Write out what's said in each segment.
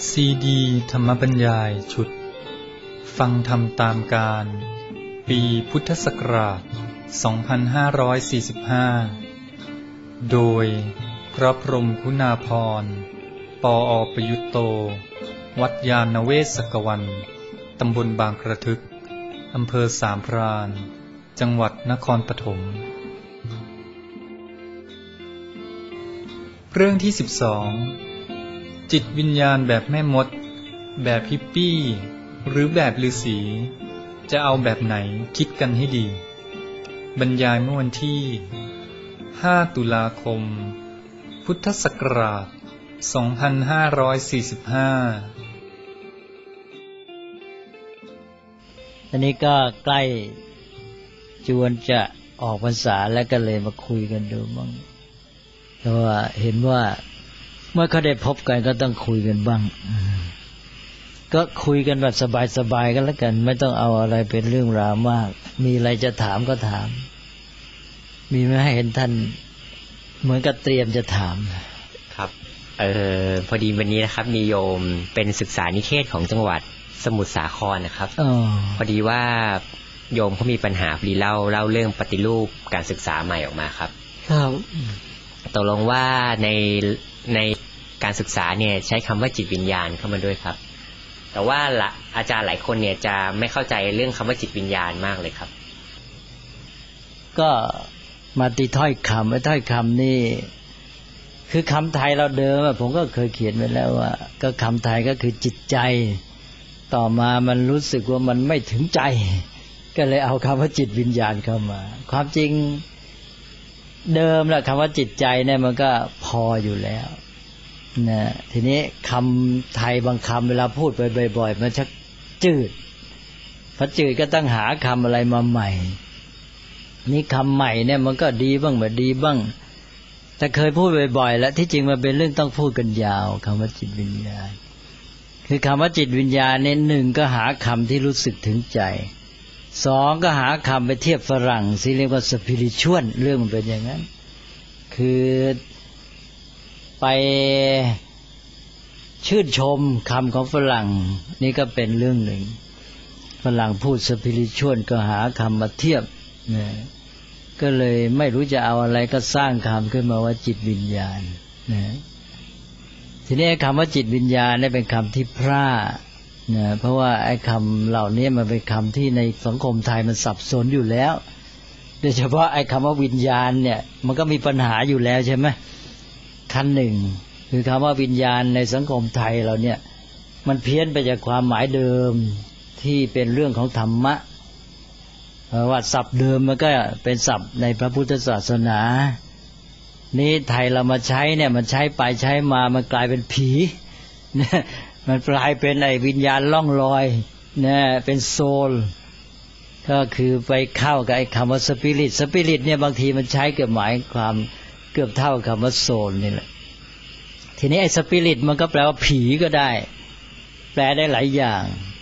ซีดีธรรมบรรยายชุดฟังธรรมตามการปีพุทธศักราช 2545 โดยพระพรหมคุณาภรณ์ ปอ.ประยุตโต วัดยานเวศกวัน ตำบลบางกระทึก อำเภอสามพราน จังหวัดนครปฐม เรื่องที่ 12 จิตวิญญาณแบบแม่มดแบบฮิปปี้หรือแบบฤาษีจะเอาแบบไหนคิดกันให้ดีบรรยายเมื่อวันที่5ตุลาคมพุทธศักราช2545 อันนี้ก็ใกล้จวนจะออกพรรษาแล้วก็เลยมาคุยกันดูบ้างเพราะว่าเห็นว่าเมื่อเขาได้พบกันก็ต้องคุยกันบ้างก็คุยกันแบบสบายๆกันแล้วกันไม่ต้องเอาอะไรเป็นเรื่องราวมากมีอะไรจะถามก็ถามมีไหมให้เห็นท่านเหมือนกับเตรียมจะถามครับพอดีวันนี้นะครับมีโยมเป็นศึกษานิเทศของจังหวัดสมุทรสาครนะครับพอดีว่าโยมเขามีปัญหาพอดีเล่าเรื่องปฏิรูปการศึกษาใหม่ออกมาครับครับตกลงว่าในการศึกษาเนี่ยใช้คำว่าจิตวิญญาณเข้ามาด้วยครับแต่ว่าอาจารย์หลายคนเนี่ยจะไม่เข้าใจเรื่องคำว่าจิตวิญญาณมากเลยครับก็มาตีถ้อยคำไอ้ถ้อยคำนี่คือคำไทยเราเดิมผมก็เคยเขียนไว้แล้วว่าก็คำไทยก็คือจิตใจต่อมามันรู้สึกว่ามันไม่ถึงใจก็เลยเอาคำว่าจิตวิญญาณเข้ามาความจริงเดิมแหละคำว่าจิตใจเนี่ยมันก็พออยู่แล้วนะทีนี้คำไทยบางคำเวลาพูดไปบ่อยๆมันชักจืดพอจืดก็ต้องหาคำอะไรมาใหม่นี่คำใหม่เนี่ยมันก็ดีบ้างไม่ดีบ้างแต่เคยพูดบ่อยๆแล้วที่จริงมันเป็นเรื่องต้องพูดกันยาวคำว่าจิตวิญญาณคือคำว่าจิตวิญญาณเนี่ยหนึ่งก็หาคำที่รู้สึกถึงใจสองก็หาคำไปเทียบฝรั่งที่เรียกว่าสปิริชวลเรื่องมันเป็นอย่างนั้นคือไปชื่นชมคำของฝรั่งนี่ก็เป็นเรื่องหนึ่งฝรั่งพูดสปิริชวลก็หาคำมาเทียบนะก็เลยไม่รู้จะเอาอะไรก็สร้างคำขึ้นมาว่าจิตวิญญาณนะทีนี้คำว่าจิตวิญญาณนี่เป็นคำที่พร่านะเพราะว่าไอ้คำเหล่านี้มันเป็นคำที่ในสังคมไทยมันสับสนอยู่แล้วโดยเฉพาะไอ้คำว่าวิญญาณเนี่ยมันก็มีปัญหาอยู่แล้วใช่ไหมขั้นหนึ่งคือคำว่าวิญญาณในสังคมไทยเราเนี่ยมันเพี้ยนไปจากความหมายเดิมที่เป็นเรื่องของธรรมะว่าศัพท์เดิมมันก็เป็นศัพท์ในพระพุทธศาสนานี้ไทยเรามาใช้เนี่ยมันใช้ไปใช้มามันกลายเป็นผีเนี่ยมันกลายเป็นไอ้วิญญาณล่องลอยเนี่ยเป็นโซลก็คือไปเข้ากับไอ้คำว่าสปิริตเนี่ยบางทีมันใช้เกือบหมายความเกือบเท่าคำว่าโซลนี่แหละทีนี้ไอ้สปิริตมันก็แปลว่าผีก็ได้แปลได้หลายอย่าง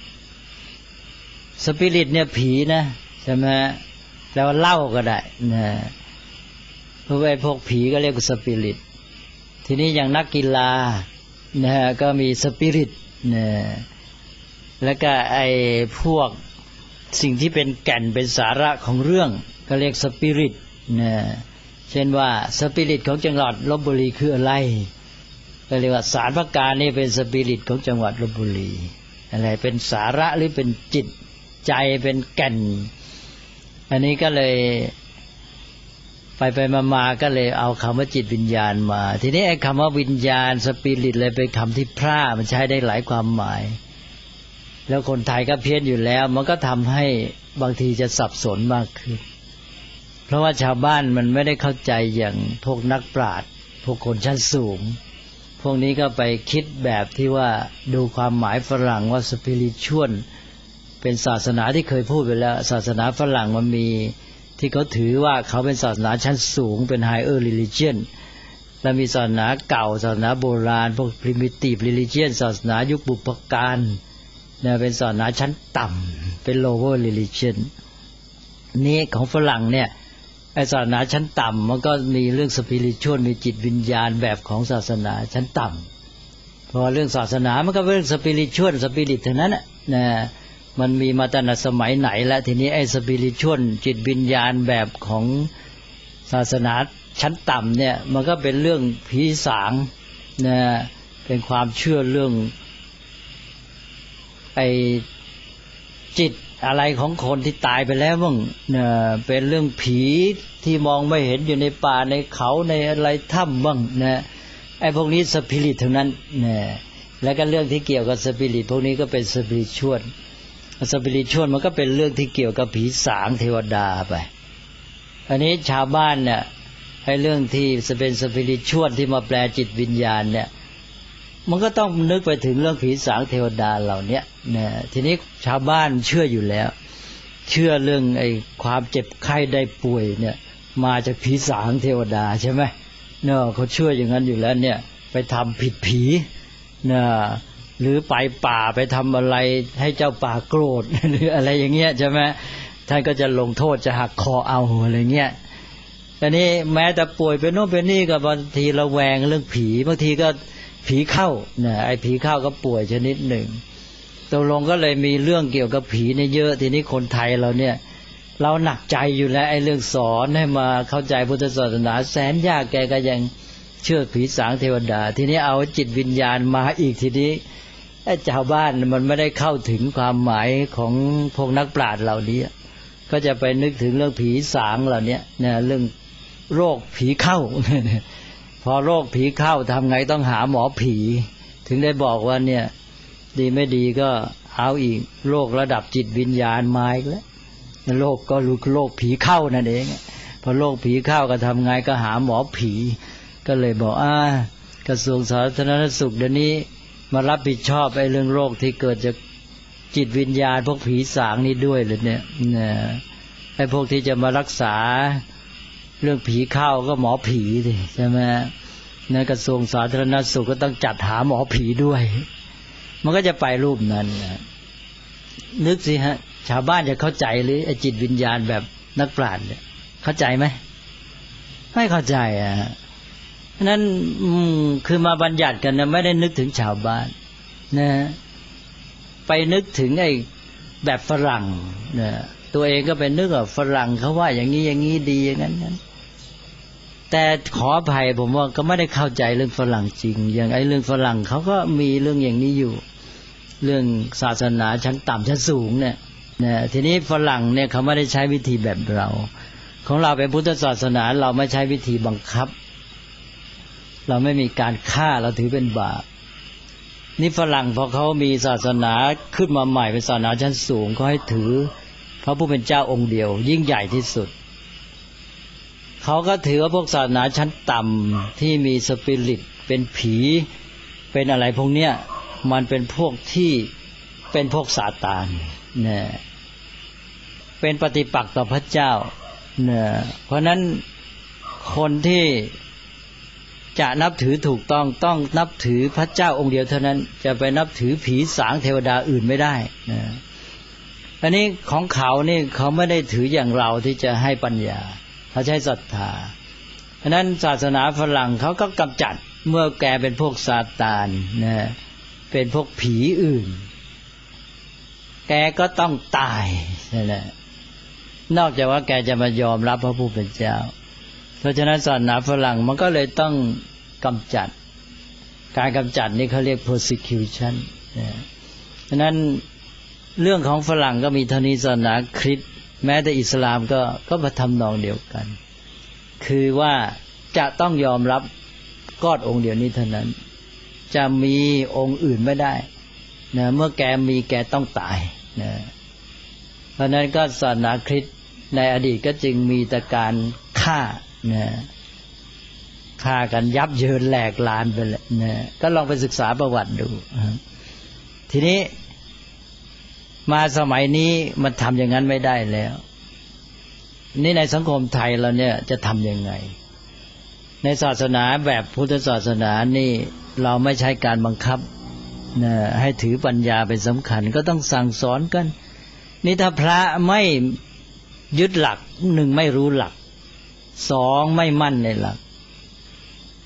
สปิริตเนี่ยผีนะใช่ไหมแปลว่าเล่าก็ได้นะเพราะว่าพวกผีก็เรียกว่าสปิริตทีนี้อย่างนักกีฬานะก็มีสปิริตนะแล้วก็ไอ้พวกสิ่งที่เป็นแก่นเป็นสาระของเรื่องก็เรียกสปิริตนะเช่นว่าสปิริตของจังหวัดลพบุรีคืออะไรก็เรียกว่าสารพระการนี่เป็นสปิริตของจังหวัดลพบุรีอะไรเป็นสาระหรือเป็นจิตใจเป็นแก่นอันนี้ก็เลยไปมาก็เลยเอาคำว่าจิตวิญญาณมาทีนี้ไอ้คำว่าวิญญาณสปิริตเลยเป็นคำที่พร่ามันใช้ได้หลายความหมายแล้วคนไทยก็เพี้ยนอยู่แล้วมันก็ทำให้บางทีจะสับสนมากขึ้นเพราะว่าชาวบ้านมันไม่ได้เข้าใจอย่างพวกนักปราชญ์พวกคนชั้นสูงพวกนี้ก็ไปคิดแบบที่ว่าดูความหมายฝรั่งว่าสปิริชวลเป็นศาสนาที่เคยพูดไปแล้วศาสนาฝรั่งมันมีที่เขาถือว่าเขาเป็นศาสนาชั้นสูงเป็น higher religion และมีศาสนาเก่าศาสนาโบราณพวก primitive religion ศาสนายุคบุพการเนี่ยเป็นศาสนาชั้นต่ำเป็น lower religion นี่ของฝรั่งเนี่ยไอ้ศาสนาชั้นต่ำมันก็มีเรื่องสปิริชวลมีจิตวิญญาณแบบของศาสนาชั้นต่ำพอเรื่องศาสนามันก็เป็นเรื่องสปิริตชวลสปิริตเท่านั้นนะมันมีมาตั้งแต่สมัยไหนแล้วทีนี้ไอ้สปิริตชวลจิตวิญญาณแบบของศาสนาชั้นต่ำเนี่ยมันก็เป็นเรื่องผีสางนะเป็นความเชื่อเรื่องไอ้จิตอะไรของคนที่ตายไปแล้วบ้างนะเป็นเรื่องผีที่มองไม่เห็นอยู่ในป่าในเขาในอะไรถ้ำบ้างนะไอ้พวกนี้สปิริตทั้งนั้นนะแล้วก็เรื่องที่เกี่ยวกับสปิริตพวกนี้ก็เป็นสปิริตชวลสปิริตชวลมันก็เป็นเรื่องที่เกี่ยวกับผีสางเทวดาไปอันนี้ชาวบ้านเนี่ยให้เรื่องที่จะเป็นสปิริตชวลที่มาแปลจิตวิญญาณเนี่ยมันก็ต้องนึกไปถึงเรื่องผีสางเทวดาเหล่านี้นะทีนี้ชาวบ้านเชื่ออยู่แล้วเชื่อเรื่องไอ้ความเจ็บไข้ได้ป่วยเนี่ยมาจากผีสางเทวดาใช่ไหมเนาะเขาเชื่ออย่างนั้นอยู่แล้วเนี่ยไปทำผิดผีนะหรือไปป่าไปทำอะไรให้เจ้าป่าโกรธหรืออะไรอย่างเงี้ยใช่ไหมท่านก็จะลงโทษจะหักคอเอาอะไรเงี้ยอันนี้แม้แต่ป่วยเป็นโน่นเป็นนี่ก็บางทีระแวงเรื่องผีบางทีก็ผีเข้าเนี่ยไอ้ผีเข้าก็ป่วยชนิดหนึ่งตกลงก็เลยมีเรื่องเกี่ยวกับผีเนี่ยเยอะทีนี้คนไทยเราเนี่ยเราหนักใจอยู่แล้วไอ้เรื่องสอนให้มาเข้าใจพุทธศาสนาแสนยากแกก็ยังเชื่อผีสางเทวดาทีนี้เอาจิตวิญญาณมาอีกทีนี้ไอ้ชาวบ้านมันไม่ได้เข้าถึงความหมายของพวกนักปราชญ์เหล่านี้ก็จะไปนึกถึงเรื่องผีสางเหล่านี้เนี่ยเรื่องโรคผีเข้าพอโรคผีเข้าทำไงต้องหาหมอผีถึงได้บอกว่าเนี่ยดีไม่ดีก็เอาอีกโรคระดับจิตวิญญาณมาอีกแล้วโรคก็รู้โรคผีเข้านั่นเองพอโรคผีเข้าก็ทำไงก็หาหมอผีก็เลยบอกกระทรวงสาธารณสุขเดี๋ยวนี้มารับผิดชอบไอ้เรื่องโรคที่เกิดจากจิตวิญญาณพวกผีสางนี่ด้วยเลยเนี่ยไอ้พวกที่จะมารักษาเรื่องผีเข้าก็หมอผีดิใช่ไหมในกระทรวงสาธารณสุขก็ต้องจัดหาหมอผีด้วยมันก็จะไปรูปนั้นนึกสิฮะชาวบ้านจะเข้าใจหรือไอ้จิตวิญญาณแบบนักปราชญ์เนี่ยเข้าใจไหมไม่เข้าใจนั้นคือมาบัญญัติกันนะไม่ได้นึกถึงชาวบ้านนะไปนึกถึงไอ้แบบฝรั่งนะตัวเองก็ไปนึกว่าฝรั่งเขาว่าอย่างนี้อย่างนี้ดีอย่างนั้นแต่ขออภัยผมว่าก็ไม่ได้เข้าใจเรื่องฝรั่งจริงอย่างไอ้เรื่องฝรั่งเขาก็มีเรื่องอย่างนี้อยู่เรื่องศาสนาชั้นต่ำชั้นสูงเนี่ยทีนี้ฝรั่งเนี่ยเขาไม่ได้ใช้วิธีแบบเราของเราเป็นพุทธศาสนาเราไม่ใช้วิธีบังคับเราไม่มีการฆ่าเราถือเป็นบาปนี่ฝรั่งพอเขามีศาสนาขึ้นมาใหม่เป็นศาสนาชั้นสูงเขาให้ถือพระผู้เป็นเจ้าองค์เดียวยิ่งใหญ่ที่สุดเขาก็ถือว่าพวกศาสนาชั้นต่ำที่มีสปิริตเป็นผีเป็นอะไรพวกเนี้ยมันเป็นพวกที่เป็นพวกซาตานเนี่ยเป็นปฏิปักษ์ต่อพระเจ้าเนี่ยเพราะนั้นคนที่จะนับถือถูกต้องนับถือพระเจ้าองค์เดียวเท่านั้นจะไปนับถือผีสางเทวดาอื่นไม่ได้นะอันนี้ของเขานี่เขาไม่ได้ถืออย่างเราที่จะให้ปัญญาเขาใช้ศรัทธาเพราะนั้นศาสนาฝรั่งเขาก็กำจัดเมื่อแกเป็นพวกซาตานนะเป็นพวกผีอื่นแกก็ต้องตายนั่นแหละนอกจากว่าแกจะมายอมรับพระผู้เป็นเจ้าเพราะฉะนั้นศาสนาฝรั่งมันก็เลยต้องกำจัดการกำจัดนี่เขาเรียก persecution เพราะนั้นเรื่องของฝรั่งก็มีเท่านี้ศาสนาคริสต์แม้แต่อิสลามก็มาทำนองเดียวกันคือว่าจะต้องยอมรับกอดองค์เดียวนี้เท่านั้นจะมีองค์อื่นไม่ได้นะเมื่อแกมีแกต้องตายนะเพราะนั้นก็ศาสนาคริสต์ในอดีตก็จึงมีแต่การฆ่านะฆ่ากันยับเยินแหลกลานไปเลยนะก็ลองไปศึกษาประวัติดูทีนี้มาสมัยนี้มันทำอย่างนั้นไม่ได้แล้วนี่ในสังคมไทยเราเนี่ยจะทำยังไงในศาสนาแบบพุทธศาสนานี่เราไม่ใช้การบังคับนะให้ถือปัญญาเป็นสำคัญก็ต้องสั่งสอนกันนี่ถ้าพระไม่ยึดหลักหนึ่งไม่รู้หลักสองไม่มั่นในหลัก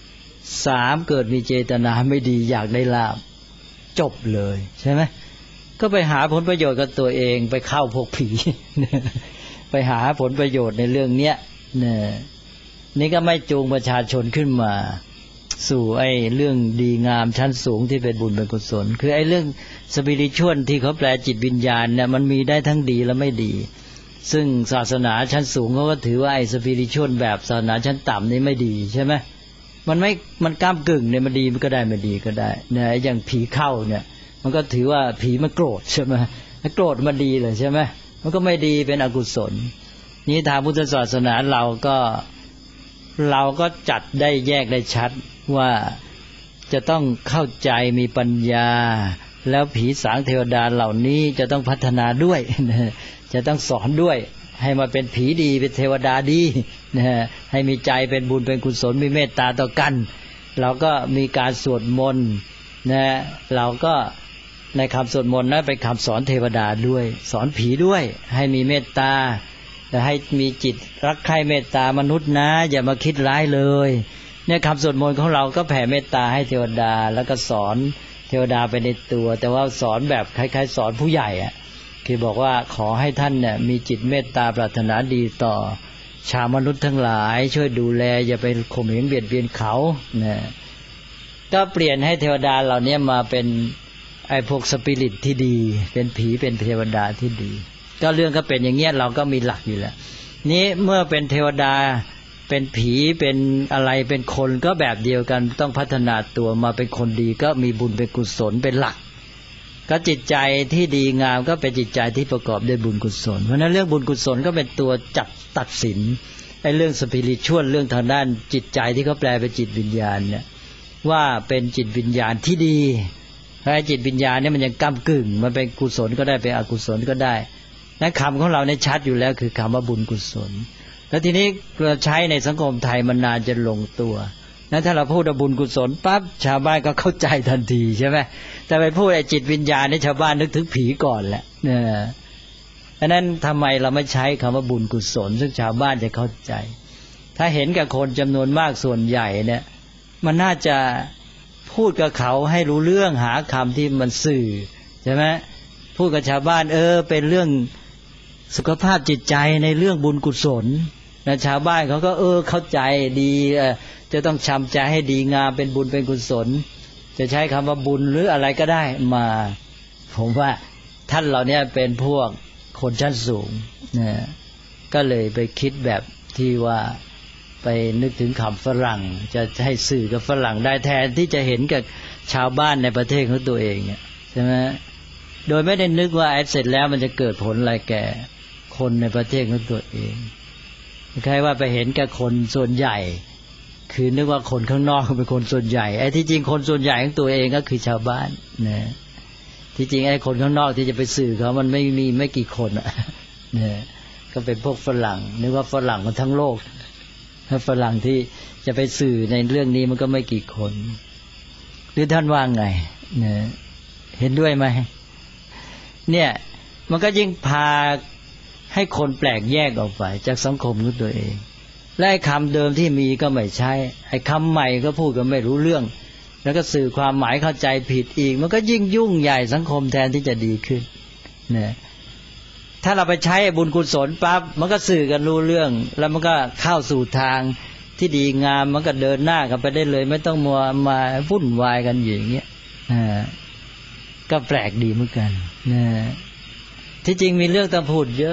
3เกิดมีเจตนาไม่ดีอยากได้ลาภจบเลยใช่ไหมก็ไปหาผลประโยชน์กับตัวเองไปเข้าพวกผี ไปหาผลประโยชน์ในเรื่องเนี้ยนี่ก็ไม่จูงประชาชนขึ้นมาสู่ไอ้เรื่องดีงามชั้นสูงที่เป็นบุญเป็นกุศลคือไอ้เรื่องสปิริชวลที่เขาแปลจิตวิญญาณเนี่ยมันมีได้ทั้งดีและไม่ดีซึ่งศาสนาชั้นสูงเขาก็ถือว่าไอ้สปิริชวลแบบศาสนาชั้นต่ำนี่ไม่ดีใช่ไหมมันก้ามกึ่งเนี่ยมันดีมันก็ได้ไม่ดีก็ได้เนี่ยอย่างผีเข้าเนี่ยมันก็ถือว่าผีมันโกรธใช่ไหมถ้าโกรธมันดีเลยใช่ไหมมันก็ไม่ดีเป็นอกุศลนี้ทางพุทธศาสนาเราก็จัดได้แยกได้ชัดว่าจะต้องเข้าใจมีปัญญาแล้วผีสางเทวดาเหล่านี้จะต้องพัฒนาด้วยจะต้องสอนด้วยให้มาเป็นผีดีเป็นเทวดาดีให้มีใจเป็นบุญเป็นกุศลมีเมตตาต่อกันเราก็มีการสวดมนต์เราก็ในคำสวดมนต์นั้นเป็นคำสอนเทวดาด้วยสอนผีด้วยให้มีเมตตาและให้มีจิตรักใคร่เมตตามนุษย์นะอย่ามาคิดร้ายเลยเนี่ยคำสวดมนต์ของเราก็แผ่เมตตาให้เทวดาแล้วก็สอนเทวดาไปในตัวแต่ว่าสอนแบบคล้ายๆสอนผู้ใหญ่อ่ะคือบอกว่าขอให้ท่านเนี่ยมีจิตเมตตาปรารถนาดีต่อชาวมนุษย์ทั้งหลายช่วยดูแลอย่าไปข่มเหงเบียดเบียนเขาเนี่ยก็เปลี่ยนให้เทวดาเหล่านี้มาเป็นไอ้พวกสปิริตที่ดีเป็นผีเป็นเทวดาที่ดีก็เรื่องก็เป็นอย่างเงี้ยเราก็มีหลักอยู่แล้วนี้เมื่อเป็นเทวดาเป็นผีเป็นอะไรเป็นคนก็แบบเดียวกันต้องพัฒนาตัวมาเป็นคนดีก็มีบุญเป็นกุศลเป็นหลักก็จิตใจที่ดีงามก็เป็นจิตใจที่ประกอบด้วยบุญกุศลเพราะนั้นเรื่องบุญกุศลก็เป็นตัวจับตัดสินไอ้เรื่องสปิริตชวลเรื่องทางด้านจิตใจที่เขาแปลเป็นจิตวิญญาณเนี่ยว่าเป็นจิตวิญญาณที่ดีไอ้จิตวิญญาณเนี่ยมันยังก้ำกึ่งมันเป็นกุศลก็ได้เป็นอกุศลก็ได้นั้นคำของเราเนี่ยชัดอยู่แล้วคือคำว่าบุญกุศลแล้วทีนี้เราใช้ในสังคมไทยมันนานจะลงตัวนั้นถ้าเราพูดว่าบุญกุศลปั๊บชาวบ้านก็เข้าใจทันทีใช่ไหมแต่ไปพูดไอ้จิตวิญญาณนี่ชาวบ้านนึกถึงผีก่อนแหละดังนั้นทำไมเราไม่ใช้คำว่าบุญกุศลซึ่งชาวบ้านจะเข้าใจถ้าเห็นกับคนจำนวนมากส่วนใหญ่เนี่ยมันน่าจะพูดกับเขาให้รู้เรื่องหาคำที่มันสื่อใช่ไหมพูดกับชาวบ้านเป็นเรื่องสุขภาพจิตใจในเรื่องบุญกุศลนะชาวบ้านเขาก็เข้าใจดีจะต้องชำใจให้ดีงามเป็นบุญเป็นกุศลจะใช้คำว่าบุญหรืออะไรก็ได้มาผมว่าท่านเราเนี่ยเป็นพวกคนชั้นสูงนะก็เลยไปคิดแบบที่ว่าไปนึกถึงคำฝรั่งจะให้สื่อกับฝรั่งได้แทนที่จะเห็นกับชาวบ้านในประเทศของตัวเองเนี่ยใช่ไหมโดยไม่ได้นึกว่าเสร็จแล้วมันจะเกิดผลอะไรแก่คนในประเทศของตัวเองคล้ายว่าไปเห็นกับคนส่วนใหญ่คือนึกว่าคนข้างนอกเป็นคนส่วนใหญ่ไอ้ที่จริงคนส่วนใหญ่ของตัวเองก็คือชาวบ้านนะที่จริงไอ้คนข้างนอกที่จะไปสื่อเขามันไม่กี่คนอ่ะนะก็เป็นพวกฝรั่งนึกว่าฝรั่งมันทั้งโลกถ้าฝรั่งที่จะไปสื่อในเรื่องนี้มันก็ไม่กี่คนหรือท่านว่าไงนะเห็นด้วยไหมเนี่ยมันก็ยิ่งพาให้คนแปลกแยกออกไปจากสังคมของตัวเองและไอ้คำเดิมที่มีก็ไม่ใช่ไอ้คำใหม่ก็พูดกันไม่รู้เรื่องแล้วก็สื่อความหมายเข้าใจผิดอีกมันก็ยิ่งยุ่งใหญ่สังคมแทนที่จะดีขึ้นเนี่ยถ้าเราไปใช้บุญกุศลปั๊บมันก็สื่อกันรู้เรื่องแล้วมันก็เข้าสู่ทางที่ดีงามมันก็เดินหน้ากันไปได้เลยไม่ต้องมัวมาวุ่นวายกันอย่างเงี้ยก็แปลกดีเหมือนกันนะที่จริงมีเรื่องต้องพูดเยอะ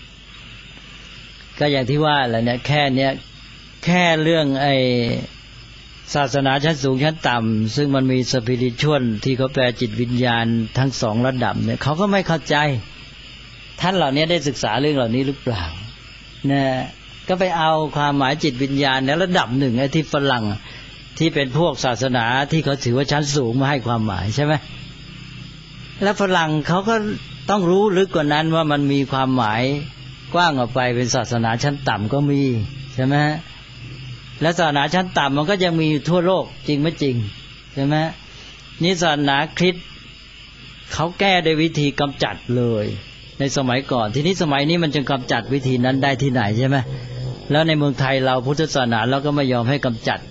ก็อย่างที่ว่าแหละเนี่ยแค่เรื่องไอ้ศาสนาชั้นสูงชั้นต่ำซึ่งมันมีสปิริตชวลที่เขาแปลจิตวิญญาณทั้งสองระดับเนี่ยเขาก็ไม่เข้าใจท่านเหล่านี้ได้ศึกษาเรื่องเหล่านี้หรือเปล่านะก็ไปเอาความหมายจิตวิญญาณในระดับหนึ่งไอ้ที่ฝรั่งที่เป็นพวกศาสนาที่เขาถือว่าชั้นสูงมาให้ความหมายใช่ไหมแล้วฝรั่งเขาก็ต้องรู้ลึกกว่านั้นว่ามันมีความหมายกว้างออกไปเป็นศาสนาชั้นต่ำก็มีใช่ไหมและศาสนาชั้นต่ำมันก็ยังมีอยู่ทั่วโลกจริงไม่จริงใช่ไหมนี่ศาสนาคริสต์เขาแก้โดยวิธีกำจัดเลยในสมัยก่อนทีนี้สมัยนี้มันจึงกำจัดวิธีนั้นได้ที่ไหนใช่ไหมแล้วในเมืองไทยเราพุทธศาสนาเราก็ไม่ยอมให้กำจัด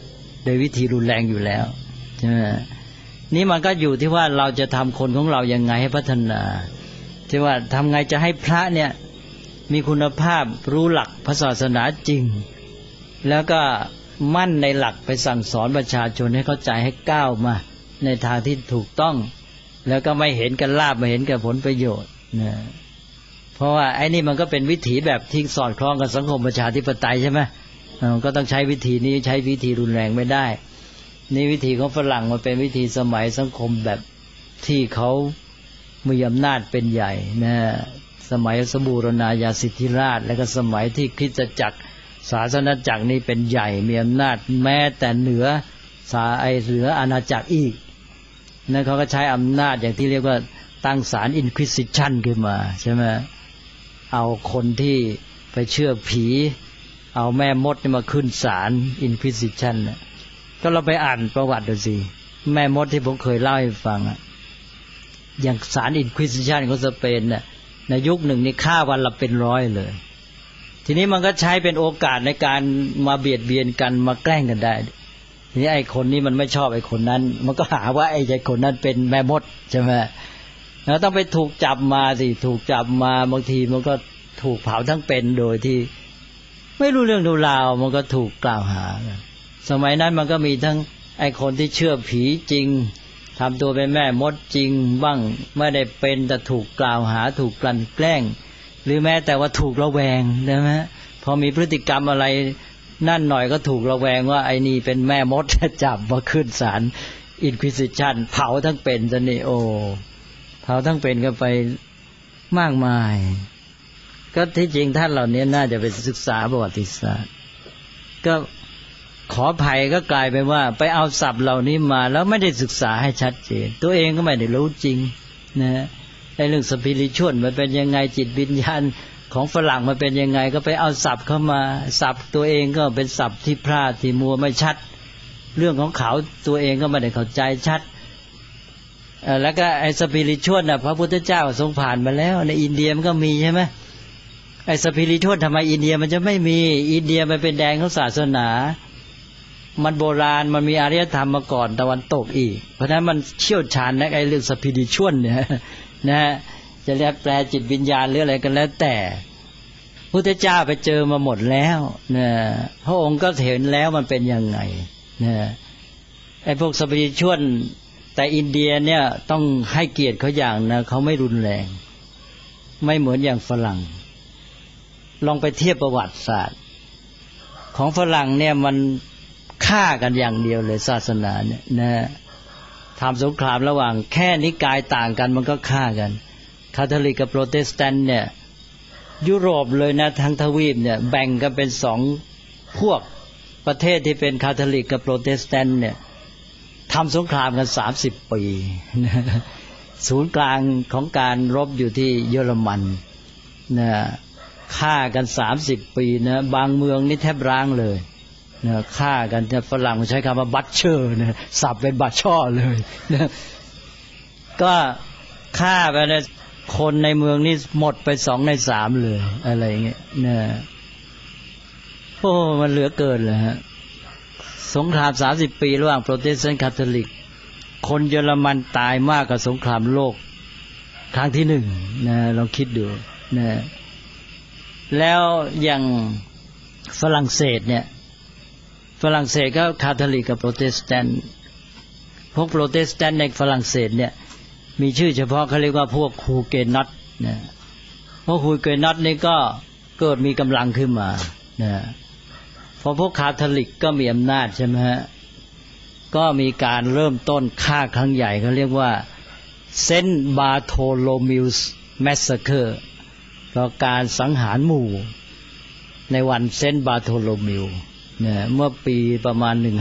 โดยวิธีรุนแรงอยู่แล้วใช่ไหมนี่มันก็อยู่ที่ว่าเราจะทำคนของเรายังไงให้พัฒนาที่ว่าทำไงจะให้พระเนี่ยมีคุณภาพรู้หลักพระศาสนาจริงแล้วก็มั่นในหลักไปสั่งสอนประชาชนให้เข้าใจให้ก้าวมาในทางที่ถูกต้องแล้วก็ไม่เห็นกันลาภไม่เห็นกับผลประโยชน์นะเพราะว่าไอ้นี่มันก็เป็นวิถีแบบที่สอดคล้องกับสังคมประชาธิปไตยใช่ไหมก็ต้องใช้วิธีนี้ใช้วิธีรุนแรงไม่ได้นี่วิธีของฝรั่งมันเป็นวิธีสมัยสังคมแบบที่เขามีอำนาจเป็นใหญ่นะสมัยสบูรณาญาสิทธิราชและก็สมัยที่คริสตจักรศาสนจักรนี่เป็นใหญ่มีอำนาจแม้แต่เหนืออาณาจักรอีกนั่นเขาก็ใช้อำนาจอย่างที่เรียกว่าตั้งศาลอินควิซิชันขึ้นมาใช่ไหมเอาคนที่ไปเชื่อผีเอาแม่มดมาขึ้นศาลอินควิซิชันก็เราไปอ่านประวัติดูสิแม่มดที่ผมเคยเล่าให้ฟังอย่างศาลอินควิซิชันของสเปนในยุคหนึ่งนี่ฆ่าวันละเป็นร้อยเลยทีนี้มันก็ใช้เป็นโอกาสในการมาเบียดเบียนกันมาแกล้งกันได้ทีนี้ไอ้คนนี้มันไม่ชอบไอ้คนนั้นมันก็หาว่าไอ้คนนั้นเป็นแม่มดใช่ไหมแล้วต้องไปถูกจับมาสิถูกจับมาบางทีมันก็ถูกเผาทั้งเป็นโดยที่ไม่รู้เรื่องดูราวมันก็ถูกกล่าวหาสมัยนั้นมันก็มีทั้งไอ้คนที่เชื่อผีจริงทำตัวเป็นแม่มดจริงบ้างไม่ได้เป็นแต่ถูกกล่าวหาถูกกลั่นแกล้งหรือแม้แต่ว่าถูกระแวงใช่ไหมพอมีพฤติกรรมอะไรนั่นหน่อยก็ถูกระแวงว่าไอ้นี่เป็นแม่มดจับมาขึ้นศาลอินควิซิชันเผาทั้งเป็นซะนี่โอ้เผาทั้งเป็นกันไปมากมายก็ที่จริงท่านเหล่านี้น่าจะไปศึกษาประวัติศาสตร์ก็ขออภัยก็กลายเป็นว่าไปเอาศัพท์เหล่านี้มาแล้วไม่ได้ศึกษาให้ชัดเจนตัวเองก็ไม่ได้รู้จริงนะในเรื่องสปิริตชวลมันเป็นยังไงจิตวิญญาณของฝรั่งมันเป็นยังไงก็ไปเอาศัพท์เข้ามาศัพท์ตัวเองก็เป็นศัพท์ที่พลาดที่มัวไม่ชัดเรื่องของเขาตัวเองก็ไม่ได้เข้าใจชัดแล้วก็ไอ้สปิริตชวลน่ะพระพุทธเจ้าทรงผ่านมาแล้วในอินเดียมันก็มีใช่ไหมไอ้สปิริตชวลทำไมอินเดียมันจะไม่มีอินเดียมันเป็นแดนของศาสนามันโบราณมันมีอารยธรรมมาก่อนตะวันตกอีกเพราะฉะนั้นมันเชี่ยวชาญในไอ้เรื่องสปิริตชวลเนี่ยนะฮะจะเรียกแปลจิตวิญญาณหรืออะไรกันแล้วแต่พุทธเจ้าไปเจอมาหมดแล้วนะพระองค์ก็เห็นแล้วมันเป็นยังไงนะไอ้พวกสปิริตชวลแต่อินเดียเนี่ยต้องให้เกียรติเขาอย่างนะเขาไม่รุนแรงไม่เหมือนอย่างฝรั่งลองไปเทียบประวัติศาสตร์ของฝรั่งเนี่ยมันฆ่ากันอย่างเดียวเลยศาสนาเนี่ยนะทำสงครามระหว่างแค่นิกายต่างกันมันก็ฆ่ากันคาทอลิกกับโปรเตสแตนต์เนี่ยยุโรปเลยนะทั้งทวีปเนี่ยแบ่งกันเป็นสองพวกประเทศที่เป็นคาทอลิกกับโปรเตสแตนต์เนี่ยทำสงครามกัน30 ปีศูนย์กลางของการรบอยู่ที่เยอรมันนะฆ่ากัน30 ปีนะบางเมืองนี่แทบร้างเลยนะฆ่ากันฝรั่งใช้คำว่าบัตเชอร์นะสับเป็นบัตช่อเลยนะก็ฆ่าไปนะคนในเมืองนี่หมดไป2 ใน 3เลยอะไรอย่างเงี้ยนะโอ้มันเหลือเกินเลยฮะสงคราม30 ปีระหว่างโปรเตสแตนต์คาทอลิกคนเยอรมันตายมากกว่าสงครามโลกครั้งที่1นะลองคิดดูนะแล้วอย่างฝรั่งเศสเนี่ยฝรั่งเศสก็คาทอลิกกับโปรเตสแตนต์พวกโปรเตสแตนต์ในฝรั่งเศสเนี่ยมีชื่อเฉพาะเขาเรียกว่าพวกฮูเกนอตนะพวกฮูเกนอตนี่ก็เกิดมีกำลังขึ้นมานะพอพวกคาทอลิกก็มีอำนาจใช่ไหมฮะก็มีการเริ่มต้นฆ่าครั้งใหญ่เขาเรียกว่าเซนต์บาโทโลมิวส์แมสซาเคอร์ก็การสังหารหมู่ในวันเซนต์บาโทโลมิวเนี่ยเมื่อปีประมาณ1572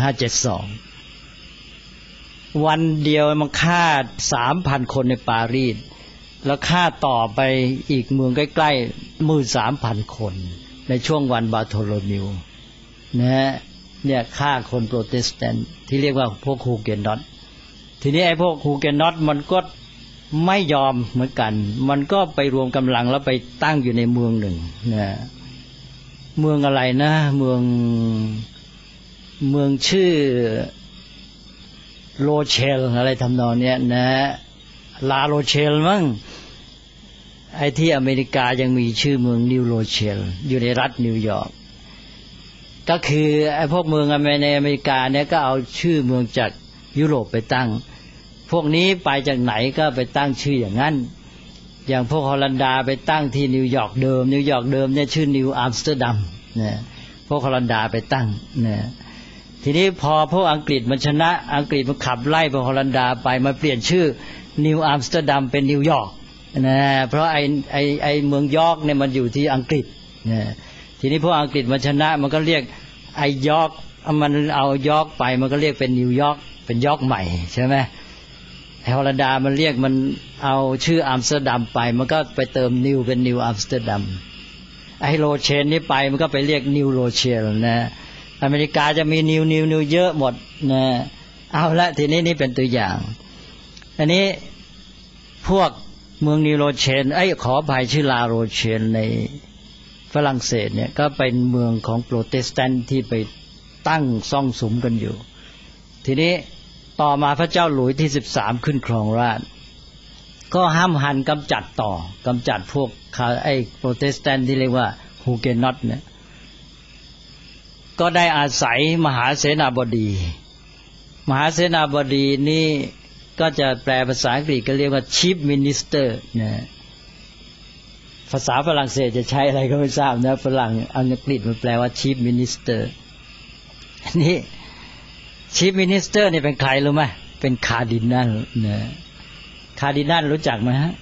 วันเดียวมันฆ่า 3,000 คนในปารีสแล้วฆ่าต่อไปอีกเมืองใกล้ๆ 13,000 คนในช่วงวันบาโทโลมิวนะเนี่ยฆ่าคนโปรเตสแตนต์ที่เรียกว่าพวกฮูเกนอตทีนี้ไอ้พวกฮูเกนอตมันก็ไม่ยอมเหมือนกันมันก็ไปรวมกำลังแล้วไปตั้งอยู่ในเมืองหนึ่งนะเมืองอะไรนะเมืองเมืองชื่อโรเชลอะไรทำนองเนี้ยนะลาโรเชลมั้งไอ้ที่อเมริกายังมีชื่อเมืองนิวโรเชลอยู่ในรัฐนิวยอร์กก็คือไอ้พวกเมืองในอเมริกาเนี่ยก็เอาชื่อเมืองจากยุโรปไปตั้งพวกนี้ไปจากไหนก็ไปตั้งชื่ออย่างนั้นอย่างพวกฮอลันดาไปตั้งที่นิวยอร์กเดิมเนี่ยชื่อนิวอัมสเตอร์ดัมนะพวกฮอลันดาไปตั้งนะทีนี้พอพวกอังกฤษมันชนะอังกฤษมันขับไล่พวกฮอลันดาไปมาเปลี่ยนชื่อนิวอัมสเตอร์ดัมเป็นนิวยอร์กนะเพราะไอเมืองยอร์กเนี่ยมันอยู่ที่อังกฤษนะทีนี้พวกอังกฤษมันชนะมันก็เรียกไอยอร์กมันเอายอร์กไปมันก็เรียกเป็นนิวยอร์กเป็นยอร์กใหม่ใช่ไหมไอฮอลันดามันเรียกมันเอาชื่ออัมสเตอร์ดัมไปมันก็ไปเติมนิวเป็นนิวอัมสเตอร์ดัมไอโรเชนนี่ไปมันก็ไปเรียกนิวโรเชลนะอเมริกาจะมีนิวเยอะหมดนะเอาละทีนี้นี่เป็นตัวอย่างอันนี้พวกเมืองนิวโรเชนขออภัยชื่อลาโรเชนในฝรั่งเศสเนี่ยก็เป็นเมืองของโปรเตสแตนต์ที่ไปตั้งซ่องสุมกันอยู่ทีนี้ต่อมาพระเจ้าหลุยที่13ขึ้นครองราชย์ก็ห้ามหันกำจัดพวกโปรเตสแตนต์ที่เรียกว่าฮูเกนอตเนี่ยก็ได้อาศัยมหาเสนาบดีนี่ก็จะแปลภาษาอังกฤษก็เรียกว่า Chief Minister นะภาษาฝรั่งเศสจะใช้อะไรก็ไม่ทราบนะฝรั่งอังกฤษมันแปลว่า Chief Minister นี่ Chief Minister นี่เป็นใครรู้ไหมเป็นคาร์ดินัลนะคาร์ดินัลรู้จักไหมฮะ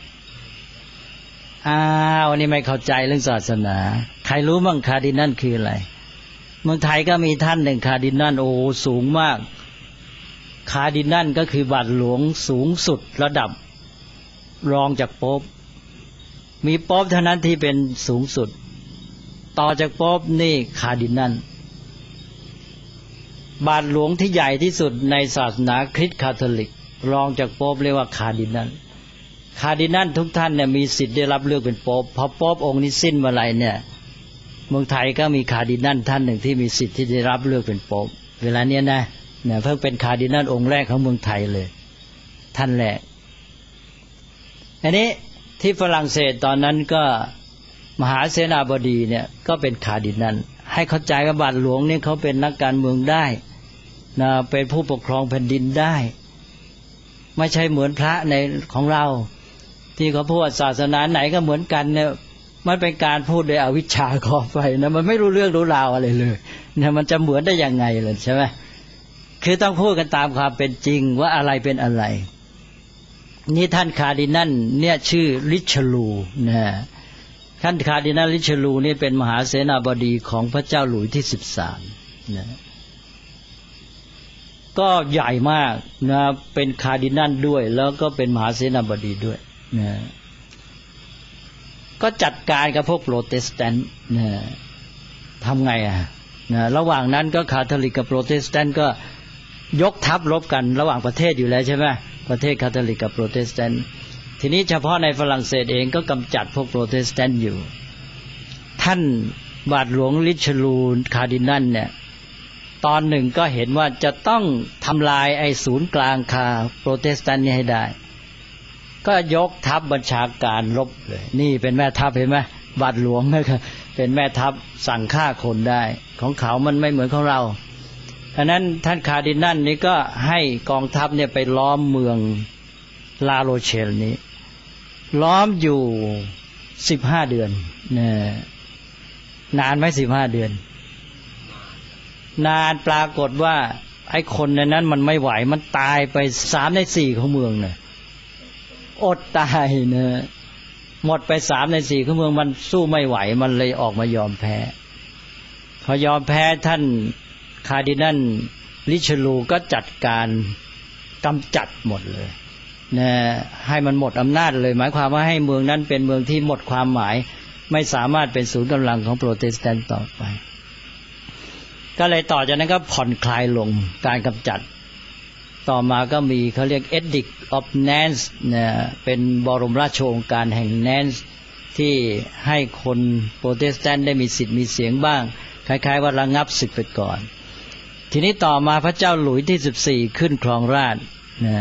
วันนี้ไม่เข้าใจเรื่องศาสนาใครรู้มั่งคาร์ดินัลคืออะไรเมืองไทยก็มีท่านหนึ่งคาร์ดินัลโอ้สูงมากคาร์ดินัลก็คือบาทหลวงสูงสุดระดับรองจากโป๊ปมีโป๊ปเท่านั้นที่เป็นสูงสุดต่อจากโป๊ปนี่คาร์ดินัลบาทหลวงที่ใหญ่ที่สุดในศาสนาคริสต์คาทอลิกรองจากโป๊ปเรียกว่าคาร์ดินัลทุกท่านเนี่ยมีสิทธิ์ได้รับเลือกเป็นโป๊ปพอโป๊ปองค์นี้สิ้นเมื่อไหร่เนี่ยเมืองไทยก็มีคาร์ดินัลท่านหนึ่งที่มีสิทธิ์ที่ได้รับเลือกเป็นโป๊ปเวลาเนี้ยนะเพิ่งเป็นคาร์ดินัลองค์แรกของเมืองไทยเลยท่านแรกอันนี้ที่ฝรั่งเศสตอนนั้นก็มหาเสนาบดีเนี่ยก็เป็นคาร์ดินัลให้เข้าใจว่าบาทหลวงเนี่ยเขาเป็นนักการเมืองได้นะเป็นผู้ปกครองแผ่นดินได้ไม่ใช่เหมือนพระในของเราที่เขาพูดศาสนาไหนก็เหมือนกันเนี่ยมันเป็นการพูดโดยอวิชชาขอไปนะมันไม่รู้เรื่องรู้ราวอะไรเลยนะมันจะเหมือนได้ยังไงล่ะใช่ไหมคือต้องพูดกันตามความเป็นจริงว่าอะไรเป็นอะไรนี่ท่านคาร์ดินัลเนี่ยชื่อริชลูนะท่านคาร์ดินัลริชลูนี่เป็นมหาเสนาบดีของพระเจ้าหลุยที่13นะก็ใหญ่มากนะเป็นคาร์ดินัลด้วยแล้วก็เป็นมหาเสนาบดีด้วยนะก็จัดการกับพวกโปรเตสแตนต์นะทำไงนะระหว่างนั้นก็คาทอลิกกับโปรเตสแตนต์ก็ยกทัพรบกันระหว่างประเทศอยู่แล้วใช่ไหมประเทศคาทอลิกกับโปรเตสแตนต์ทีนี้เฉพาะในฝรั่งเศสเองก็กำจัดพวกโปรเตสแตนต์อยู่ท่านบาทหลวงริชลูคาร์ดินัลเนี่ยตอนหนึ่งก็เห็นว่าจะต้องทำลายไอ้ศูนย์กลางคาโปรเตสแตนต์นี่ให้ได้ก็ยกทัพบัญชาการรบเลยนี่เป็นแม่ทัพเห็นไหมบาทหลวงนะครับเป็นแม่ทัพสั่งฆ่าคนได้ของเขามันไม่เหมือนของเราฉะนั้นท่านคาร์ดินัลนี่ก็ให้กองทัพเนี่ยไปล้อมเมืองลาโรเชลนี้ล้อมอยู่15 เดือนนานไหม15 เดือนนานปรากฏว่าไอ้คนในนั้นมันไม่ไหวมันตายไป3 ใน 4ของเมืองเนี่ยอดตายนะหมดไป3 ใน 4ของเมืองมันสู้ไม่ไหวมันเลยออกมายอมแพ้พอยอมแพ้ท่านคาร์ดินัลริชลูก็จัดการกำจัดหมดเลยนะให้มันหมดอำนาจเลยหมายความว่าให้เมืองนั้นเป็นเมืองที่หมดความหมายไม่สามารถเป็นศูนย์กำลังของโปรเตสแตนต์ต่อไปก็เลยต่อจากนั้นก็ผ่อนคลายลงการกำจัดต่อมาก็มีเขาเรียก Edict of Nantes นะเป็นบรมราชโองการแห่ง Nantes ที่ให้คนโปรเตสแตนต์ได้มีสิทธิ์มีเสียงบ้างคล้ายๆว่าระงับศึกไปก่อนทีนี้ต่อมาพระเจ้าหลุยที่14ขึ้นครองราชย์นะ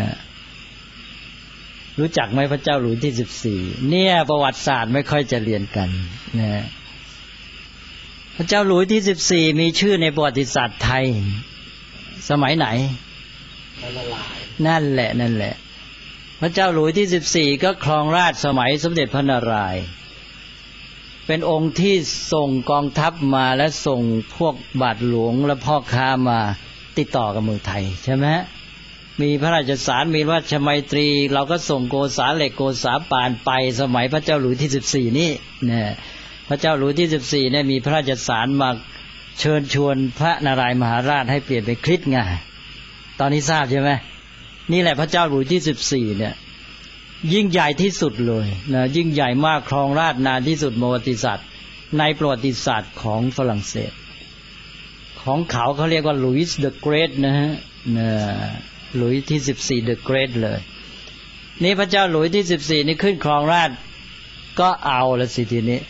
รู้จักไหมพระเจ้าหลุยที่14เนี่ยประวัติศาสตร์ไม่ค่อยจะเรียนกันนะพระเจ้าหลุยที่14มีชื่อในประวัติศาสตร์ไทยสมัยไหนนั่นแหละพระเจ้าหลุยที่14ก็ครองราชย์สมัยสมเด็จพระนารายณ์เป็นองค์ที่ส่งกองทัพมาและส่งพวกบาทหลวงและพ่อค้ามาติดต่อกับเมืองไทยใช่ไหมมีพระราชสารมีราชไมตรีเราก็ส่งโกษาเหล็กโกษาปานไปสมัยพระเจ้าหลุยที่14นี่นะพระเจ้าหลุยที่14เนี่ยมีพระราชสารมาเชิญชวนพระนารายณ์มหาราชให้เปลี่ยนเป็นคริสต์ไงตอนนี้ทราบใช่ไหมนี่แหละพระเจ้าหลุยที่14เนี่ยยิ่งใหญ่ที่สุดเลยนะยิ่งใหญ่มากครองราชย์นานที่สุดประวัติศาสตร์ในประวัติศาสตร์ของฝรั่งเศสของเขาเรียกว่าลุยส์เดอะเกรทนะฮะหลุยที่14 The Great เลยนี่พระเจ้าหลุยที่14นี่ขึ้นครองราชย์ก็เอาละสิทีนี้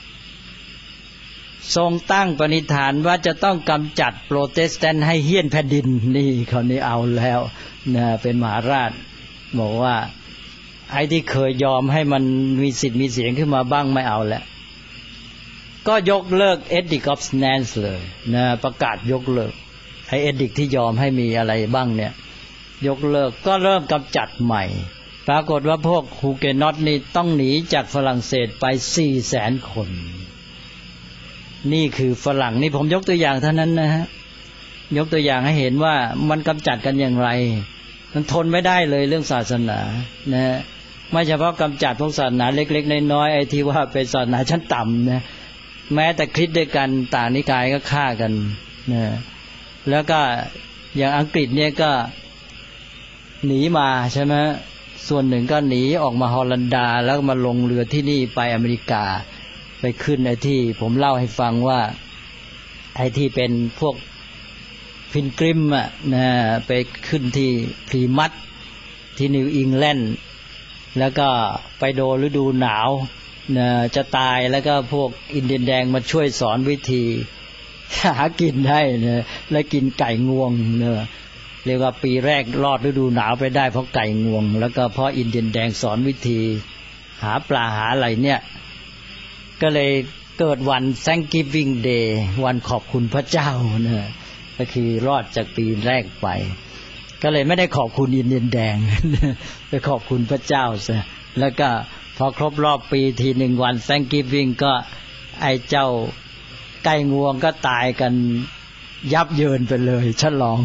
ทรงตั้งปณิธานว่าจะต้องกำจัดโปรเตสแตนต์ให้เหี้ยนแผ่นดินนี่คราวนี้เอาแล้วนะเป็นมหาราชบอกว่าไอ้ที่เคยยอมให้มันมีสิทธิ์มีเสียงขึ้นมาบ้างไม่เอาแล้วก็ยกเลิก Edict of Nantes เลยนะประกาศยกเลิกไอ้ Edict ที่ยอมให้มีอะไรบ้างเนี่ยยกเลิกก็เริ่มกำจัดใหม่ปรากฏว่าพวกฮูเกนอตนี่ต้องหนีจากฝรั่งเศสไป 400,000 คนนี่คือฝรั่งนี่ผมยกตัวอย่างเท่านั้นนะฮะยกตัวอย่างให้เห็นว่ามันกำจัดกันอย่างไรมันทนไม่ได้เลยเรื่องศาสนานะไม่เฉพาะกำจัดพวกศาสนาเล็กๆน้อยๆไอ้ที่ว่าเป็นศาสนาชั้นต่ำนะแม้แต่คริสต์ด้วยกันต่างนิกายก็ฆ่ากันนะแล้วก็อย่างอังกฤษเนี่ยก็หนีมาใช่ไหมส่วนหนึ่งก็หนีออกมาฮอลันดาแล้วมาลงเรือที่นี่ไปอเมริกาไปขึ้นไอ้ที่ผมเล่าให้ฟังว่าไอ้ที่เป็นพวกพินกริมอ่ะนะไปขึ้นที่พลีมัธที่นิวอิงแลนด์แล้วก็ไปโดนฤดูหนาวนะจะตายแล้วก็พวกอินเดียนแดงมาช่วยสอนวิธีหากินให้นะและกินไก่งวงนะเรียกว่าปีแรกรอดฤดูหนาวไปได้เพราะไก่งวงแล้วก็เพราะอินเดียนแดงสอนวิธีหาปลาหาอะไรเนี่ยก็เลยเกิดวัน Thanksgiving Day วันขอบคุณพระเจ้านะก็คือรอดจากปีแรกไปก็เลยไม่ได้ขอบคุณอินเดียนแดงไปขอบคุณพระเจ้าซะแล้วก็พอครบรอบปีทีหนึ่งวัน Thanksgiving ก็ไอ้เจ้าไก่งวงก็ตายกันยับเยินไปเลยฉลอง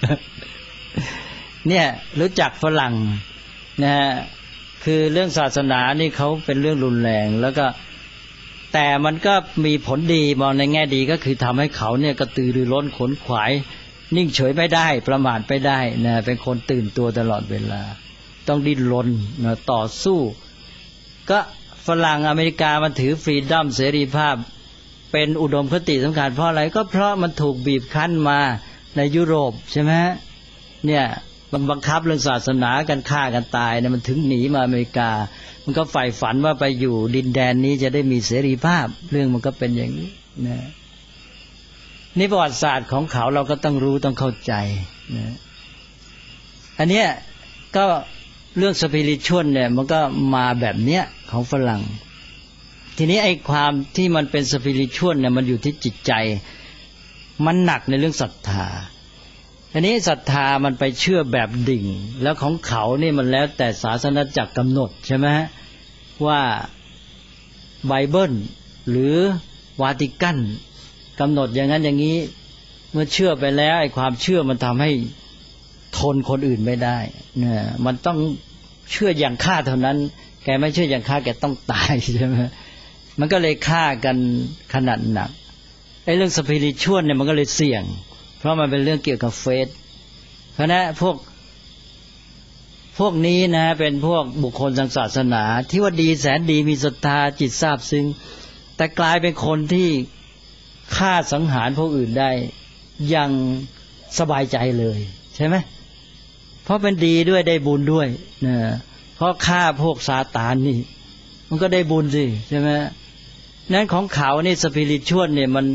เนี่ยรู้จักฝรั่งนะฮะคือเรื่องศาสนานี่เขาเป็นเรื่องรุนแรงแล้วก็แต่มันก็มีผลดีมองในแง่ดีก็คือทำให้เขาเนี่ยกระตือรือร้นขนขวายนิ่งเฉยไม่ได้ประมาทไม่ได้นะเป็นคนตื่นตัวตลอดเวลาต้องดิ้นรนนะต่อสู้ก็ฝรั่งอเมริกามันถือฟรีดอมเสรีภาพเป็นอุดมคติสำคัญเพราะอะไรก็เพราะมันถูกบีบคั้นมาในยุโรปใช่ไหมเนี่ยมันบังคับเรื่องศาสนากันฆ่ากันตายเนี่ยมันถึงหนีมาอเมริกามันก็ใฝ่ฝันว่าไปอยู่ดินแดนนี้จะได้มีเสรีภาพเรื่องมันก็เป็นอย่างนี้นะนี่ประวัติศาสตร์ของเขาเราก็ต้องรู้ต้องเข้าใจนะอันเนี้ยก็เรื่องสปิริตชวลเนี่ยมันก็มาแบบเนี้ยของฝรั่งทีนี้ไอ้ความที่มันเป็นสปิริตชวลเนี่ยมันอยู่ที่จิตใจมันหนักในเรื่องศรัทธาทีนี้ศรัทธามันไปเชื่อแบบดิ่งแล้วของเขานี่มันแล้วแต่ศาสนาจักรกำหนดใช่ไหมว่าไบเบิลหรือวาติกันกำหนดอย่างนั้นอย่างนี้เมื่อเชื่อไปแล้วไอ้ความเชื่อมันทำให้ทนคนอื่นไม่ได้เนี่ยมันต้องเชื่ออย่างข้าเท่านั้นแกไม่เชื่ออย่างข้าแกต้องตายใช่ไหมมันก็เลยฆ่ากันขนาดหนักไอ้เรื่องสปิริตชวลเนี่ยมันก็เลยเสี่ยงเพราะมันเป็นเรื่องเกี่ยวกับเฟธเพราะนั้นพวกนี้นะเป็นพวกบุคคลทางศาสนาที่ว่าดีแสนดีมีศรัทธาจิตซาบซึ้งแต่กลายเป็นคนที่ฆ่าสังหารพวกอื่นได้อย่างสบายใจเลยใช่ไหมเพราะเป็นดีด้วยได้บุญด้วยนะเพราะฆ่าพวกซาตานนี่มันก็ได้บุญสิใช่ไหมนั้นของเขานี่สปิริตชวลเนี่ยมัน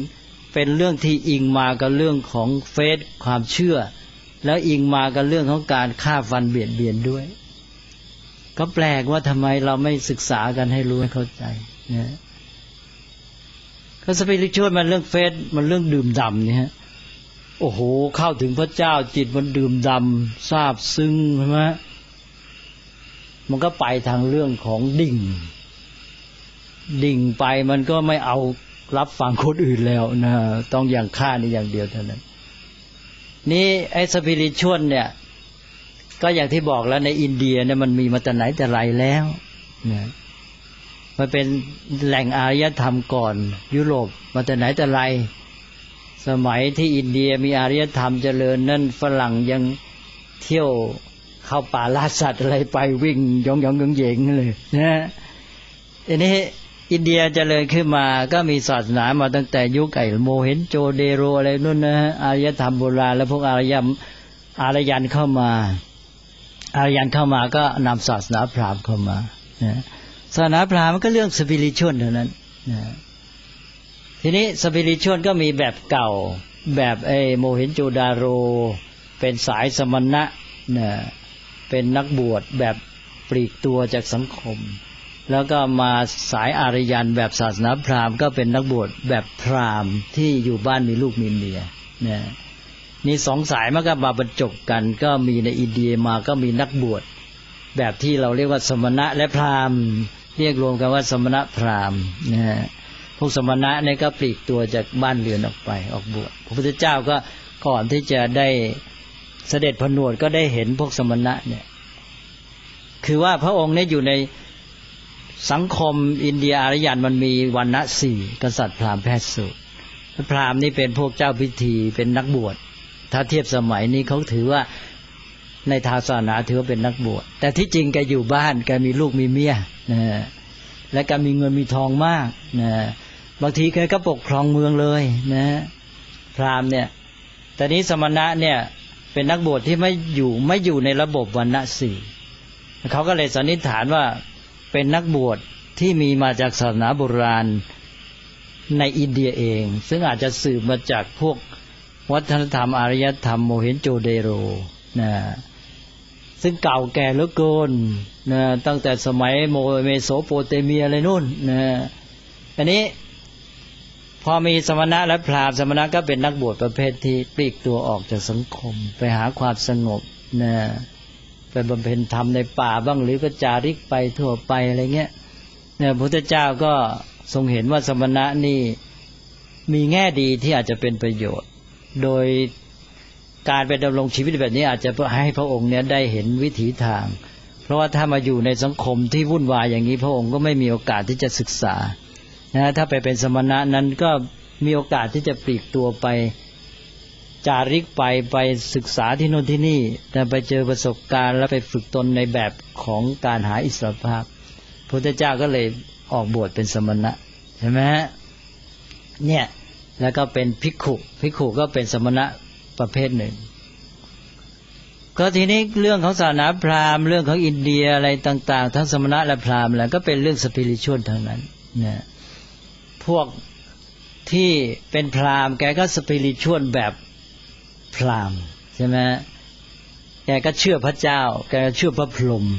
เป็นเรื่องที่อิงมากับเรื่องของเฟซความเชื่อแล้วอิงมากับเรื่องของการฆ่าฟันเบียดเบียนด้วยก็แปลกว่าทำไมเราไม่ศึกษากันให้รู้ให้เข้าใจนะก็สปิริตชวลมันเรื่องเฟซมันเรื่องดื่มด่ำเนี่ยโอ้โหเข้าถึงพระเจ้าจิตมันดื่มด่ำซาบซึ้งใช่ไหมมันก็ไปทางเรื่องของดิ่งไปมันก็ไม่เอารับฟังคนอื่นแล้วนะต้องอย่างข้านี่อย่างเดียวเท่านั้นนี่ไอ้สปิริตชวลเนี่ยก็อย่างที่บอกแล้วในอินเดียเนี่ยมันมีมาแต่ไหนแต่ไรแล้วนะมันเป็นแหล่งอารยธรรมก่อนยุโรปมาแต่ไหนแต่ไรสมัยที่อินเดียมีอารยธรรมเจริญนั่นฝรั่งยังเที่ยวเข้าป่าล่าสัตว์อะไรไปวิ่งยองเหย่งเลยนะอันนี้อินเดียเจริญขึ้นมาก็มีศาสนามาตั้งแต่ยุคโมเห็นโจเดโรอะไรนู่นนะอารยธรรมโบราณแล้วพวกอารยันเข้ามาก็นำศาสนาพราหมณ์เข้ามานะศาสนาพราหมณ์มันก็เรื่องสปิริตชวลเท่านั้นนะทีนี้สปิริตชวลก็มีแบบเก่าแบบโมเห็นโจดาโรเป็นสายสมณะนะเป็นนักบวชแบบปลีกตัวจากสังคมแล้วก็มาสายอารยันแบบศาสนาพราหมณ์ก็เป็นนักบวชแบบพราหมณ์ที่อยู่บ้านมีลูกมีเมียนะนี่สองสายมันก็มาบรรจบกันก็มีในอินเดียมาก็มีนักบวชแบบที่เราเรียกว่าสมณะและพราหมณ์เรียกรวมกันว่าสมณะพราหมณ์นะพวกสมณะเนี่ยก็ปลีกตัวจากบ้านเรือนออกไปออกบวชพระพุทธเจ้าก็ก่อนที่จะได้เสด็จผนวดก็ได้เห็นพวกสมณะเนี่ยคือว่าพระองค์เนี่ยอยู่ในสังคมอินเดียอารยันมันมีวรรณะสี่กษัตริย์พราหมณ์แพทย์สูตรพราหมณ์นี่เป็นพวกเจ้าพิธีเป็นนักบวชถ้าเทียบสมัยนี้เขาถือว่าในทางศาสนาถือว่าเป็นนักบวชแต่ที่จริงแกอยู่บ้านแกมีลูกมีเมียนะและแกมีเงินมีทองมากนะบางทีแกก็ปกครองเมืองเลยนะพราหมณ์เนี่ยแต่นี้สมณะเนี่ยเป็นนักบวชที่ไม่อยู่ในระบบวรรณะสี่เขาก็เลยสันนิษฐานว่าเป็นนักบวชที่มีมาจากศาสนาโบราณในอินเดียเองซึ่งอาจจะสืบมาจากพวกวัฒนธรรมอารยธรรมโมเห็นโจเดโรนะซึ่งเก่าแก่เหลือเกินนะตั้งแต่สมัยเมโสโปเตเมียอะไรนู่นนะอันนี้พอมีสมณะและพราหมณ์สมณะก็เป็นนักบวชประเภทที่ปลีกตัวออกจากสังคมไปหาความสงบนะไปบำเพ็ญธรรมในป่าบ้างหรือก็จาริกไปทั่วไปอะไรเงี้ยเนี่ยพระพุทธเจ้าก็ทรงเห็นว่าสมณะนี่มีแง่ดีที่อาจจะเป็นประโยชน์โดยการไปดำรงชีวิตแบบนี้อาจจะให้พระองค์เนี่ยได้เห็นวิถีทางเพราะว่าถ้ามาอยู่ในสังคมที่วุ่นวายอย่างนี้พระองค์ก็ไม่มีโอกาสที่จะศึกษานะถ้าไปเป็นสมณะนั้นก็มีโอกาสที่จะปลีกตัวไปจาริกไปศึกษาที่โน่นที่นี่แต่ไปเจอประสบการณ์แล้วไปฝึกตนในแบบของการหาอิสรภาพพระพุทธเจ้าก็เลยออกบวชเป็นสมณะใช่ไหมฮะเนี่ยแล้วก็เป็นภิกขุก็เป็นสมณะประเภทหนึ่งก็ทีนี้เรื่องของศาสนาพราหมณ์เรื่องของอินเดียอะไรต่างๆทั้งสมณะและพราหมณ์แล้วก็เป็นเรื่องสปิริตชวลทั้งนั้นนะพวกที่เป็นพราหมณ์แกก็สปิริตชวลแบบพราหมณ์ใช่ไหมแกก็เชื่อพระเจ้าแกก็เชื่อพระพรหม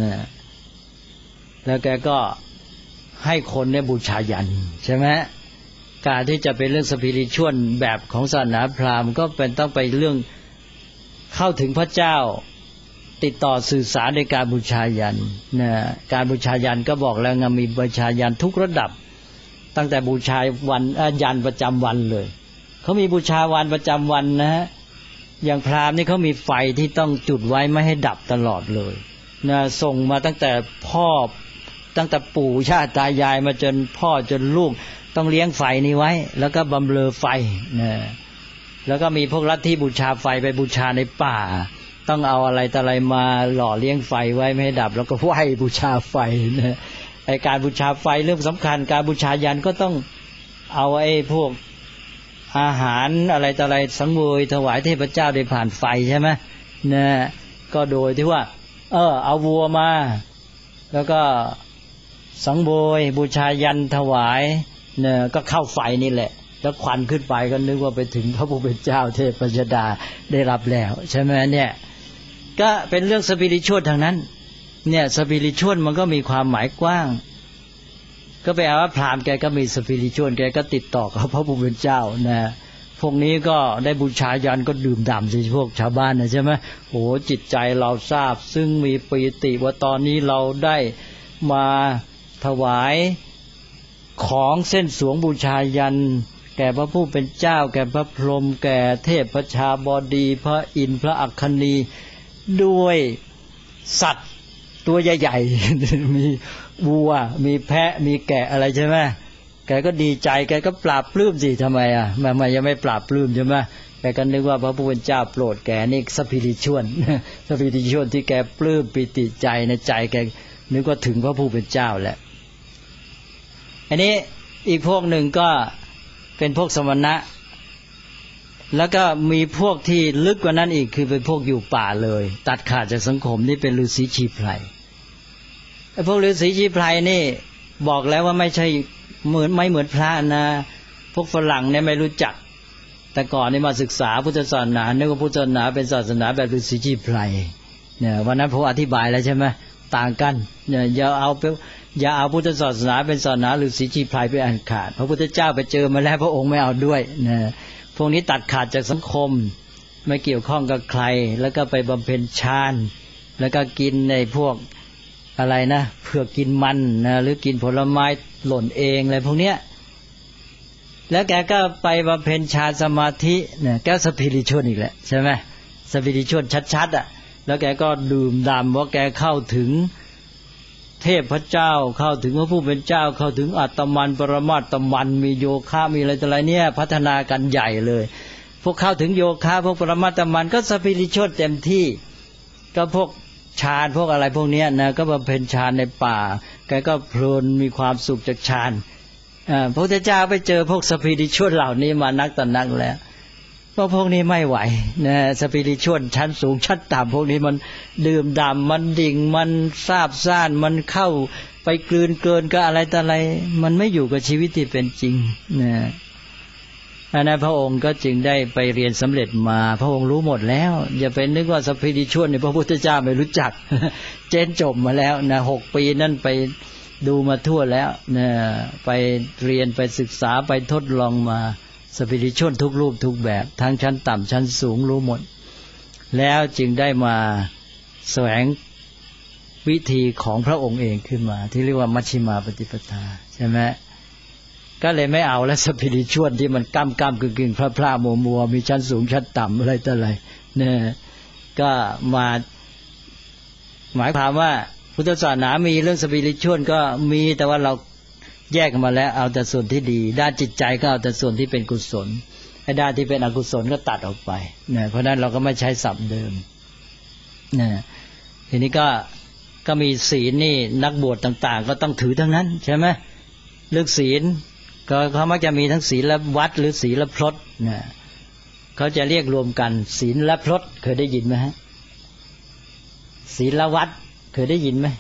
แล้วแกก็ให้คนเนี่ยบูชายันใช่ไหมการที่จะเป็นเรื่องสปิริตชวลแบบของศาสนาพราหมณ์ก็เป็นต้องไปเรื่องเข้าถึงพระเจ้าติดต่อสื่อสารในการบูชายันนะการบูชายันก็บอกแล้วมีบูชายันทุกระดับตั้งแต่บูชาวันยันประจำวันเลยเขามีบูชาวันประจำวันนะฮะอย่างพราหมณ์นี่เขามีไฟที่ต้องจุดไว้ไม่ให้ดับตลอดเลยนะส่งมาตั้งแต่ตั้งแต่ปู่ชาติตายายมาจนพ่อจนลูกต้องเลี้ยงไฟนี้ไว้แล้วก็บำเรอไฟนะแล้วก็มีพวกลัทธิบูชาไฟไปบูชาในป่าต้องเอาอะไรต่ออะไรมาหล่อเลี้ยงไฟไว้ไม่ให้ดับแล้วก็ไหว้บูชาไฟนะไอ้การบูชาไฟเรื่องสำคัญการบูชายันก็ต้องเอาไอ้พวกอาหารอะไรต่ออะไรสังเวยถวายเทพเจ้าโดยผ่านไฟใช่ไหมนะก็โดยที่ว่าเอาวัวมาแล้วก็สังเวยบูชายันถวายเนี่ยก็เข้าไฟนี่แหละแล้วควันขึ้นไปก็นึกว่าไปถึงพระผู้เป็นเจ้าเทพยดาได้รับแล้วใช่ไหมเนี่ยก็เป็นเรื่องสปิริตชวลทางนั้นเนี่ยสปิริตชวลมันก็มีความหมายกว้างก็ไปเอาว่าพราหมณ์แกก็มีสปิริตชวลแกก็ติดต่อกับพระผู้เป็นเจ้านะพวกนี้ก็ได้บูชายันก็ดื่มด่ำสิพวกชาวบ้านนะใช่ไหมโอ้จิตใจเราทราบซึ่งมีปีติว่าตอนนี้เราได้มาถวายของเส้นสวงบูชายันแก่พระผู้เป็นเจ้าแก่พระพรหมแก่เทพพระชาบดีพระอินทร์พระอัคคณีด้วยสัตว์ตัวใหญ่ๆมีวัวมีแพะมีแกะอะไรใช่ไหมแกก็ดีใจแกก็ปราบปลื้มสิทำไมอ่ะทำไมยังไม่ปราบปลื้มใช่ไหมแกก็นึกว่าพระผู้เป็นเจ้าโปรดแกนี่สปิริตชวลสปิริตชวลที่แกปลื้มปิติใจในใจแกนึกว่าถึงพระผู้เป็นเจ้าแล้วอันนี้อีกพวกหนึ่งก็เป็นพวกสมณะแล้วก็มีพวกที่ลึกกว่านั้นอีกคือเป็นพวกอยู่ป่าเลยตัดขาดจากสังคมนี่เป็นฤาษีชีไพรไอ้พวกฤาษีชีไพรนี่บอกแล้วว่าไม่ใช่ไม่เหมือนพระนะพวกฝรั่งเนี่ยไม่รู้จักแต่ก่อนนี่มาศึกษาพุทธศาสนานึกว่าพุทธศาสนาเป็นศาสนาแบบฤาษีชีไพรเนี่ยวันนั้นผมอธิบายแล้วใช่ไหมต่างกันเนี่ยอย่าเอาพุทธศาสนาเป็นศาสนาฤาษีชีไพรไปอันขาดพระพุทธเจ้าไปเจอมาแล้วพระองค์ไม่เอาด้วยนะพวกนี้ตัดขาดจากสังคมไม่เกี่ยวข้องกับใครแล้วก็ไปบำเพ็ญฌานแล้วก็กินในพวกอะไรนะเพื่อกินมันนะหรือกินผลไม้หล่นเองอะไรพวกเนี้ยแล้วแกก็ไปบำเพ็ญฌานสมาธิเนี่ยแกสปิริตชวลอีกแหละใช่ไหมสปิริตชวลชัดๆอ่ะแล้วแกก็ดื่มด่ำว่าแกเข้าถึงเทพพระเจ้าเข้าถึงพระผู้เป็นเจ้าเข้าถึงอัตตมันปรมาตตมันมีโยคะมีอะไรต่ออะไรเนี่ยพัฒนากันใหญ่เลยพวกเข้าถึงโยคะพวกปรมาตตมันก็สปิริตชวลเต็มที่ก็พวกฌานพวกอะไรพวกนี้นะก็บำเพ็ญฌานในป่าแกก็เพลินมีความสุขจากฌานพระพุทธเจ้าไปเจอพวกสปิริตชวลเหล่านี้มานักต่อนักแล้วพวกนี้ไม่ไหวนะสปิริตชวลชั้นสูงชั้นต่ำพวกนี้มันดื่มด่ำมันดิ่งมันซาบซ่านมันเข้าไปกลืนเกินกับอะไรต่ออะไรมันไม่อยู่กับชีวิตที่เป็นจริงนะอันนั้นพระองค์ก็จึงได้ไปเรียนสำเร็จมาพระองค์รู้หมดแล้วอย่าไปนึกว่าสปิริตชวลในพระพุทธเจ้าไม่รู้จักเจนจบมาแล้วนะ6 ปีนั่นไปดูมาทั่วแล้วนะไปเรียนไปศึกษาไปทดลองมาสปิริตชวลทุกรูปทุกแบบทั้งชั้นต่ำชั้นสูงรู้หมดแล้วจึงได้มาแสวงวิธีของพระองค์เองขึ้นมาที่เรียกว่ามัชฌิมาปฏิปทาใช่ไหมก็เลยไม่เอาแล้วสปิริตชวลที่มันก้ำกึ่งพระมัวมีชั้นสูงชั้นต่ำอะไรต่ออะไรเนี่ยก็มาหมายความว่าพุทธศาสนามีเรื่องสปิริตชวลก็มีแต่ว่าเราแยกกันมาแล้วเอาแต่ส่วนที่ดีด้านจิตใจก็เอาแต่ส่วนที่เป็นกุศลไอ้ด้านที่เป็นอกุศลก็ตัดออกไปเนี่ยเพราะนั้นเราก็ไม่ใช้ศัพท์เดิมเนี่ยทีนี้ก็มีศีลนี่นักบวชต่างๆก็ต้องถือทั้งนั้นใช่ไหมเรื่องศีลก็เขามักจะมีทั้งศีลวัดหรือศีลพรตเนี่ยเขาจะเรียกรวมกันศีลและพรตเคยได้ยินไหมฮะศีลวัดเคยได้ยินไหม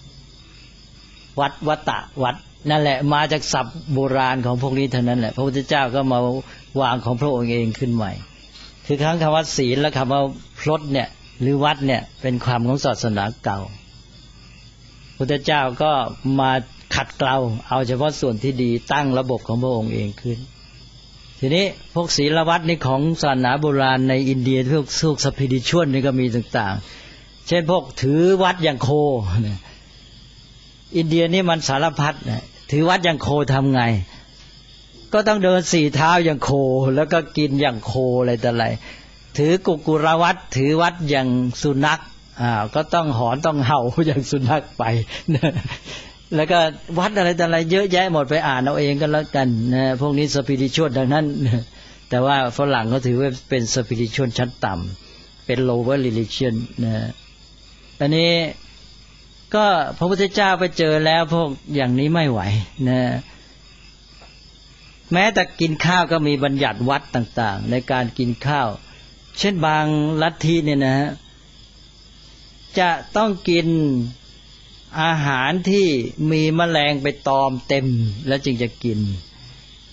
วัตตะวัดนั่นแหละมาจากศัพท์โบราณของพวกนี้เท่านั้นแหละพระพุทธเจ้าก็มาวางของพระองค์เองขึ้นใหม่คือคำว่าศีลและคำว่าพรตเนี่ยหรือวัดเนี่ยเป็นความของศาสนาเก่าพุทธเจ้าก็มาขัดเกลาเอาเฉพาะส่วนที่ดีตั้งระบบของพระองค์เองขึ้นทีนี้พวกศีลวัดนี่ของศาสนาโบราณในอินเดียพวกสปิริตชวลนี่ก็มีต่างๆเช่นพวกถือวัดอย่างโคอินเดียนี่มันสารพัดถือวัดอย่างโคทำไงก็ต้องเดิน4 เท้าอย่างโคแล้วก็กินอย่างโคอะไรต่ออะไรถือกุรวัดถือวัดอย่างสุนัขก็ต้องหอนต้องเห่าอย่างสุนัขไปแล้วก็วัดอะไรต่ออะไรเยอะแยะหมดไปอ่านเอาเองก็แล้วกันนะพวกนี้สปิริตชวลดังนั้นแต่ว่าฝรั่งเขาถือว่าเป็นสปิริตชวลชั้นต่ำเป็น lower religion นะอันนี้ก็พระพุทธเจ้าไปเจอแล้วพวกอย่างนี้ไม่ไหวนะแม้แต่กินข้าวก็มีบัญญัติวัดต่างๆในการกินข้าวเช่นบางลัทธิเนี่ยนะจะต้องกินอาหารที่มีแมลงไปตอมเต็มแล้วจึงจะกิน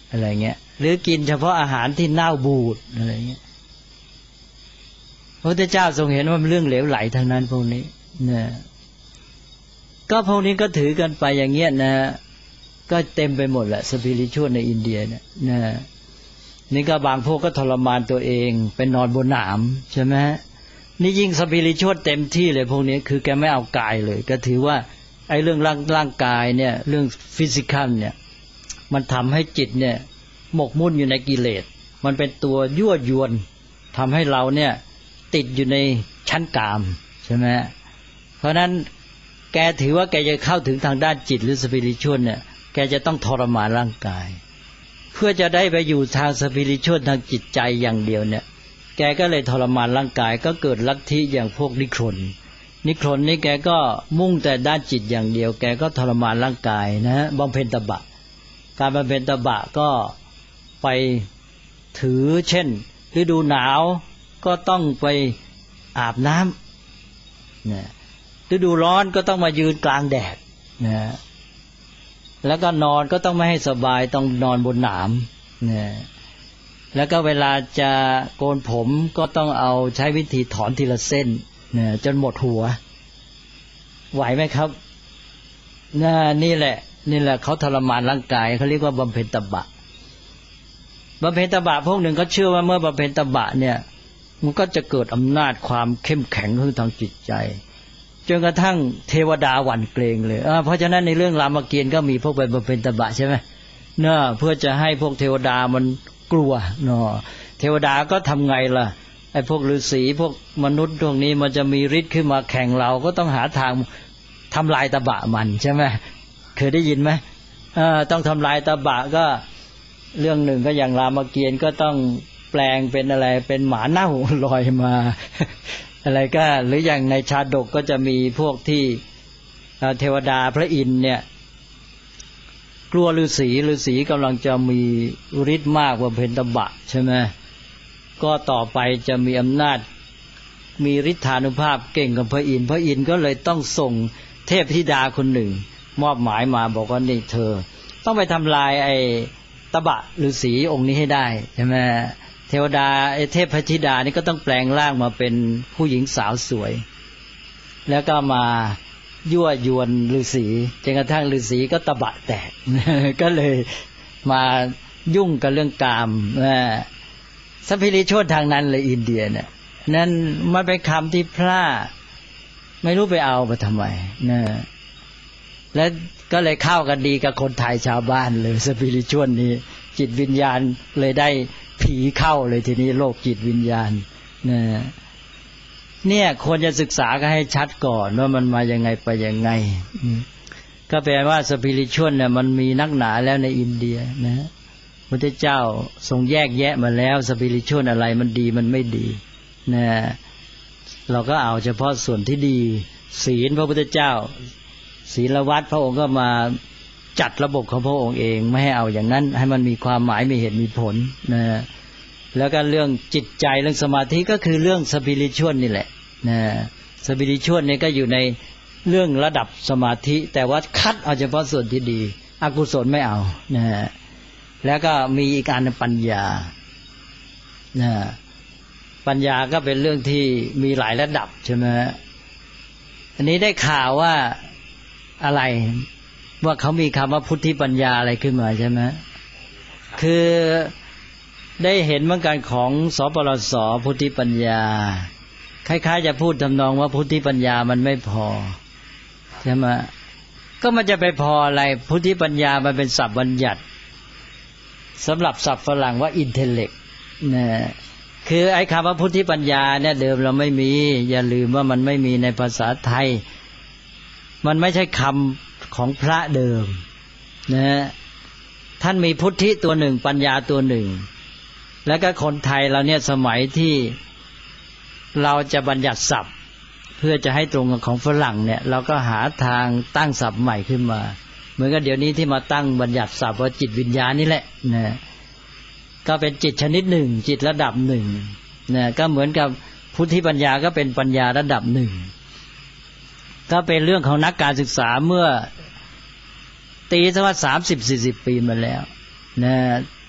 อะไรเงี้ยหรือกินเฉพาะอาหารที่เน่าบูดอะไรเงี้ยพระพุทธเจ้าทรงเห็นว่ามันเรื่องเหลวไหลทั้งนั้นพวกนี้นะก็พวกนี้ก็ถือกันไปอย่างเงี้ยนะก็เต็มไปหมดแหละสปิริตชัวลในอินเดียเนี่ยนะนี่ก็บางพวกก็ทรมานตัวเองเป็นนอนบนหนามใช่ไหมนี่ยิ่งสปิริตชัวลเต็มที่เลยพวกนี้คือแกไม่เอากายเลยก็ถือว่าไอ้เรื่องร่างกายเนี่ยเรื่องฟิสิคัลเนี่ยมันทำให้จิตเนี่ยหมกมุ่นอยู่ในกิเลสมันเป็นตัวยั่วยวนทำให้เราเนี่ยติดอยู่ในชั้นกามใช่ไหมเพราะนั้นแกถือว่าแกจะเข้าถึงทางด้านจิตหรือสปิริตชัวลเนี่ยแกจะต้องทรมานร่างกายเพื่อจะได้ไปอยู่ทางสปิริตชัวลทางจิตใจอย่างเดียวเนี่ยแกก็เลยทรมานร่างกายก็เกิดลัทธิอย่างพวกนิครนนี่แกก็มุ่งแต่ด้านจิตอย่างเดียวแกก็ทรมานร่างกายนะบำเพ็ญตบะการบำเพ็ญตบะก็ไปถือเช่นฤดูหนาวก็ต้องไปอาบน้ำนะฤดูร้อนก็ต้องมายืนกลางแดดนะแล้วก็นอนก็ต้องไม่ให้สบายต้องนอนบนหนามนะแล้วก็เวลาจะโกนผมก็ต้องเอาใช้วิธีถอนทีละเส้นนะจนหมดหัวไหวไหมครับนี่แหละเขาทรมานร่างกายเขาเรียกว่าบำเพ็ญตบะบำเพ็ญตบะพวกหนึ่งเขาเชื่อว่าเมื่อบำเพ็ญตบะเนี่ยมันก็จะเกิดอำนาจความเข้มแข็งทางจิตใจจนกระทั่งเทวดาหวั่นเกรงเลยเพราะฉะนั้นในเรื่องรามเกียรติ์ก็มีพวกไปบำเพ็ญตบะใช่ไหมเพื่อจะให้พวกเทวดามันกลัวเทวดาก็ทำไงล่ะไอ้พวกฤาษีพวกมนุษย์พวกนี้มันจะมีฤทธิ์ขึ้นมาแข่งเราก็ต้องหาทางทำลายตบะมันใช่ไหมเคยได้ยินไหมต้องทำลายตบะก็เรื่องหนึ่งก็อย่างรามเกียรติ์ก็ต้องแปลงเป็นอะไรเป็นหมาเน่าลอยมาอะไรก็หรืออย่างในชาดกก็จะมีพวกที่เทวดาพระอินทร์เนี่ยกลัวฤาษีกำลังจะมีฤทธิ์มากกว่าบำเพ็ญตบะใช่ไหมก็ต่อไปจะมีอำนาจมีฤทธานุภาพเก่งกับพระอินทร์ก็เลยต้องส่งเทพธิดาคนหนึ่งมอบหมายมาบอกว่านี่เธอต้องไปทำลายไอ้ตบะฤาษีองค์นี้ให้ได้ใช่ไหมเทวดาไอ้เทพธิดานี่ก็ต้องแปลงร่างมาเป็นผู้หญิงสาวสวยแล้วก็มายั่วยวนฤาษีจนกระทั่งฤาษีก็ตบะแตก ก็เลยมายุ่งกับเรื่องกามสปิริตชัวลทางนั้นเลยอินเดียเนี่ยนั่นมันเป็นคำที่พระไม่รู้ไปเอาไปทำไมนะแล้วก็เลยเข้ากันดีกับคนไทยชาวบ้านเลยสปิริตชัวลนี้จิตวิญญาณเลยได้ผีเข้าเลยทีนี้โลกจิตวิญญาณเนี่ยควรจะศึกษากันให้ชัดก่อนว่ามันมายังไงไปยังไงก็แปลว่าสปิริตชัวลเนี่ยมันมีนักหนาแล้วในอินเดียนะพระพุทธเจ้าทรงแยกแยะมาแล้วสปิริตชัวลอะไรมันดีมันไม่ดีนะเราก็เอาเฉพาะส่วนที่ดีศีลพระพุทธเจ้าศีลวัดพระองค์ก็มาจัดระบบของพระองค์เองไม่ให้เอาอย่างนั้นให้มันมีความหมายมีเหตุมีผลนะแล้วก็เรื่องจิตใจเรื่องสมาธิก็คือเรื่องสปิริตชัวลนี่แหละนะสปิริตชัวลนี่ก็อยู่ในเรื่องระดับสมาธิแต่ว่าคัดเอาเฉพาะส่วนที่ดีอกุศลไม่เอานะแล้วก็มีอีกอันปัญญานะปัญญาก็เป็นเรื่องที่มีหลายระดับใช่ไหมอันนี้ได้ข่าวว่าอะไรว่าเขามีคำว่าพุทธิปัญญาอะไรขึ้นมาใช่ไหมคือได้เห็นเหมือนกันของสปรสพุทธิปัญญาคล้ายๆจะพูดทำนองว่าพุทธิปัญญามันไม่พอใช่ไหมก็มันจะไปพออะไรพุทธิปัญญามันเป็นศัพท์บัญญัติสำหรับศัพท์ฝรั่งว่า intellect นะคือไอ้คำว่าพุทธิปัญญาเนี่ยเดิมเราไม่มีอย่าลืมว่ามันไม่มีในภาษาไทยมันไม่ใช่คำของพระเดิมนะท่านมีพุทธิตัวหนึ่งปัญญาตัวหนึ่งแล้วก็คนไทยเราเนี่ยสมัยที่เราจะบัญญัติศัพท์เพื่อจะให้ตรงกับของฝรั่งเนี่ยเราก็หาทางตั้งศัพท์ใหม่ขึ้นมาเหมือนกับเดี๋ยวนี้ที่มาตั้งบัญญัติศัพท์ว่าจิตวิญญาณนี่แหละนะก็เป็นจิตชนิดหนึ่งจิตระดับหนึ่งนะก็เหมือนกับพุทธิปัญญาก็เป็นปัญญาระดับหนึ่งก็เป็นเรื่องของนักการศึกษาเมื่อตีสักว่า30-40 ปีมาแล้วนะ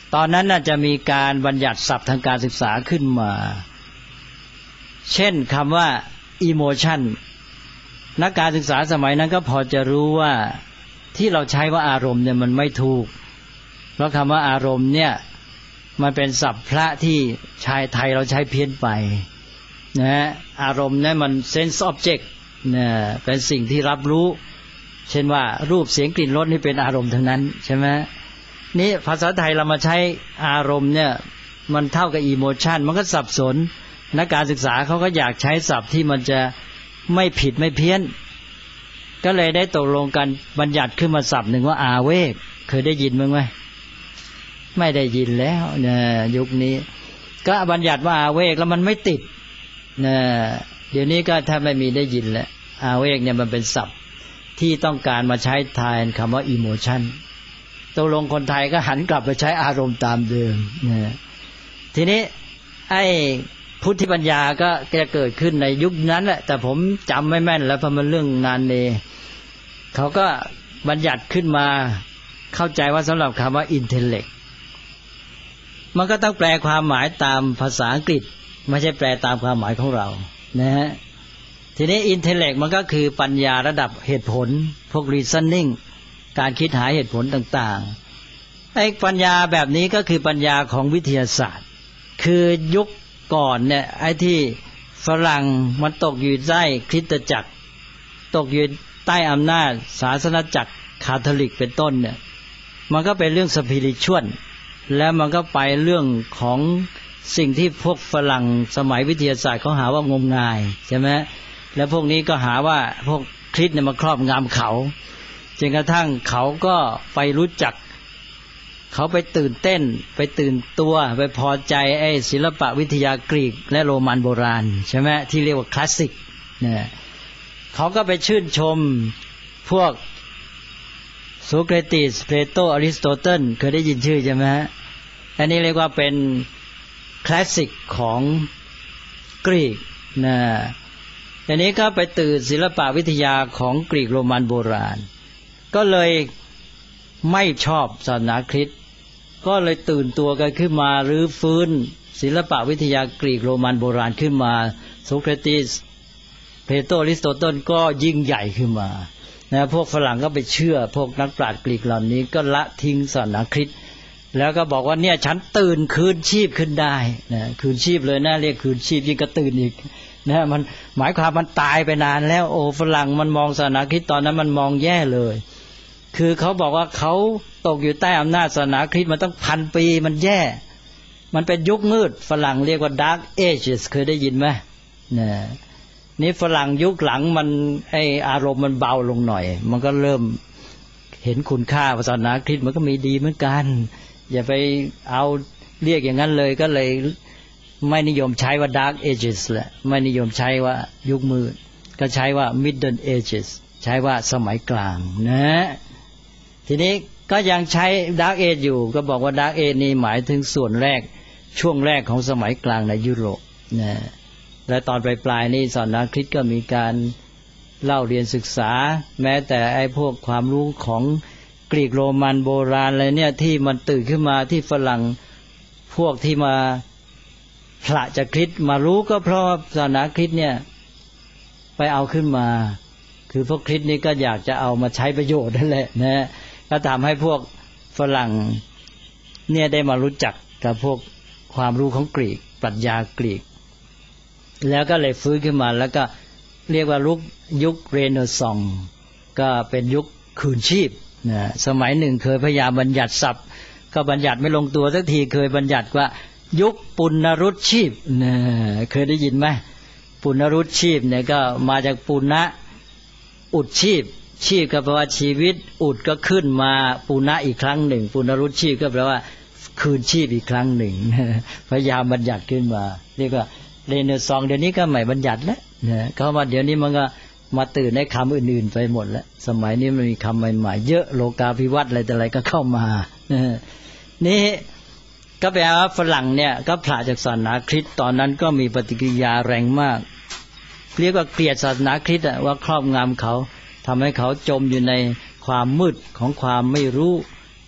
ตอนนั้นน่าจะมีการบัญญัติศัพท์ทางการศึกษาขึ้นมาเช่นคำว่า emotion นักการศึกษาสมัยนั้นก็พอจะรู้ว่าที่เราใช้ว่าอารมณ์เนี่ยมันไม่ถูกเพราะคำว่าอารมณ์เนี่ยมันเป็นศัพท์พระที่ชายไทยเราใช้เพี้ยนไปนะอารมณ์เนี่ยมัน sense object นะเป็นสิ่งที่รับรู้เช่นว่ารูปเสียงกลิ่นรสนี่เป็นอารมณ์ทั้งนั้นใช่ไหมนี่ภาษาไทยเรามาใช้อารมณ์เนี่ยมันเท่ากับ emotion มันก็สับสนนักการศึกษาเขาก็อยากใช้ศัพท์ที่มันจะไม่ผิดไม่เพี้ยนก็เลยได้ตกลงกันบัญญัติขึ้นมาศัพท์หนึ่งว่าอาเวกเคยได้ยินมั้ยไหมไม่ได้ยินแล้วนะยุคนี้ก็บัญญัติว่าอาเวกแล้วมันไม่ติดนะเดี๋ยวนี้ก็แทบไม่มีได้ยินแล้วอาเวกเนี่ยมันเป็นศัพท์ที่ต้องการมาใช้แทนคำว่า emotion ตกลงคนไทยก็หันกลับไปใช้อารมณ์ตามเดิมนะทีนี้ไอ้พุทธิปัญญาก็จะเกิดขึ้นในยุคนั้นแหละแต่ผมจำไม่แม่นแล้วเพราะมันเรื่องนานเลยเขาก็บัญญัติขึ้นมาเข้าใจว่าสำหรับคำว่า intellect มันก็ต้องแปลความหมายตามภาษาอังกฤษไม่ใช่แปลตามความหมายของเรานะฮะทีนี้ intellect มันก็คือปัญญาระดับเหตุผลพวก reasoning การคิดหาเหตุผลต่างๆไอ้ปัญญาแบบนี้ก็คือปัญญาของวิทยาศาสตร์คือยุคก่อนเนี่ยไอ้ที่ฝรั่งมันตกอยู่ใต้คริสตจักรตกอยู่ใต้อำนาจศาสนจักรคาทอลิกเป็นต้นเนี่ยมันก็เป็นเรื่องสปิริตชวลแล้วมันก็ไปเรื่องของสิ่งที่พวกฝรั่งสมัยวิทยาศาสตร์เขาหาว่างมงายใช่ไหมแล้วพวกนี้ก็หาว่าพวกคริสต์เนี่ยมาครอบงำเขาจนกระทั่งเขาก็ไปรู้จักเขาไปตื่นเต้นไปตื่นตัวไปพอใจไอ้ศิลปะวิทยากรีกและโรมันโบราณใช่ไหมที่เรียกว่าคลาสสิกเนี่ยเขาก็ไปชื่นชมพวกโสเครติสเพลโตอริสโตเติลเคยได้ยินชื่อใช่ไหมอันนี้เรียกว่าเป็นคลาสสิกของกรีกนะอันนี้ก็ไปตื่นศิลปะวิทยาของกรีกโรมันโบราณก็เลยไม่ชอบศาสนาคริสต์ก็เลยตื่นตัวกันขึ้นมารื้อฟื้นศิลปะวิทยากรีกโรมันโบราณขึ้นมาโสเครติสเพลโตอริสโตเติลก็ยิ่งใหญ่ขึ้นมานะพวกฝรั่งก็ไปเชื่อพวกนักปราชญ์กรีกเหล่านี้ก็ละทิ้งศาสนาคริสต์แล้วก็บอกว่าเนี่ยฉันตื่นคืนชีพขึ้นได้นะคืนชีพเลยนะเรียกคืนชีพยิ่งกระตื่นอีกนะมันหมายความมันตายไปนานแล้วโอ้ฝรั่งมันมองศาสนาคริสต์ตอนนั้นมันมองแย่เลยคือเขาบอกว่าเขาตกอยู่ใต้อำนาจศาสนาคริสต์มาตั้ง1,000 ปีมันแย่มันเป็นยุคมืดฝรั่งเรียกว่า Dark Ages เคยได้ยินไหมนี่ฝรั่งยุคหลังมันไออารมณ์มันเบาลงหน่อยมันก็เริ่มเห็นคุณค่าศาสนาคริสต์มันก็มีดีเหมือนกันอย่าไปเอาเรียกอย่างนั้นเลยก็เลยไม่นิยมใช้ว่า Dark Ages แหละไม่นิยมใช้ว่ายุคมืดก็ใช้ว่า Middle Ages ใช้ว่าสมัยกลางนะทีนี้ก็ยังใช้ Dark Age อยู่ก็บอกว่า Dark Age นี่หมายถึงส่วนแรกช่วงแรกของสมัยกลางในยุโรปนะและตอนปลายๆนี่ศาสนาคริสต์ก็มีการเล่าเรียนศึกษาแม้แต่ไอ้พวกความรู้ของกรีกโรมันโบราณอะไรเนี่ยที่มันตื่นขึ้นมาที่ฝรั่งพวกที่มาผละจากคริสต์มารู้ก็เพราะศาสนาคริสต์เนี่ยไปเอาขึ้นมาคือพวกคริสต์นี่ก็อยากจะเอามาใช้ประโยชน์นั่นแหละนะก็ทำให้พวกฝรั่งเนี่ยได้มารู้จักกับพวกความรู้ของกรีกปรัชญากรีกแล้วก็เลยฟื้นขึ้นมาแล้วก็เรียกว่ายุคเรเนซองส์ก็เป็นยุคคืนชีพนะสมัยหนึ่งเคยพยายามบัญญัติศัพท์ก็บัญญัติไม่ลงตัวสักทีเคยบัญญัติว่ายุคปุณณรุตชีพนะเคยได้ยินไหมปุณณรุตชีพเนี่ยก็มาจากปุณณะอุดชีพชีพก็แปลว่าชีวิตอุดก็ขึ้นมาปุณณะอีกครั้งหนึ่งปุณณรุตชีพก็แปลว่าคืนชีพอีกครั้งหนึ่งพยายามบัญญัติขึ้นมาเรียกว่าเรเนซองส์เดี๋ยวนี้ก็ไม่บัญญัติแล้วนะเขาว่าเดี๋ยวนี้มันก็มาตื่นในคำอื่นๆไปหมดแล้วสมัยนี้มันมีคำใหม่ๆเยอะโลกาภิวัตน์อะไรแต่อะไรก็เข้ามานี่ก็แปลว่าฝรั่งเนี่ยก็ผละจากศาสนาคริสต์ตอนนั้นก็มีปฏิกิริยาแรงมากเรียกว่าเกลียดศาสนาคริสต์ว่าครอบงำเขาทำให้เขาจมอยู่ในความมืดของความไม่รู้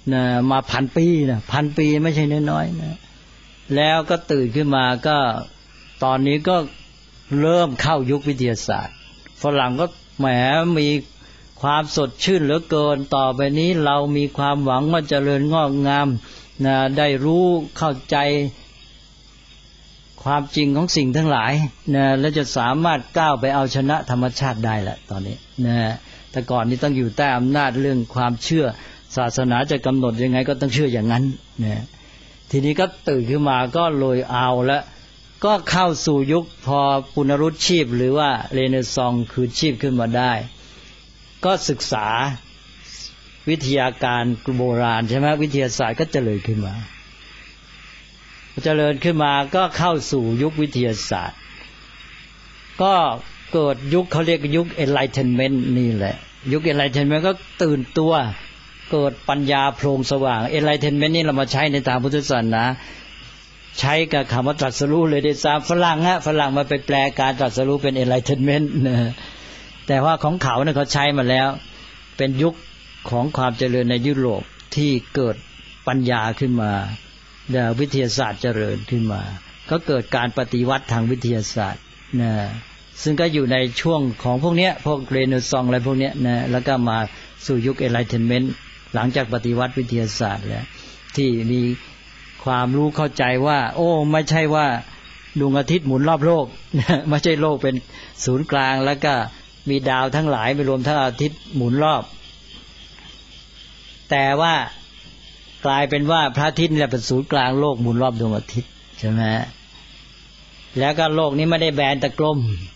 นะมา1,000 ปีนะ1,000 ปีไม่ใช่น้อยๆนะแล้วก็ตื่นขึ้นมาก็ตอนนี้ก็เริ่มเข้ายุควิทยาศาสตร์ฝรั่งก็แหมมีความสดชื่นเหลือเกินต่อไปนี้เรามีความหวังว่าเจริญงอกงามนะได้รู้เข้าใจความจริงของสิ่งทั้งหลายนะและจะสามารถก้าวไปเอาชนะธรรมชาติได้แหละตอนนี้นะแต่ก่อนนี้ต้องอยู่ใต้อำนาจเรื่องความเชื่อศาสนาจะกำหนดยังไงก็ต้องเชื่ออย่างนั้นนะทีนี้ก็ตื่นขึ้นมาก็เลยเอาแล้วก็เข้าสู่ยุคพอปุณรุตชีพหรือว่าเรเนซองส์คือชีพขึ้นมาได้ก็ศึกษาวิทยาการโบราณใช่ไหมวิทยาศาสตร์ก็เจริญขึ้นมาก็เข้าสู่ยุควิทยาศาสตร์ก็เกิดยุคเขาเรียกยุค Enlightenment นี่แหละยุค Enlightenment ก็ตื่นตัวเกิดปัญญาโพลงสว่าง Enlightenment นี่เรามาใช้ในทางพุทธศาสนาใช้กับคำว่าตรัสรู้เลยได้ซ้ำฝรั่งมาไปแปลการตรัสรู้เป็น Enlightenment นะแต่ว่าของเขาเนี่ยเขาใช้มาแล้วเป็นยุคของความเจริญในยุโรปที่เกิดปัญญาขึ้นมาวิทยาศาสตร์เจริญขึ้นมาก็เกิดการปฏิวัติทางวิทยาศาสตร์นะซึ่งก็อยู่ในช่วงของพวกเนี้ยพวกเรเนซองส์อะไรพวกเนี้ยนะแล้วก็มาสู่ยุค Enlightenment หลังจากปฏิวัติวิทยาศาสตร์แล้วที่มีความรู้เข้าใจว่าโอ้ไม่ใช่ว่าดวงอาทิตย์หมุนรอบโลกไม่ใช่โลกเป็นศูนย์กลางแล้วก็มีดาวทั้งหลายไปรวมทั้งอาทิตย์หมุนรอบแต่ว่ากลายเป็นว่าพระอาทิตย์นี่แหละเป็นศูนย์กลางโลกหมุนรอบดวงอาทิตย์ใช่ไหมแล้วก็โลกนี้ไม่ได้แบนแต่กลม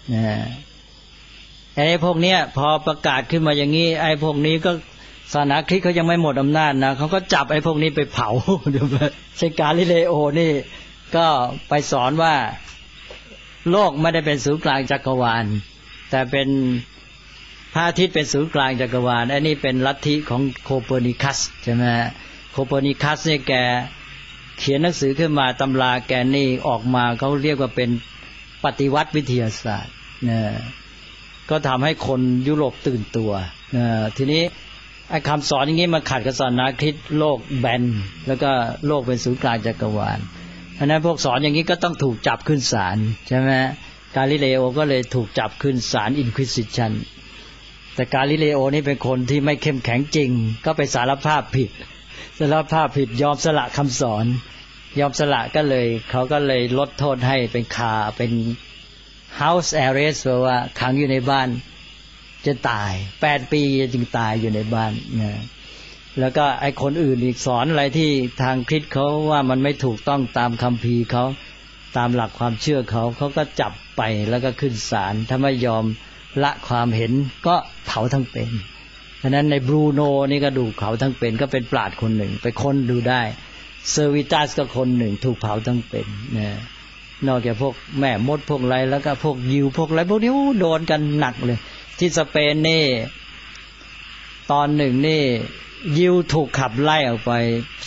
ไอ้พวกเนี้ยพอประกาศขึ้นมาอย่างนี้ไอ้พวกนี้ก็ศาสนาคริสต์เขายังไม่หมดอำนาจนะเขาก็จับไอ้พวกนี้ไปเผาเช่นกาลิเลโอนี่ก็ไปสอนว่าโลกไม่ได้เป็นศูนย์กลางจักรวาลแต่เป็นพระอาทิตย์เป็นศูนย์กลางจักรวาลอันนี้เป็นลัทธิของโคเปอร์นิคัสใช่ไหมโคเปอร์นิคัสเนี่ยแกเขียนหนังสือขึ้นมาตำราแกนี่ออกมาเขาเรียกว่าเป็นปฏิวัติวิทยาศาสตร์นะก็ทำให้คนยุโรปตื่นตัวทีนี้ไอ้คำสอนอย่างนี้มาขัดกับศาสนาคริสต์โลกแบนแล้วก็โลกเป็นศูนย์กลางจักรวาลเพราะนั้นพวกสอนอย่างนี้ก็ต้องถูกจับขึ้นศาลใช่ไหมกาลิเลโอก็เลยถูกจับขึ้นศาลอินควิซิชันแต่กาลิเลโอนี่เป็นคนที่ไม่เข้มแข็งจริงก็ไปสารภาพผิดยอมสละคำสอนยอมสละก็เลยเขาก็เลยลดโทษให้เป็น house arrest แปลว่าขังอยู่ในบ้านจะตาย8 ปีจึงตายอยู่ในบ้านนะแล้วก็ไอ้คนอื่นอีกสอนอะไรที่ทางคริสต์เขาว่ามันไม่ถูกต้องตามคัมภีร์เขาตามหลักความเชื่อเขาก็จับไปแล้วก็ขึ้นศาลถ้าไม่ยอมละความเห็นก็เผาทั้งเป็นฉะนั้นในบรูโนนี่ก็ดูเขาทั้งเป็นก็เป็นปราชญ์คนหนึ่งไปค้นดูได้เซอร์วิตัสก็คนหนึ่งถูกเผาทั้งเป็นนะนอกจากพวกแม่มดพวกไรแล้วก็พวกยิวพวกไรพวกนี้โดนกันหนักเลยที่สเปนนี่ตอนหนึ่งนี่ยิวถูกขับไล่ออกไป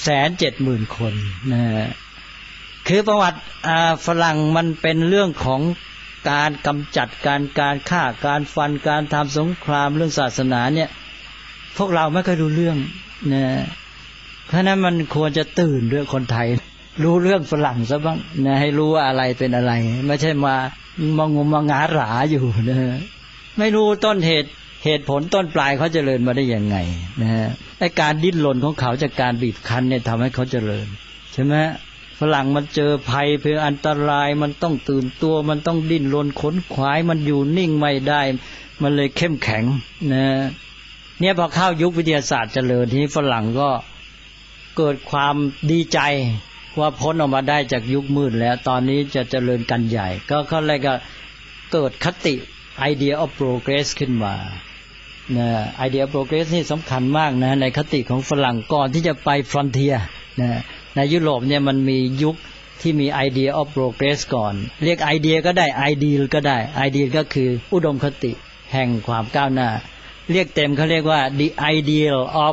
170,000 คนนะคือประวัติฝรั่งมันเป็นเรื่องของการกำจัดการฆ่าการฟันการทำสงครามเรื่องศาสนาเนี่ยพวกเราไม่เคยรู้เรื่องนะเพราะนั้นมันควรจะตื่นด้วยคนไทยรู้เรื่องฝรั่งซะบ้างนะให้รู้ว่าอะไรเป็นอะไรไม่ใช่มางมงาหราอยู่นะไม่รู้ต้นเหตุผลต้นปลายเขาเจริญมาได้ยังไงนะฮะไอ้การดิ้นรนของเขาจากการบีบคั้นเนี่ยทำให้เขาเจริญใช่ไหมฝรั่งมันเจอภัยเพื่ออันตรายมันต้องตื่นตัวมันต้องดิ้นรนขนขวายมันอยู่นิ่งไม่ได้มันเลยเข้มแข็งนะเนี่ยพอเข้ายุควิทยาศาสตร์เจริญทีนี้ฝรั่งก็เกิดความดีใจว่าพ้นออกมาได้จากยุคมืดแล้วตอนนี้จะเจริญกันใหญ่ก็เขาเลยก็เกิดคติ idea of progress ขึ้นมานะ idea of progress นี่สำคัญมากนะในคติของฝรั่งก่อนที่จะไป frontier นะในยุโรปเนี่ยมันมียุคที่มี idea of progress ก่อนเรียก idea ก็ได้ ideal ก็ได้ ideal ก็คืออุดมคติแห่งความก้าวหน้าเรียกเต็มเขาเรียกว่า the ideal of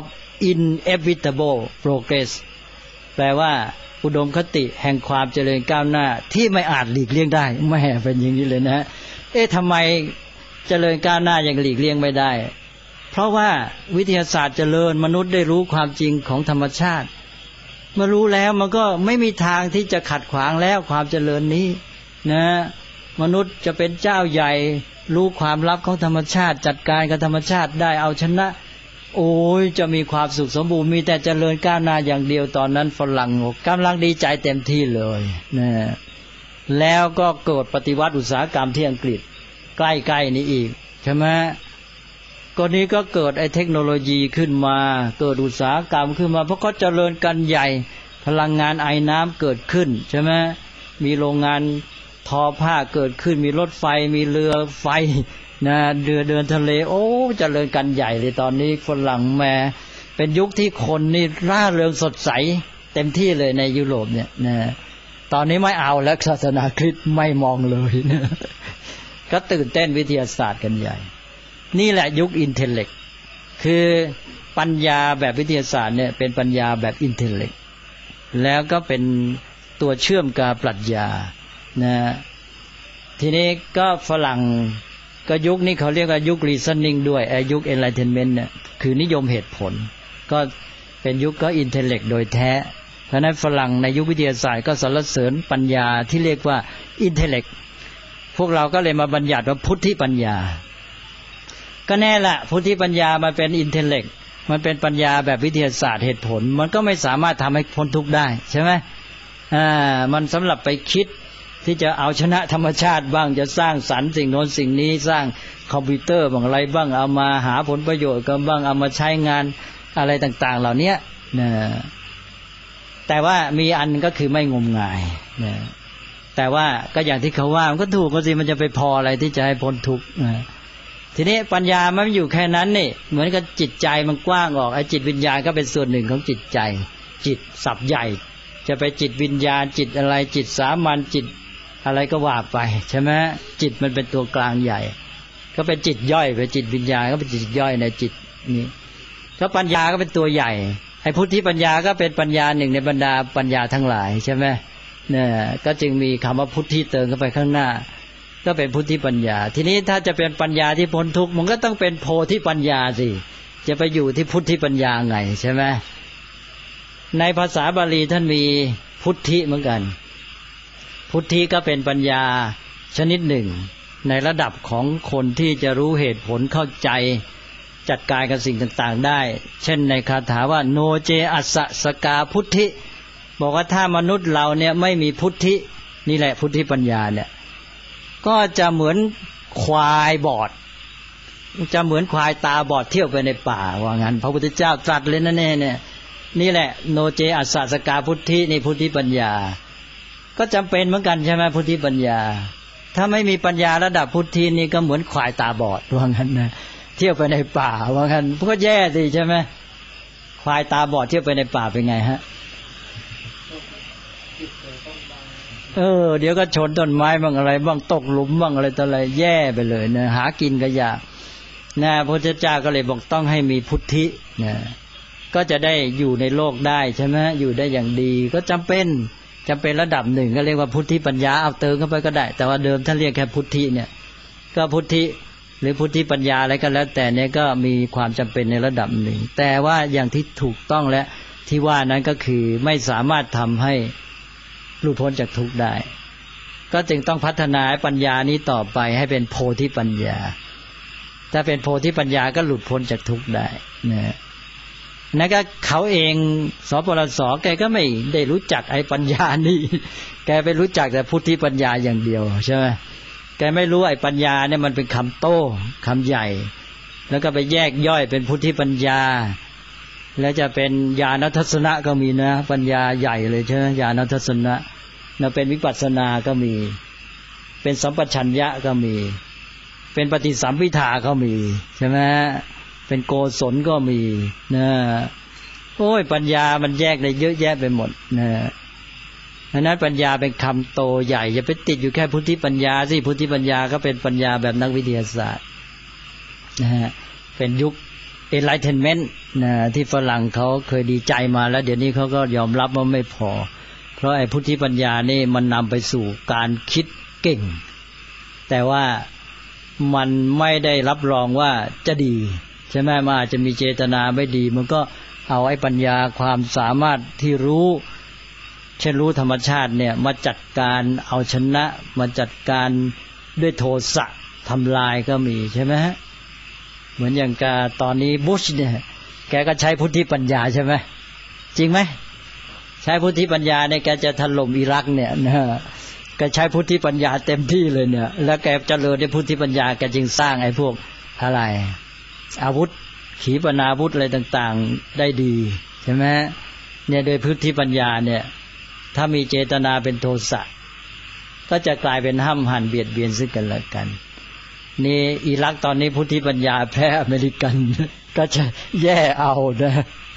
inevitable progress แปลว่าอุดมคติแห่งความเจริญก้าวหน้าที่ไม่อาจหลีกเลี่ยงได้แม่เป็นอย่างนี้เลยนะทำไมเจริญก้าวหน้ายังหลีกเลี่ยงไม่ได้เพราะว่าวิทยาศาสตร์เจริญมนุษย์ได้รู้ความจริงของธรรมชาติเมื่อรู้แล้วมันก็ไม่มีทางที่จะขัดขวางแล้วความเจริญนี้นะมนุษย์จะเป็นเจ้าใหญ่รู้ความลับของธรรมชาติจัดการกับธรรมชาติได้เอาชนะโอ้ยจะมีความสุขสมบูรณ์มีแต่เจริญก้าวหน้าอย่างเดียวตอนนั้นฝรั่งกำลังดีใจเต็มที่เลยนะแล้วก็เกิดปฏิวัติอุตสาหกรรมที่อังกฤษใกล้ๆนี้อีกใช่ไหมก็นี้ก็เกิดไอ้เทคโนโลยีขึ้นมาเกิดอุตสาหกรรมขึ้นมาเพราะเขาเจริญกันใหญ่พลังงานไอน้ำเกิดขึ้นใช่ไหมมีโรงงานทอผ้าเกิดขึ้นมีรถไฟมีเรือไฟนะเรือเดินทะเลโอ้เจริญกันใหญ่เลยตอนนี้ฝรั่งแม่เป็นยุคที่คนนี่ร่าเริงสดใสเต็มที่เลยในยุโรปเนี่ยนะตอนนี้ไม่เอาแล้วศาสนาคริสต์ไม่มองเลยนะก็ตื่นเต้นวิทยาศาสตร์กันใหญ่นี่แหละยุคอินเทลเล็กคือปัญญาแบบวิทยาศาสตร์เนี่ยเป็นปัญญาแบบอินเทลเล็กแล้วก็เป็นตัวเชื่อมกับปรัชญานะทีนี้ก็ฝรั่งก็ยุคนี้เขาเรียกว่ายุค reasoning ด้วยยุค enlightenment เนี่ยคือนิยมเหตุผลก็เป็นยุคก็อินเทลเล็กโดยแท้เพราะนั้นฝรั่งในยุควิทยาศาสตร์ก็สรรเสริญปัญญาที่เรียกว่าอินเทลเล็กพวกเราก็เลยมาบัญญัติว่าพุทธิปัญญาก็แน่ละพุทธิปัญญามันเป็นอินเทลเล็กมันเป็นปัญญาแบบวิทยาศาสตร์เหตุผลมันก็ไม่สามารถทำให้พ้นทุกข์ได้ใช่ไหมมันสำหรับไปคิดที่จะเอาชนะธรรมชาติบ้างจะสร้างสรรค์สิ่งโน้นสิ่งนี้สร้างคอมพิวเตอร์บางอะไรบ้างเอามาหาผลประโยชน์กันบ้างเอามาใช้งานอะไรต่างๆเหล่านี้นะแต่ว่ามีอันก็คือไม่งมงายนะแต่ว่าก็อย่างที่เขาว่ามันก็ถูกก็สิมันจะไปพออะไรที่จะให้พ้นทุกข์นะทีนี้ปัญญามันไม่อยู่แค่นั้นนี่เหมือนกับจิตใจมันกว้างออกไอ้จิตวิญญาณก็เป็นส่วนหนึ่งของจิตใจจิตศัพท์ใหญ่จะไปจิตวิญญาณจิตอะไรจิตสามัญจิตอะไรก็ว่าไปใช่ไหมจิตมันเป็นตัวกลางใหญ่ก็เป็นจิตย่อยไปจิตวิญญาณก็เป็นจิตย่อยในจิตนี้ก็ปัญญาก็เป็นตัวใหญ่ไอ้พุทธิปัญญาก็เป็นปัญญาหนึ่งในบรรดาปัญญาทั้งหลายใช่ไหมเนี่ยก็จึงมีคำว่าพุทธิเติมเข้าไปข้างหน้าก็เป็นพุทธิปัญญาทีนี้ถ้าจะเป็นปัญญาที่พ้นทุกข์มันก็ต้องเป็นโพธิปัญญาสิจะไปอยู่ที่พุทธิปัญญาไงใช่ไหมในภาษาบาลีท่านมีพุทธิเหมือนกันพุทธิก็เป็นปัญญาชนิดหนึ่งในระดับของคนที่จะรู้เหตุผลเข้าใจจัดการกับสิ่งต่างๆได้เช่นในคาถาว่าโนเจอัสสะสกาพุทธิบอกว่าถ้ามนุษย์เราเนี่ยไม่มีพุทธินี่แหละพุทธิปัญญาเนี่ยก็จะเหมือนควายบอดจะเหมือนควายตาบอดเที่ยวไปในป่าว่างั้นพระพุทธเจ้าตรัสเลยนะเนี่ยนี่แหละโนเจอัสสะสกาพุทธินี่พุทธิปัญญาก็จำเป็นเหมือนกันใช่ไหมพุทธิปัญญาถ้าไม่มีปัญญาระดับพุทธินี่ก็เหมือนควายตาบอดว่างั้นนะเที่ยวไปในป่าว่างั้นก็แย่สิใช่ไหมควายตาบอดเที่ยวไปในป่าเป็นไงฮะเดี๋ยวก็ชนต้นไม้บ้างอะไรบ้างตกหลุมบ้างอะไรต่ออะไรแย่ไปเลยนะหากินก็ยากนะพระพุทธเจ้าก็เลยบอกต้องให้มีพุทธินะก็จะได้อยู่ในโลกได้ใช่ไหมอยู่ได้อย่างดีก็จำเป็นระดับหนึ่งก็เรียกว่าพุทธิปัญญาเอาเติมเข้าไปก็ได้แต่ว่าเดิมท่านเรียกแค่พุทธิเนี่ยก็พุทธิหรือพุทธิปัญญาอะไรก็แล้วแต่เนี่ยก็มีความจำเป็นในระดับหนึ่งแต่ว่าอย่างที่ถูกต้องและที่ว่านั้นก็คือไม่สามารถทำให้หลุดพ้นจากทุกข์ได้ก็จึงต้องพัฒนาปัญญานี้ต่อไปให้เป็นโพธิปัญญาถ้าเป็นโพธิปัญญาก็หลุดพ้นจากทุกข์ได้นะนั่นก็เขาเองสปรส.แกก็ไม่ได้รู้จักไอ้ปัญญานี่แกไปรู้จักแต่พุทธิปัญญาอย่างเดียวใช่ไหมแกไม่รู้ไอ้ปัญญาเนี่ยมันเป็นคำโต้คำใหญ่แล้วก็ไปแยกย่อยเป็นพุทธิปัญญาแล้วจะเป็นญาณทัศนะก็มีนะปัญญาใหญ่เลยใช่ไหมญาณทัศนะแล้วเป็นวิปัสสนาก็มีเป็นสัมปชัญญะก็มีเป็นปฏิสัมภิทาก็มีใช่ไหมเป็นโกศลก็มีนะโอ้ยปัญญามันแยกได้เยอะแยะไปหมดนะดังนั้นปัญญาเป็นคำโตใหญ่อย่าไปติดอยู่แค่พุทธิปัญญาสิพุทธิปัญญาก็เป็นปัญญาแบบนักวิทยาศาสตร์นะฮะเป็นยุค enlightenment นะที่ฝรั่งเขาเคยดีใจมาแล้วเดี๋ยวนี้เขาก็ยอมรับว่าไม่พอเพราะไอ้พุทธิปัญญานี่มันนำไปสู่การคิดเก่งแต่ว่ามันไม่ได้รับรองว่าจะดีใช่ไหมมันอาจจะมีเจตนาไม่ดีมันก็เอาไอ้ปัญญาความสามารถที่รู้เช่นรู้ธรรมชาติเนี่ยมาจัดการเอาชนะมาจัดการด้วยโทสะทำลายก็มีใช่ไหมฮะเหมือนอย่างกาตอนนี้บุชเนี่ยแกก็ใช้พุทธิปัญญาใช่ไหมจริงไหมใช้พุทธิปัญญาเนี่ยแกจะถล่มอิรักเนี่ยนะแกใช้พุทธิปัญญาเต็มที่เลยเนี่ยแล้วแกเจริญด้วยพุทธิปัญญาแกจึงสร้างไอ้พวกอะไรอาวุธขีปนาวุธอะไรต่างๆได้ดีใช่ไหมเนี่ยโดยพุทธิปัญญาเนี่ยถ้ามีเจตนาเป็นโทสะก็จะกลายเป็นห้ำหั่นเบียดเบียนซึ่งกันและกันนี่อิรักตอนนี้พุทธิปัญญาแพ้อเมริกันก็จะแย่เอานะ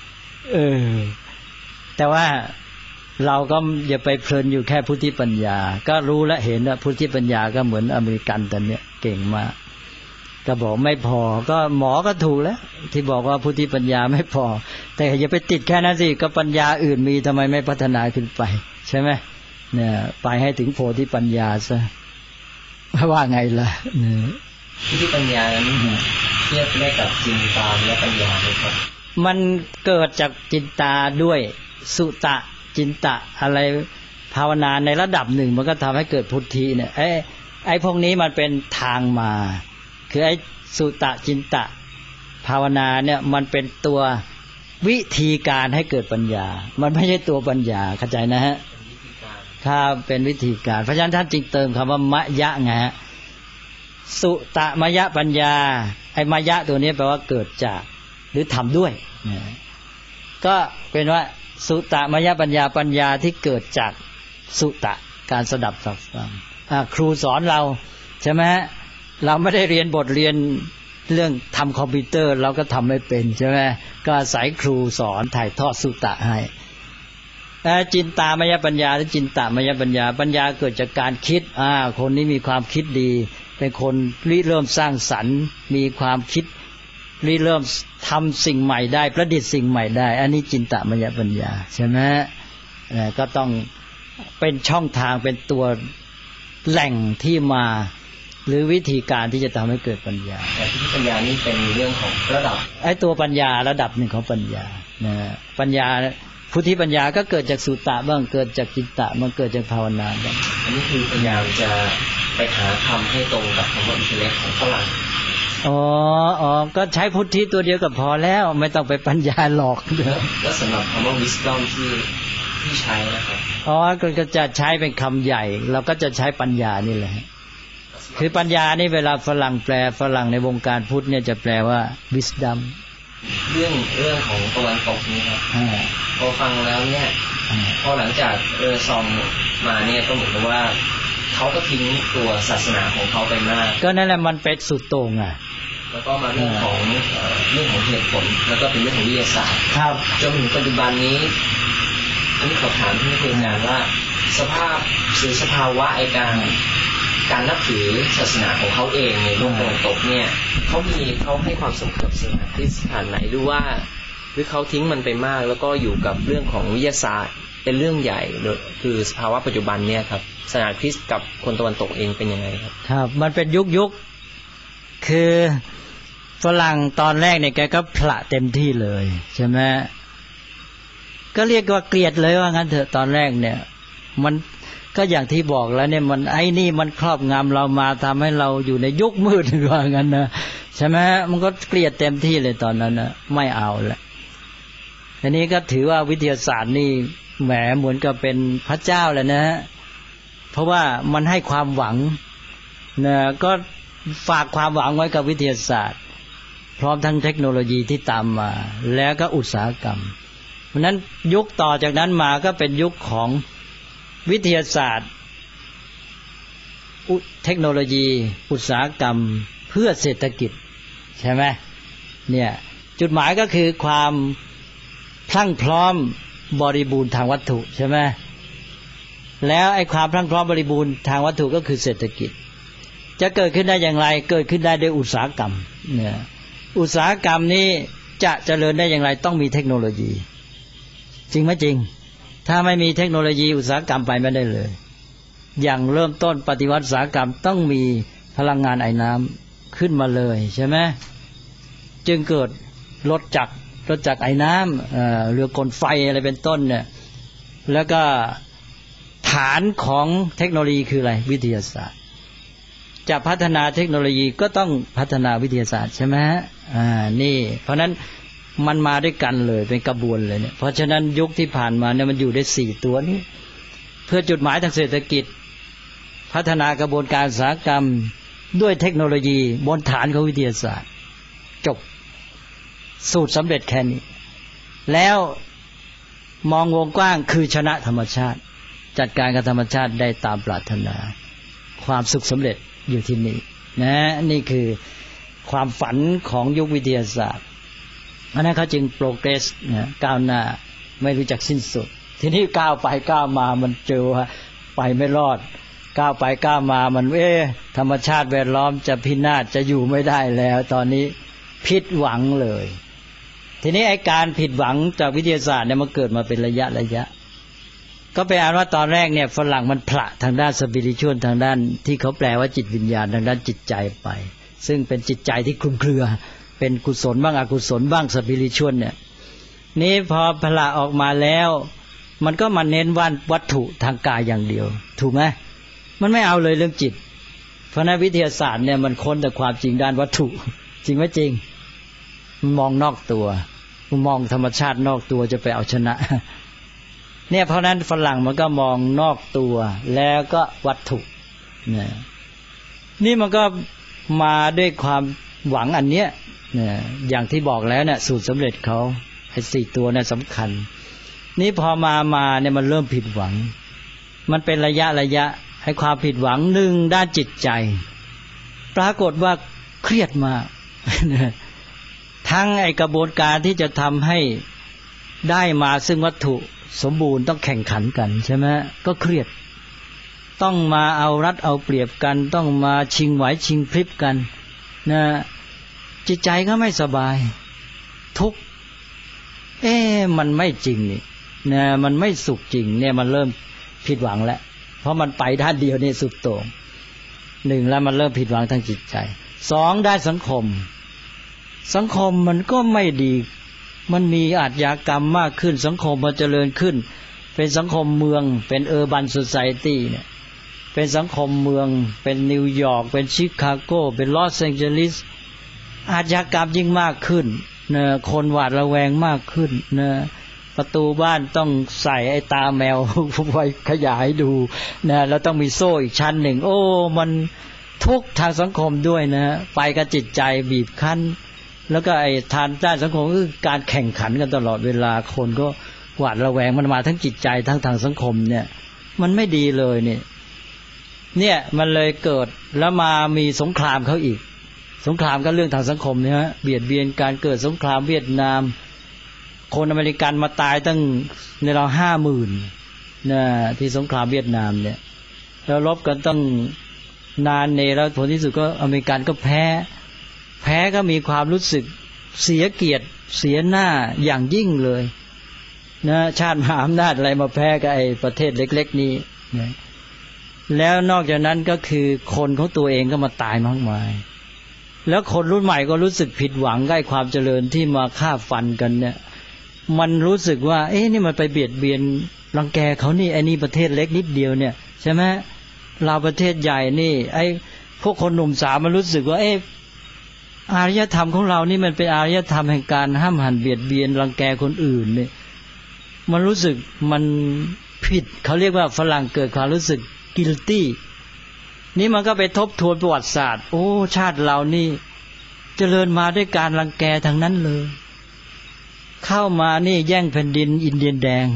แต่ว่าเราก็อย่าไปเพลินอยู่แค่พุทธิปัญญาก็รู้และเห็นว่าพุทธิปัญญาก็เหมือนอเมริกันตอนนี้เก่งมากก็บอกไม่พอก็หมอก็ถูกแล้วที่บอกว่าพุทธิปัญญาไม่พอแต่อย่าไปติดแค่นั้นสิก็ปัญญาอื่นมีทำไมไม่พัฒนาขึ้นไปใช่ไหมเนี่ยไปให้ถึงโพธิปัญญาซะว่าไงล่ะพุทธิปัญญานั้นเทียบได้กับจินตาและปัญญาไหมครับมันเกิดจากจินตาด้วยสุตะจินตะอะไรภาวนาในระดับหนึ่งมันก็ทำให้เกิดพุทธิเนี่ยไอ้พวกนี้มันเป็นทางมาคือไอ้สุตะจินตะภาวนาเนี่ยมันเป็นตัววิธีการให้เกิดปัญญามันไม่ใช่ตัวปัญญาเข้าใจนะฮะถ้าเป็นวิธีการเพราะฉะนั้นท่านจึงเติมคำว่ามยะไงฮะสุตะมยะปัญญาไอ้มยะตัวนี้แปลว่าเกิดจากหรือทำด้วยก็เป็นว่าสุตะมยะปัญญาปัญญาที่เกิดจากสุตะการสดับสับฟังครูสอนเราใช่ไหมเราไม่ได้เรียนบทเรียนเรื่องทำคอมพิวเตอร์เราก็ทำไม่เป็นใช่ไหมก็อาศัยครูสอนถ่ายทอดสุตะให้จินตามยปัญญาหรือจินตามยปัญญาปัญญาเกิดจากการคิดคนนี้มีความคิดดีเป็นคนริเริ่มสร้างสรรค์มีความคิดริเริ่มทำสิ่งใหม่ได้ประดิษฐ์สิ่งใหม่ได้อันนี้จินตามยปัญญาใช่ไหมก็ต้องเป็นช่องทางเป็นตัวแหล่งที่มาหรือวิธีการที่จะทำให้เกิดปัญญาแต่ที่ปัญญานี่เป็นเรื่องของระดับไอ้ตัวปัญญาระดับหนึ่งของปัญญาปัญญาพุทธิปัญญาก็เกิดจากสุตตะบ้างเกิดจากจิตตะบ้างเกิดจากภาวนาบ้างอันนี้คือปัญญาจะไปหาคำให้ตรงกับคำว่าอินเทเล็กของฝรั่งก็ใช้พุทธิตัวเดียวก็พอแล้วไม่ต้องไปปัญญาหลอกแล้วสำหรับคำว่า wisdom ที่ใช้นะครับก็จะใช้เป็นคำใหญ่เราก็จะใช้ปัญญานี่แหละคือปัญญานี่เวลาฝรั่งแปลฝรั่งในวงการพุทธเนี่ยจะแปลว่า wisdom เรื่องของตะวันตกนี้ครับพอฟังแล้วเนี่ยพอหลังจากซองมาเนี่ยก็เหมือนกับว่าเขาก็ทิ้งตัวศาสนาของเขาไปมากก็นั่นแหละมันเป็นสุดโต่งแล้วก็มาเรื่องของเหตุผลแล้วก็เป็นเรื่องของวิทยาศาสตร์ครับจนถึงปัจจุบันนี้อันนี้ขอถามที่คุยงานว่าสภาพหรือสภาวะไอ้การนับถือศาสนาของเขาเองในโลกตะวันตกเนี่ยเขาให้ความสำคัญศาสนาคริสต์ขนาดไหนหรือเขาทิ้งมันไปมากแล้วก็อยู่กับเรื่องของวิทยาศาสตร์เป็นเรื่องใหญ่คือสภาวะปัจจุบันเนี่ยครับศาสนาคริสต์กับคนตะวันตกเองเป็นยังไงครับครับมันเป็นยุคคือฝรั่งตอนแรกเนี่ยแกก็ผละเต็มที่เลยใช่ไหมก็เรียกว่าเกลียดเลยว่างั้นเถอะตอนแรกเนี่ยมันก็อย่างที่บอกแล้วเนี่ยมันไอ้นี่มันครอบงำเรามาทำให้เราอยู่ในยุคมืดว่างั้นนะใช่ไหมมันก็เกลียดเต็มที่เลยตอนนั้นนะไม่เอาละทีนี้ก็ถือว่าวิทยาศาสตร์นี่แหมเหมือนกับเป็นพระเจ้าเลยนะเพราะว่ามันให้ความหวังนะก็ฝากความหวังไว้กับวิทยาศาสตร์พร้อมทั้งเทคโนโลยีที่ตามมาแล้วก็อุตสาหกรรมเพราะนั้นยุคต่อจากนั้นมาก็เป็นยุคของวิทยาศาสตร์เทคโนโลยีอุตสาหกรรมเพื่อเศรษฐกิจใช่ไหมเนี่ยจุดหมายก็คือความพรั่งพร้อมบริบูรณ์ทางวัตถุใช่ไหมแล้วไอ้ความพรั่งพร้อมบริบูรณ์ทางวัตถุก็คือเศรษฐกิจจะเกิดขึ้นได้อย่างไรเกิดขึ้นได้ด้วยอุตสาหกรรมเนี่ยอุตสาหกรรมนี้จะเจริญได้อย่างไรต้องมีเทคโนโลยีจริงไหมจริงถ้าไม่มีเทคโนโลยีอุตสาหกรรมไปไม่ได้เลยอย่างเริ่มต้นปฏิวัติอุตสาหกรรมต้องมีพลังงานไอ้น้ำขึ้นมาเลยใช่ไหมจึงเกิดรถจักรไอ้น้ำเรือกลไฟอะไรเป็นต้นเนี่ยแล้วก็ฐานของเทคโนโลยีคืออะไรวิทยาศาสตร์จะพัฒนาเทคโนโลยีก็ต้องพัฒนาวิทยาศาสตร์ใช่ไหมนี่เพราะนั้นมันมาด้วยกันเลยเป็นกระบวนเลยเนี่ยเพราะฉะนั้นยุคที่ผ่านมาเนี่ยมันอยู่ได้4ตัวนี้เพื่อจุดหมายทางเศรษฐกิจพัฒนากระบวนการอุตสาหกรรมด้วยเทคโนโลยีบนฐานของวิทยาศาสตร์จบสูตรสำเร็จแค่นี้แล้วมองวงกว้างคือชนะธรรมชาติจัดการกับธรรมชาติได้ตามปรารถนาความสุขสำเร็จอยู่ที่นี่นะนี่คือความฝันของยุควิทยาศาสตร์อันนั้นเขาจึงโปรเกรสนะก้าวหน้าไม่รู้จักสิ้นสุดทีนี้ก้าวไปก้าวมามันเจอว่าไปไม่รอดก้าวไปก้าวมามันธรรมชาติแวดล้อมจะพินาศจะอยู่ไม่ได้แล้วตอนนี้ผิดหวังเลยทีนี้ไอ้การผิดหวังจากวิทยาศาสตร์เนี่ยมันเกิดมาเป็นระยะก็ไปอ่านว่าตอนแรกเนี่ยฝรั่งมันผละทางด้านสปิริตชวลทางด้านที่เขาแปลว่าจิตวิญญาณทางด้านจิตใจไปซึ่งเป็นจิตใจที่คลุมเครือเป็นกุศลบ้างอกุศลบ้างสปิริตชวลเนี่ยนี่พอผละออกมาแล้วมันก็มาเน้นวัตถุทางกายอย่างเดียวถูกไหมมันไม่เอาเลยเรื่องจิตเพราะนั้นวิทยาศาสตร์เนี่ยมันค้นแต่ความจริงด้านวัตถุจริงไหมจริงมันมองนอกตัวมันมองธรรมชาตินอกตัวจะไปเอาชนะเนี่ยเพราะนั้นฝรั่งมันก็มองนอกตัวแล้วก็วัตถุเนี่ยนี่มันก็มาด้วยความหวังอันเนี้ยเนี่ยอย่างที่บอกแล้วเนี่ยสูตรสำเร็จเขาไอ้4ตัวเนี่ยสำคัญนี่พอมาเนี่ยมันเริ่มผิดหวังมันเป็นระยะให้ความผิดหวังหนึ่งด้านจิตใจปรากฏว่าเครียดมากทั้งไอ้กระบวนการที่จะทำให้ได้มาซึ่งวัตถุสมบูรณ์ต้องแข่งขันกันใช่ไหมก็เครียดต้องมาเอารัดเอาเปรียบกันต้องมาชิงไหวชิงพริบกันนะจิตใจก็ไม่สบายทุกข์มันไม่จริงนี่นะมันไม่สุขจริงเนี่ยมันเริ่มผิดหวังแล้วเพราะมันไปด้านเดียวนี่สุดโต่ง1แล้วมันเริ่มผิดหวังทางจิตใจ2ด้านสังคมมันก็ไม่ดีมันมีอาชญากรรมมากขึ้นสังคมมันเจริญขึ้นเป็นสังคมเมืองเป็นเออร์บันโซไซตี้เนี่ยเป็นสังคมเมืองเป็นนิวยอร์กเป็นชิคาโกเป็นลอสแองเจลิสอาชญากรรมยิ่งมากขึ้นนะคนหวาดระแวงมากขึ้นนะประตูบ้านต้องใส่ไอ้ตาแมวไว้ขยายดูนะแล้วต้องมีโซ่อีกชั้นหนึ่งมันทุกข์ทางสังคมด้วยนะไปกับจิตใจบีบคั้นแล้วก็ไอ้ทางด้านสังคมคือการแข่งขันกันตลอดเวลาคนก็หวาดระแวงมันมาทั้งจิตใจทั้งทางสังคมเนี่ยมันไม่ดีเลยเนี่ยมันเลยเกิดแล้วมามีสงครามเขาอีกสงครามก็เรื่องทางสังคมเนี่ยเบียดเบียนการเกิดสงครามเวียดนามคนอเมริกันมาตายตั้งในเรา 50,000 นะที่สงครามเวียดนามเนี่ยแล้วรบกันตั้งนานแล้วผลที่สุดก็อเมริกันก็แพ้ก็มีความรู้สึกเสียเกียรติเสียหน้าอย่างยิ่งเลยนะชาติมหาอำนาจอะไรมาแพ้กับไอ้ประเทศเล็กๆนี้นะแล้วนอกจากนั้นก็คือคนของตัวเองก็มาตายมากมายแล้วคนรุ่นใหม่ก็รู้สึกผิดหวังใกล้ความเจริญที่มาฆ่าฟันกันเนี่ยมันรู้สึกว่านี่มันไปเบียดเบียนรังแกเขานี่ไอ้นี่ประเทศเล็กนิดเดียวเนี่ยใช่ไหมเราประเทศใหญ่นี่ไอ้พวกคนหนุ่มสาวมันรู้สึกว่าอารยธรรมของเรานี่มันเป็นอารยธรรมแห่งการห้ามหันเบียดเบียนรังแกคนอื่นนี่มันรู้สึกมันผิดเขาเรียกว่าฝรั่งเกิดความรู้สึก guilty นี่มันก็ไปทบทวนประวัติศาสตร์ชาติเรานี่เจริญมาด้วยการรังแกทั้งนั้นเลยเข้ามานี่แย่งแผ่นดินอินเดียนแดง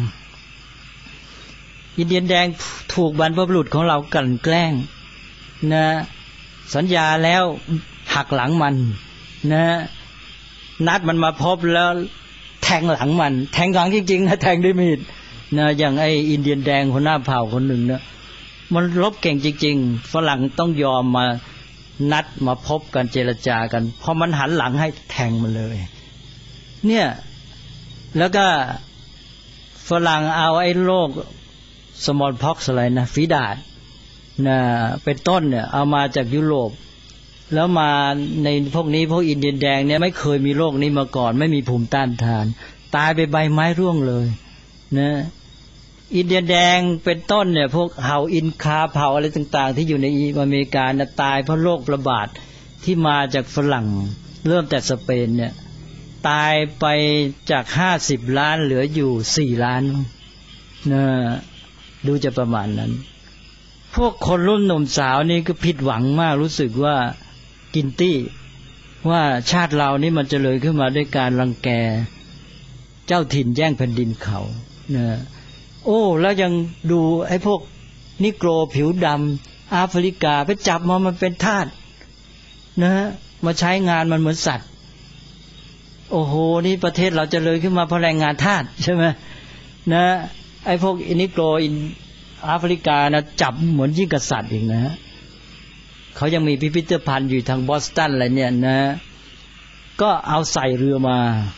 ถูกบรรพบุรุษของเรากลั่นแกล้งนะสัญญาแล้วหักหลังมันนะนัดมันมาพบแล้วแทงหลังมันแทงหลังจริงๆนะแทงด้วยมีดนะอย่างไอ้อินเดียนแดงหัวหน้าเผ่าคนหนึ่งนะมันรบเก่งจริงๆฝรั่งต้องยอมมานัดมาพบกันเจรจากันพอมันหันหลังให้แทงมันเลยเนี่ยแล้วก็ฝรั่งเอาไอ้โรคสมอลพ็อกซ์อะไรนะฝีดาษนะเป็นต้นเนี่ยเอามาจากยุโรปแล้วมาในพวกนี้พวกอินเดียแดงเนี่ยไม่เคยมีโรคนี้มาก่อนไม่มีภูมิต้านทานตายไปใบไม้ร่วงเลยนะอินเดียแดงเป็นต้นเนี่ยพวกเห่าอินคาเผ่าอะไรต่างๆที่อยู่ในอเมริกานะตายเพราะโรคระบาดที่มาจากฝรั่งเริ่มแต่สเปนเนี่ยตายไปจาก50 ล้านเหลืออยู่4 ล้านนะดูจะประมาณนั้นพวกคนรุ่นหนุ่มสาวนี่ก็ผิดหวังมากรู้สึกว่ากินตี้ว่าชาติเรานี่มันเจริญขึ้นมาด้วยการรังแกเจ้าถิ่นแย่งแผ่นดินเขานะโอ้แล้วยังดูไอ้พวกนิโกรผิวดำแอฟริกาไปจับมันเป็นทาสนะมาใช้งานมันเหมือนสัตว์โอ้โหนี่ประเทศเราเจริญขึ้นมาเพราะแรงงานทาสใช่ไหมนะไอ้พวกนิโกรแอฟริกานะจับเหมือนยิ่งกษัตริย์อีกนะเขายังมีพิพิธภัณฑ์อยู่ทางบอสตันอะไรเนี่ยนะก็เอาใส่เรือมา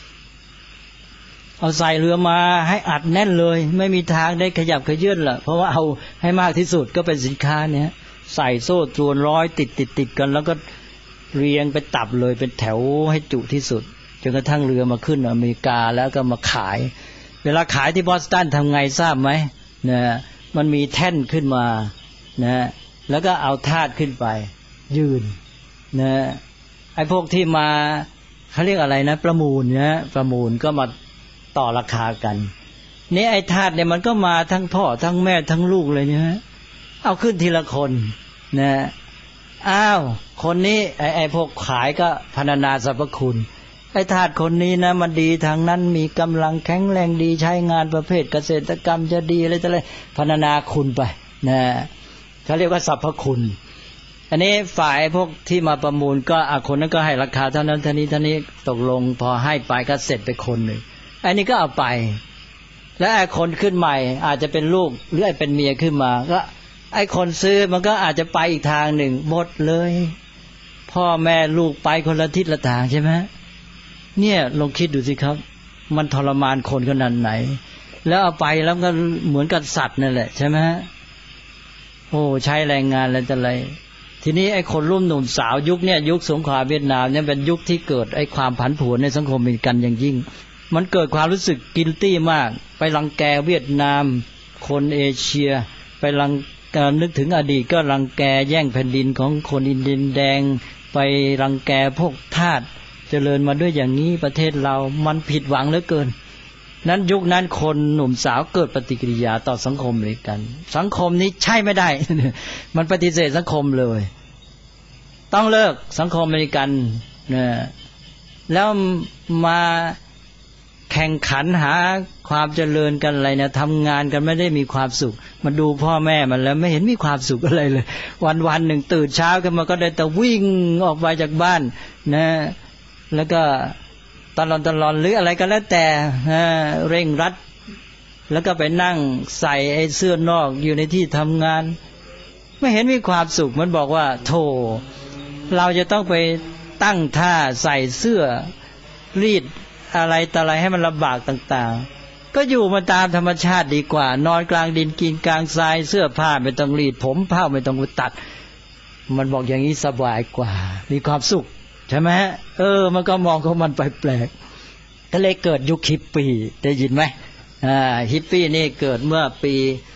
ให้อัดแน่นเลยไม่มีทางได้ขยับขยื่นล่ะเพราะว่าเอาให้มากที่สุดก็เป็นสินค้าเนี่ยใส่โซ่ตรวนร้อยติดกันแล้วก็เรียงไปตับเลยเป็นแถวให้จุที่สุดจนกระทั่งเรือมาขึ้นอเมริกาแล้วก็มาขายเวลาขายที่บอสตันทำไงทราบไหมนะมันมีแท่นขึ้นมานะแล้วก็เอาทาสขึ้นไปยืนนะไอ้พวกที่มาเขาเรียกอะไรนะประมูลนะประมูลก็มาต่อราคากันนี่ไอ้ทาสเนี่ยมันก็มาทั้งพ่อทั้งแม่ทั้งลูกเลยนะเอาขึ้นทีละคนนะอ้าวคนนี้ไอ้พวกขายก็พรรณนาสรรพคุณไอ้ทาสคนนี้นะมันดีทางนั้นมีกำลังแข็งแรงดีใช้งานประเภทเกษตรกรรมจะดีอะไรต่ออะไรพรรณนาคุณไปนะเขาเรียกว่าสรรพคุณอันนี้ฝ่ายพวกที่มาประมูลก็คนนั้นก็ให้ราคาเท่านั้นเท่านี้ตกลงพอให้ไปก็เสร็จไปคนหนึ่งอันนี้ก็เอาไปแล้วไอ้คนขึ้นใหม่อาจจะเป็นลูกหรือไอ้เป็นเมียขึ้นมาก็ไอ้คนซื้อมันก็อาจจะไปอีกทางหนึ่งหมดเลยพ่อแม่ลูกไปคนละทิศละทางใช่ไหมเนี่ยลองคิดดูสิครับมันทรมานคนขนาดไหนแล้วเอาไปแล้วก็เหมือนกับสัตว์นั่นแหละใช่ไหมโอ้ใช้แรงงานอะไรต่ออะไรทีนี้ไอ้คนรุ่นหนุ่มสาวยุคเนี่ยยุคสงครามเวียดนามเนี่ยเป็นยุคที่เกิดไอ้ความผันผวนในสังคมอเมริกันอย่างยิ่งมันเกิดความรู้สึกกิลตี้มากไปรังแกเวียดนามคนเอเชียไปรังนึกถึงอดีตก็รังแกแย่งแผ่นดินของคนอินเดียแดงไปรังแกพวกทาสเจริญมาด้วยอย่างนี้ประเทศเรามันผิดหวังเหลือเกินนั้นยุคนั้นคนหนุ่มสาวเกิดปฏิกิริยาต่อสังคมอเมริกันสังคมนี้ใช่ไม่ได้ มันปฏิเสธสังคมเลยต้องเลิกสังคมอเมริกันนะแล้วมาแข่งขันหาความเจริญกันอะไรนะทำงานกันไม่ได้มีความสุขมาดูพ่อแม่มันแล้วไม่เห็นมีความสุขอะไรเลยวันหนึ่งตื่นเช้าขึ้นมาก็ได้แต่วิ่งออกไปจากบ้านนะแล้วก็ตลอดหรืออะไรก็แล้วแต่เร่งรัดแล้วก็ไปนั่งใส่ไอ้เสื้อนอกอยู่ในที่ทำงานไม่เห็นมีความสุขมันบอกว่าโธ่เราจะต้องไปตั้งท่าใส่เสื้อรีดอะไรต่ออะไรให้มันลำบากต่างๆก็อยู่มาตามธรรมชาติดีกว่านอนกลางดินกินกลางทรายเสื้อผ้าไม่ต้องรีดผมผ้าไม่ต้องตัดมันบอกอย่างนี้สบายกว่ามีความสุขใช่ไหมมันก็มองของมันไปแปลกก็เลยเกิดยุคฮิปปี้ได้ยินไหมฮิปปี้นี่เกิดเมื่อปี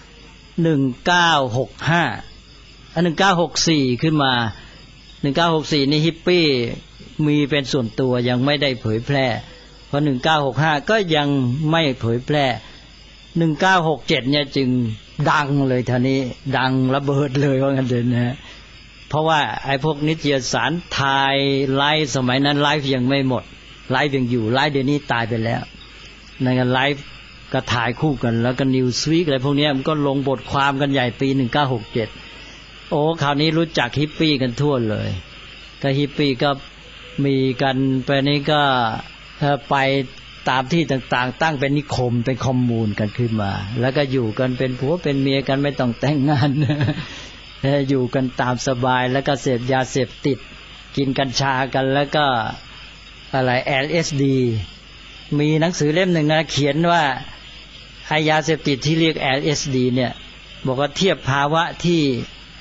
1964ขึ้นมา1964นี่ฮิปปี้มีเป็นส่วนตัวยังไม่ได้เผยแพร่พอ1965ก็ยังไม่เผยแพร่1967เนี่ยจึงดังเลยท่านี้ดังระเบิดเลยว่างั้นเถอะนะเพราะว่าไอ้พวกนิตยสารถ่ายไลฟ์สมัยนั้นไลฟ์ยังไม่หมดไลฟ์ยังอยู่ไลฟ์เดี๋ยวนี้ตายไปแล้วในการไลฟ์ก็ถ่ายคู่กันแล้วก็นิวส์วีคอะไรพวกนี้มันก็ลงบทความกันใหญ่ปี1967โอ้คราวนี้รู้จักฮิปปี้กันทั่วเลยก็ฮิปปี้ก็มีกันไปนี้ก็ไปตามที่ต่างๆตั้งเป็นนิคมเป็นคอมมูนกันขึ้นมาแล้วก็อยู่กันเป็นผัวเป็นเมียกันไม่ต้องแต่งงานอยู่กันตามสบายแล้วก็เสพยาเสพติดกินกัญชากันแล้วก็อะไร LSD มีหนังสือเล่มหนึ่งนะเขียนว่าไอ้ยาเสพติดที่เรียก LSD เนี่ยบอกว่าเทียบภาวะที่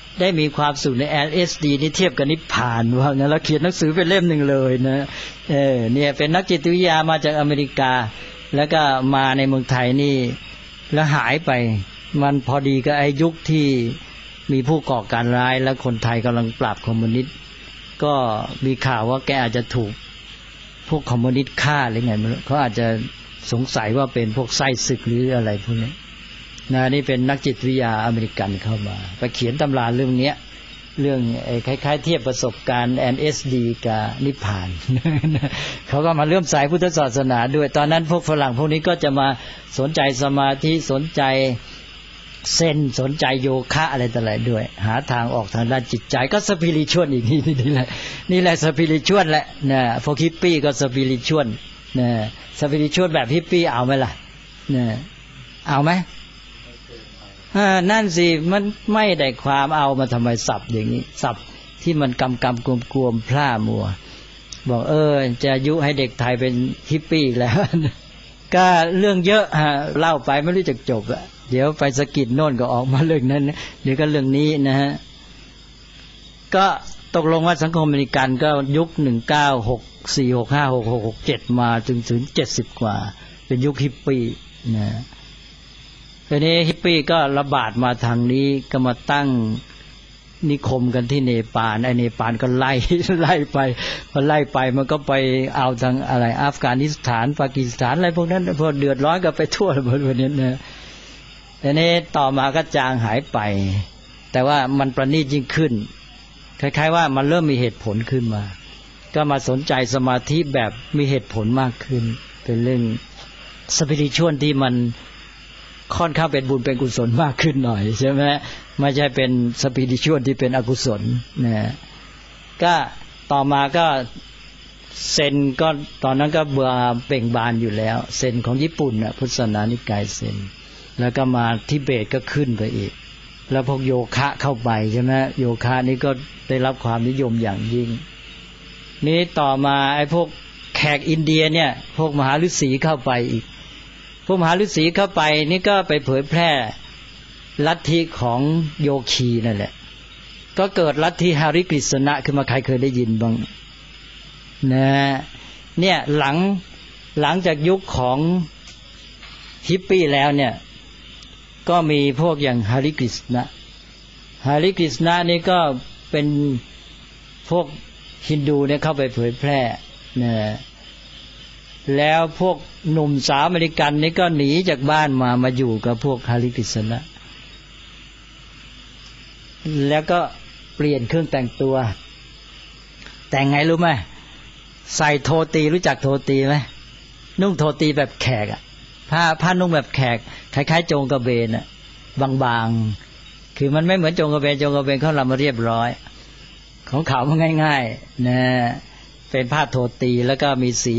ได้มีความสุขใน LSD นี่เทียบกับนิพพานว่างั้นแล้วเขียนหนังสือเป็นเล่มหนึ่งเลยนะเนี่ยเป็นนักจิตวิทยามาจากอเมริกาแล้วก็มาในเมืองไทยนี่แล้วหายไปมันพอดีกับไอ้ยุคที่มีผู้ก่อการร้ายและคนไทยกำลังปราบคอมมิวนิสต์ก็มีข่าวว่าแกอาจจะถูกพวกคอมมิวนิสต์ฆ่าหรือไงไม่รู้เขาอาจจะสงสัยว่าเป็นพวกไส้ศึกหรืออะไรพวกนี้นะนี่เป็นนักจิตวิทยาอเมริกันเข้ามาไปเขียนตำราเรื่องนี้เรื่องคล้ายๆเทียบประสบการณ์ LSD กับนิพพาน เขาก็มาเลื่อมใสพุทธศาสนาด้วยตอนนั้นพวกฝรั่งพวกนี้ก็จะมาสนใจสมาธิสนใจเซนสนใจโยคะอะไรต่ออะไรด้วยหาทางออกทางด้านจิตใจก็สปิริชวลอีกนี่แหละสปิริชวลแหละนะพวกฮิปปี้ก็สปิริชวลนะสปิริชวลแบบฮิปปี้เอาไหมล่ะนะเอาไหมนั่นสิมันไม่ได้ความเอามาทำไมสับอย่างนี้สับที่มันกำกวมพร่ามัวบอกจะยุให้เด็กไทยเป็นฮิปปี้แล้วก็เรื่องเยอะเล่าไปไม่รู้จักจบอ่ะเดี๋ยวไปสะกิดโน่นก็ออกมาเรื่องนั้นเดี๋ยวก็เรื่องนี้นะฮะก็ตกลงว่าสังคมอเมริกันก็ยุค1964656667มาถึง70กว่าเป็นยุคฮิปปี้นะทีนี้ฮิปปี้ก็ระบาดมาทางนี้ก็มาตั้งนิคมกันที่เนปาลไอ้เนปาลก็ไล่ไปพอไล่ไปมันก็ไปเอาทางอะไรอัฟกานิสถานปากีสถานอะไรพวกนั้นพอเดือดร้อนก็ไปทั่วหมดวันนี้นะทีนี้ต่อมาก็จางหายไปแต่ว่ามันประณีตยิ่งขึ้นคล้ายๆว่ามันเริ่มมีเหตุผลขึ้นมาก็มาสนใจสมาธิแบบมีเหตุผลมากขึ้นเป็นเรื่องสปิริชวลที่มันค่อนข้างเป็นบุญเป็นกุศลมากขึ้นหน่อยใช่ไหมไม่ใช่เป็นสปิริชวลที่เป็นอกุศลนะก็ต่อมาก็เซนก็ตอนนั้นก็เบื่อเบ่งบานอยู่แล้วเซนของญี่ปุ่นนะพุทธศาสนานิกายเซนแล้วก็มาทิเบตก็ขึ้นไปอีกแล้วพวกโยคะเข้าไปใช่ไหมโยคะนี่ก็ได้รับความนิยมอย่างยิ่งนี้ต่อมาไอ้พวกแขกอินเดียเนี่ยพวกมหาฤาษีเข้าไปอีกพวกมหาฤาษีเข้าไปนี่ก็ไปเผยแพร่ลัทธิของโยคีนั่นแหละก็เกิดลัทธิหาริกฤษณะขึ้นมาใครเคยได้ยินบ้างนะเนี่ยหลังจากยุคของฮิปปี้แล้วเนี่ยก็มีพวกอย่างหาริกฤษณะนี่ก็เป็นพวกฮินดูเนี่ยเข้าไปเผยแพร่นะแล้วพวกหนุ่มสาวอเมริกันนี่ก็หนีจากบ้านมาอยู่กับพวกหาริกฤษณะแล้วก็เปลี่ยนเครื่องแต่งตัวแต่งไงรู้ไหมใส่โทตีรู้จักโทตีไหมนุ่งโทตีแบบแขกอะผ้านุ่งแบบแขกคล้ายๆโจงกระเบนอะบางๆคือมันไม่เหมือนโจงกระเบนเขาทำมาเรียบร้อยของเขามันง่ายๆนะเป็นผ้าโทตีแล้วก็มีสี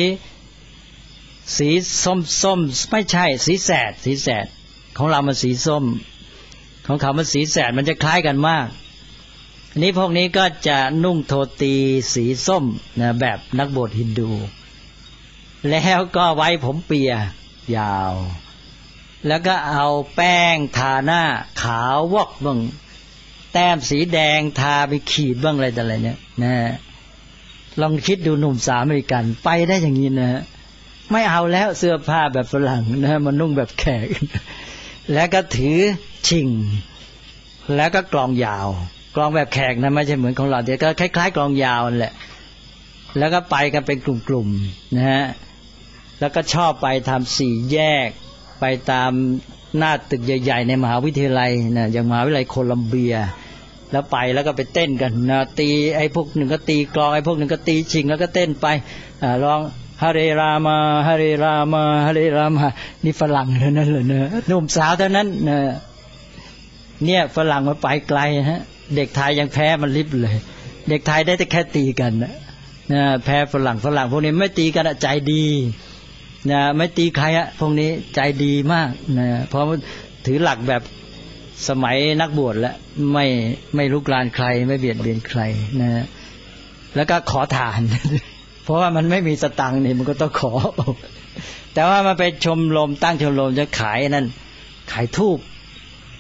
ส้มไม่ใช่สีแสดของเรามันสีส้มของเขามันสีแสดมันจะคล้ายกันมากอันนี้พวกนี้ก็จะนุ่งโทตีสีส้มนะแบบนักบวชฮินดูแล้วก็ไว้ผมเปียยาวแล้วก็เอาแป้งทาหน้าขาววอกบ้างแต้มสีแดงทาไปขีดบ้างอะไรต่ออะไรเนี่ยนะลองคิดดูหนุ่มสาวอเมริกันไปได้อย่างนี้นะไม่เอาแล้วเสื้อผ้าแบบฝรั่งนะมันนุ่งแบบแขกแล้วก็ถือชิงแล้วก็กลองยาวกลองแบบแขกนะไม่ใช่เหมือนของเราเดี๋ยวก็คล้ายๆกลองยาวนั่นแหละแล้วก็ไปกันเป็นกลุ่มๆนะฮะแล้วก็ชอบไปทำสี่แยกไปตามหน้าตึกใหญ่ๆในมหาวิทยาลัยนะอย่างมหาวิทยาลัยโคลัมเบียแล้วไปแล้วก็ไปเต้นกันนะตีไอ้พวกหนึ่งก็ตีกลองไอ้พวกหนึ่งก็ตีชิงแล้วก็เต้นไปร้องฮาเรรามาฮาเรรามาฮาเรรามานี่ฝรั่งเท่านั้นเลยนะหนุ่มสาวเท่านั้นนะเนี่ยฝรั่งมาไปไกลฮะเด็กไทยยังแพ้มันลิบเลยเด็กไทยได้แต่แค่ตีกันนะแพ้ฝรั่งพวกนี้ไม่ตีกันใจดีนะไม่ตีใครอะพวกนี้ใจดีมากนะเพราะถือหลักแบบสมัยนักบวชแล้วไม่ลุกลานใครไม่เบียดเบียนใครนะแล้วก็ขอทานเพราะว่ามันไม่มีสตังค์นี่มันก็ต้องขอแต่ว่ามาไปชมรมตั้งชมรมจะขายนั่นขายธูป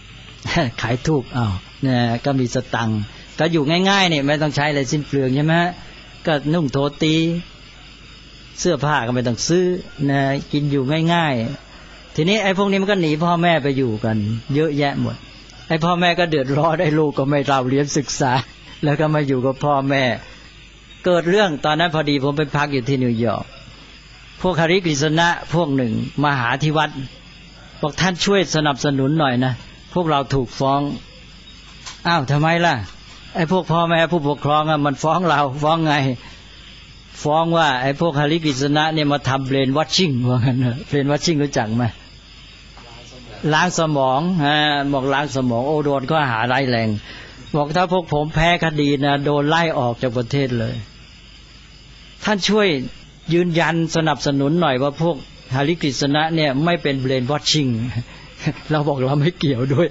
ขายทูบเนี่ยก็มีสตังค์ก็อยู่ง่ายๆเนี่ยไม่ต้องใช้อะไรสิ้นเปลืองใช่ไหมก็นุ่งโทตีเสื้อผ้าก็ไม่ต้องซื้อนะกินอยู่ง่ายๆทีนี้ไอ้พวกนี้มันก็หนีพ่อแม่ไปอยู่กันเยอะแยะหมดไอ้พ่อแม่ก็เดือดร้อนไอ้ลูกก็ไม่เราเรียนศึกษาแล้วก็มาอยู่กับพ่อแม่เกิดเรื่องตอนนั้นพอดีผมไปพักอยู่ที่นิวยอร์กพวกคาริกฤษณะพวกหนึ่งมาหาที่วัดบอกท่านช่วยสนับสนุนหน่อยนะพวกเราถูกฟ้องอ้าวทำไมล่ะไอ้พวกพ่อแม่ผู้ปกครองมันฟ้องเราฟ้องไงฟ้องว่าไอ้พวกคาริกฤษณะเนี่ยมาทำเบรนวัชชิ่งว่างั้นเบรนวัชชิ่งรู้จักไหมล้างสมองบอกล้างสมองโอ้โดนข้อหาร้ายแรงบอกถ้าพวกผมแพ้คดีนะโดนไล่ออกจากประเทศเลยท่านช่วยยืนยันสนับสนุนหน่อยว่าพวกคาริกฤษณะเนี่ยไม่เป็นเบรนวัชชิ่งเราบอกเราไม่เกี่ยวด้วย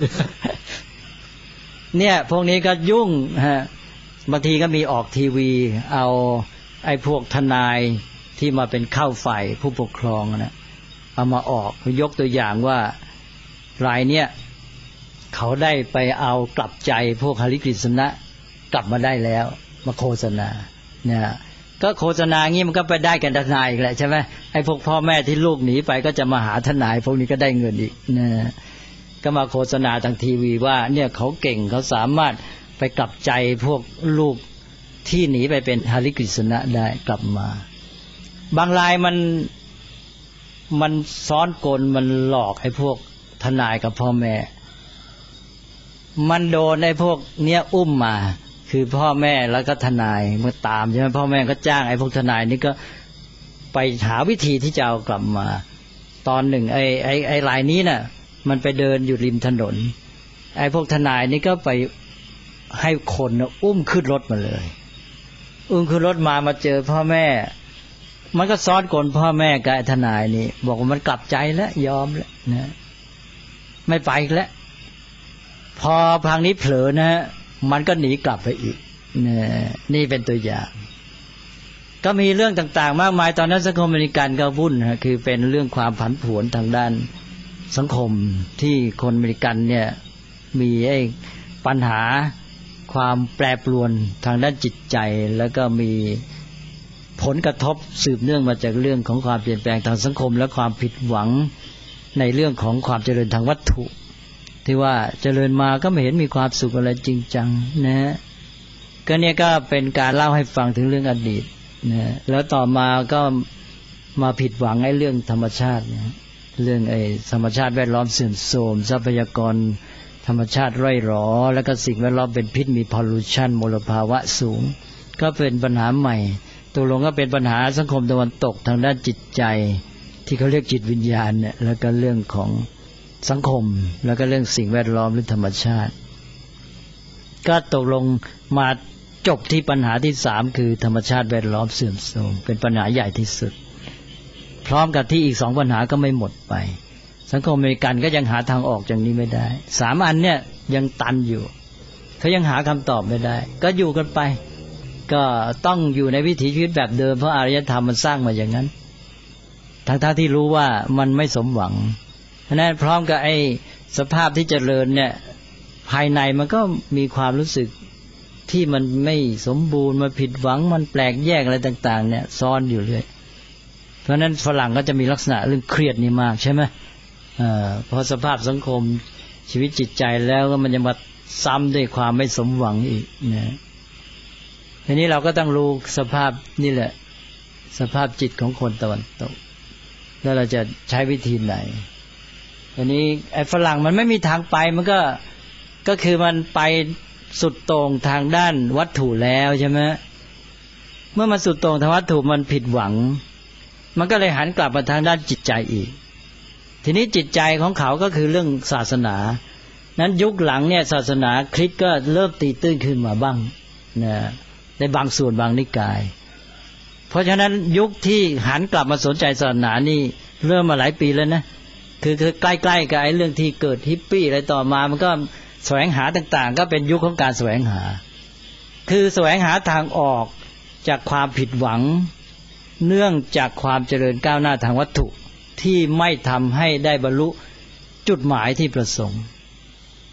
เนี่ยพวกนี้ก็ยุ่งบางทีก็มีออกทีวีเอาไอ้พวกทนายที่มาเป็นเข้าฝ่ายผู้ปกครองนะเอามาออกยกตัวอย่างว่ารายเนี่ยเขาได้ไปเอากลับใจพวกคาริกฤษณะกลับมาได้แล้วมาโฆษณาเนี่ยก็โฆษณางี้มันก็ไปได้กันทนายอีกแหละใช่ไหมไอ้พวกพ่อแม่ที่ลูกหนีไปก็จะมาหาทนายพวกนี้ก็ได้เงินอีกนะก็มาโฆษณาทางทีวีว่าเนี่ยเขาเก่งเขาสามารถไปกลับใจพวกลูกที่หนีไปเป็นคาริกฤษณะได้กลับมาบางรายมันซ้อนกลมันหลอกไอ้พวกทนายกับพ่อแม่มันโดนไอ้พวกเนี้ยอุ้มมาคือพ่อแม่แล้วก็ทนายเมื่อตามใช่ไหมพ่อแม่ก็จ้างไอ้พวกทนายนี่ก็ไปหาวิธีที่จะเอากลับมาตอนหนึ่งไอ้รายนี้น่ะมันไปเดินอยู่ริมถนนไอ้พวกทนายนี่ก็ไปให้คนอุ้มขึ้นรถมาเลยอุ้มขึ้นรถมาเจอพ่อแม่มันก็ซ้อนกลพ่อแม่กับไอ้ทนายนี่บอกว่ามันกลับใจแล้วยอมแล้วนะไม่ไปอีกแล้วพอพังนี้เผลอนะมันก็หนีกลับไปอีกนี่เป็นตัวอย่างก็มีเรื่องต่างๆมากมายตอนนั้นสังคมอเมริกันก็วุ่นคือเป็นเรื่องความผันผวนทางด้านสังคมที่คนอเมริกันเนี่ยมีไอ้ปัญหาความแปรปรวนทางด้านจิตใจแล้วก็มีผลกระทบสืบเนื่องมาจากเรื่องของความเปลี่ยนแปลงทางสังคมและความผิดหวังในเรื่องของความเจริญทางวัตถุที่ว่าเจริญมาก็ไม่เห็นมีความสุขอะไรจริงจังนะก็เนี่ยก็เป็นการเล่าให้ฟังถึงเรื่องอดีตนะแล้วต่อมาก็มาผิดหวังไอ้เรื่องธรรมชาตินะเรื่องไอ้ธรรมชาติแวดล้อมเสื่อมโทรมทรัพยากรธรรมชาติร่อยหรอแล้วก็สิ่งแวดล้อมเป็นพิษมีพอลลูชันมลภาวะสูงก็เป็นปัญหาใหม่ตกลงก็เป็นปัญหาสังคมตะวันตกทางด้านจิตใจที่เขาเรียกจิตวิญญาณเนี่ยแล้วก็เรื่องของสังคมแล้วก็เรื่องสิ่งแวดล้อมหรือธรรมชาติก็ตกลงมาจบที่ปัญหาที่3คือธรรมชาติแวดล้อมเสื่อมโทรมเป็นปัญหาใหญ่ที่สุดพร้อมกับที่อีก2ปัญหาก็ไม่หมดไปสังคมอเมริกันก็ยังหาทางออกจากนี้ไม่ได้3อันเนี่ยยังตันอยู่เขายังหาคำตอบไม่ได้ก็อยู่กันไปก็ต้องอยู่ในวิถีชีวิตแบบเดิมเพราะอารยธรรมมันสร้างมาอย่างนั้นทั้งที่รู้ว่ามันไม่สมหวังฉะนั้นพร้อมกับไอ้สภาพที่เจริญเนี่ยภายในมันก็มีความรู้สึกที่มันไม่สมบูรณ์มันผิดหวังมันแปลกแยกอะไรต่างๆเนี่ยซ้อนอยู่เรื่อยเพราะนั้นฝรั่งก็จะมีลักษณะเรื่องเครียดนี่มากใช่ไหมพอสภาพสังคมชีวิตจิตใจแล้วก็มันจะมาซ้ำด้วยความไม่สมหวังอีกนะทีนี้เราก็ต้องรู้สภาพนี่แหละสภาพจิตของคนตะวันตกแล้วเราจะใช้วิธีไหนทีนี้ไอ้ฝรั่งมันไม่มีทางไปมันก็คือมันไปสุดโต่งทางด้านวัตถุแล้วใช่ไหมเมื่อมันสุดโต่งทางวัตถุมันผิดหวังมันก็เลยหันกลับมาทางด้านจิตใจอีกทีนี้จิตใจของเขาก็คือเรื่องศาสนานั้นยุคหลังเนี่ยศาสนาคริสต์ก็เริ่มตีตื้นขึ้นมาบ้างนะในบางส่วนบางนิกายเพราะฉะนั้นยุคที่หันกลับมาสนใจศาสนานี่เริ่มมาหลายปีแล้วนะคือใกล้ๆกับไอ้เรื่องที่เกิดฮิปปี้อะไรต่อมามันก็แสวงหาต่างๆก็เป็นยุคของการแสวงหาคือแสวงหาทางออกจากความผิดหวังเนื่องจากความเจริญก้าวหน้าทางวัตถุที่ไม่ทำให้ได้บรรลุจุดหมายที่ประสงค์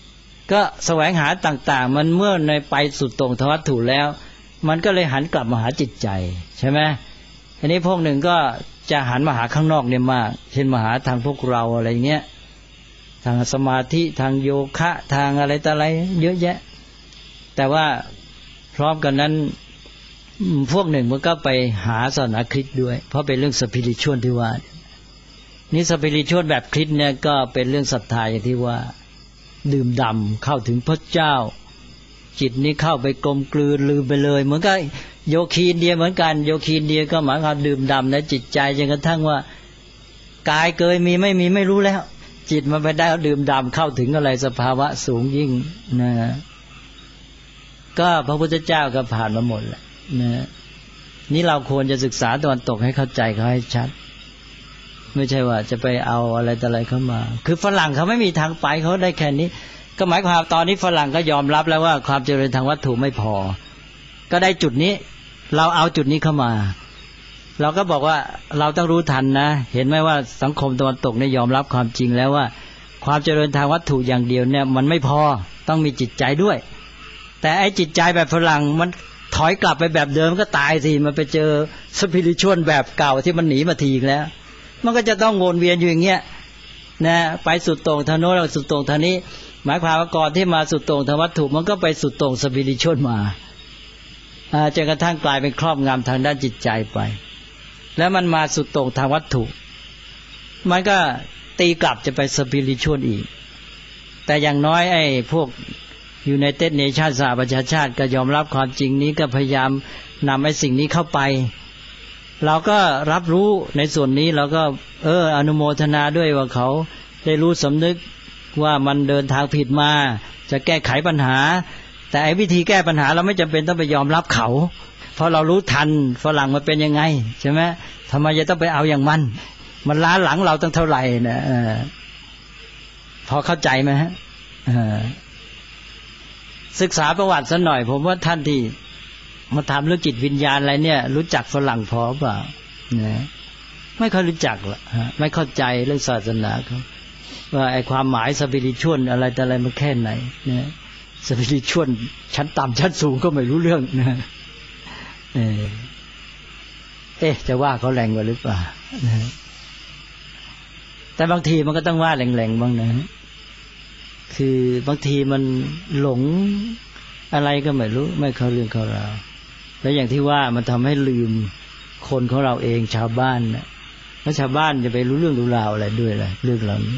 ก็แสวงหาต่างๆมันเมื่อในไปสุดตรงทวัตถุแล้วมันก็เลยหันกลับมาหาจิตใจใช่ไหมอันนี้พวกหนึ่งก็จะหันมาหาข้างนอกเนี่ยมากเช่นมาหาทางพวกเราอะไรเงี้ยทางสมาธิทางโยคะทางอะไรต่ออะไรเยอะแยะแต่ว่าพร้อมกันนั้นพวกหนึ่งมันก็ไปหาศาสนาคริสต์ด้วยเพราะเป็นเรื่องสปิริตชวลที่ว่านี่สปิริตชวลแบบคริสต์เนี่ยก็เป็นเรื่องศรัทธาอย่างที่ว่าดื่มด่ำเข้าถึงพระเจ้าจิตนี้เข้าไปกลมกลืนลืมไปเลยเหมือนกับโยคีอินเดียเหมือนกันโยคีอินเดียก็หมายความดื่มด่ำในจิตใจจนกระทั่งว่ากายเกยมีไม่รู้แล้วจิตมันไปได้ดื่มด่ำเข้าถึงอะไรสภาวะสูงยิ่งนะก็พระพุทธเจ้าก็ผ่านมาหมดแหละนะนี่เราควรจะศึกษาตะวันตกให้เข้าใจเขาให้ชัดไม่ใช่ว่าจะไปเอาอะไรต่ออะไรเข้ามาคือฝรั่งเขาไม่มีทางไปเขาได้แค่นี้ก็หมายความตอนนี้ฝรั่งก็ยอมรับแล้วว่าความเจริญทางวัตถุไม่พอก็ได้จุดนี้เราเอาจุดนี้เข้ามาเราก็บอกว่าเราต้องรู้ทันนะเห็นไหมว่าสังคมตะวันตกเนี่ยยอมรับความจริงแล้วว่าความเจริญทางวัตถุอย่างเดียวเนี่ยมันไม่พอต้องมีจิตใจด้วยแต่ไอ้จิตใจแบบฝรั่งมันถอยกลับไปแบบเดิมก็ตายสิมันไปเจอสปิริตชวลแบบเก่าที่มันหนีมาทีอีกแล้วมันก็จะต้องวนเวียนอยู่อย่างเงี้ยนะไปสุดโต่งทางโน้นแล้วสุดโต่งทางนี้หมายความว่าก่อนที่มาสุดโต่งทางวัตถุมันก็ไปสุดโต่งสปิริตชวลมาจนกระทั่งกลายเป็นครอบงำทางด้านจิตใจไปแล้วมันมาสุดโต่งทางวัตถุมันก็ตีกลับจะไปสปิริตชวลอีกแต่อย่างน้อยไอ้พวกUnited Nations สหประชาชาติก็ยอมรับความจริงนี้ก็พยายามนำไอ้สิ่งนี้เข้าไปเราก็รับรู้ในส่วนนี้เราก็อนุโมทนาด้วยว่าเขาได้รู้สำนึกว่ามันเดินทางผิดมาจะแก้ไขปัญหาแต่ไอ้วิธีแก้ปัญหาเราไม่จำเป็นต้องไปยอมรับเขาเพราะเรารู้ทันฝรั่งมันเป็นยังไงใช่ไหมทำไมจะต้องไปเอาอย่างมันล้าหลังเราตั้งเท่าไหร่นะพอเข้าใจไหมฮะศึกษาประวัติสักหน่อยผมว่าท่านที่มาทำเรื่องจิตวิญญาณอะไรเนี่ยรู้จักฝรั่งพอเปล่านะไม่ค่อยรู้จักหรอกไม่เข้าใจเรื่องศาสนาเขาว่าไอ้ความหมายสปิริตชวลอะไรแต่อะไรมันแค่ไหนนะสปิริตชวลชั้นต่ำชั้นสูงก็ไม่รู้เรื่องนะจะว่าเขาแรงกว่าหรือเปล่านะแต่บางทีมันก็ต้องว่าแรงๆบ้างนะคือบางทีมันหลงอะไรก็ไม่รู้ไม่เข้าเรื่องเข้าราวแล้วอย่างที่ว่ามันทำให้ลืมคนของเราเองชาวบ้านนะแล้วชาวบ้านจะไปรู้เรื่องรู้ราวอะไรด้วยล่ะเรื่องเหล่านี้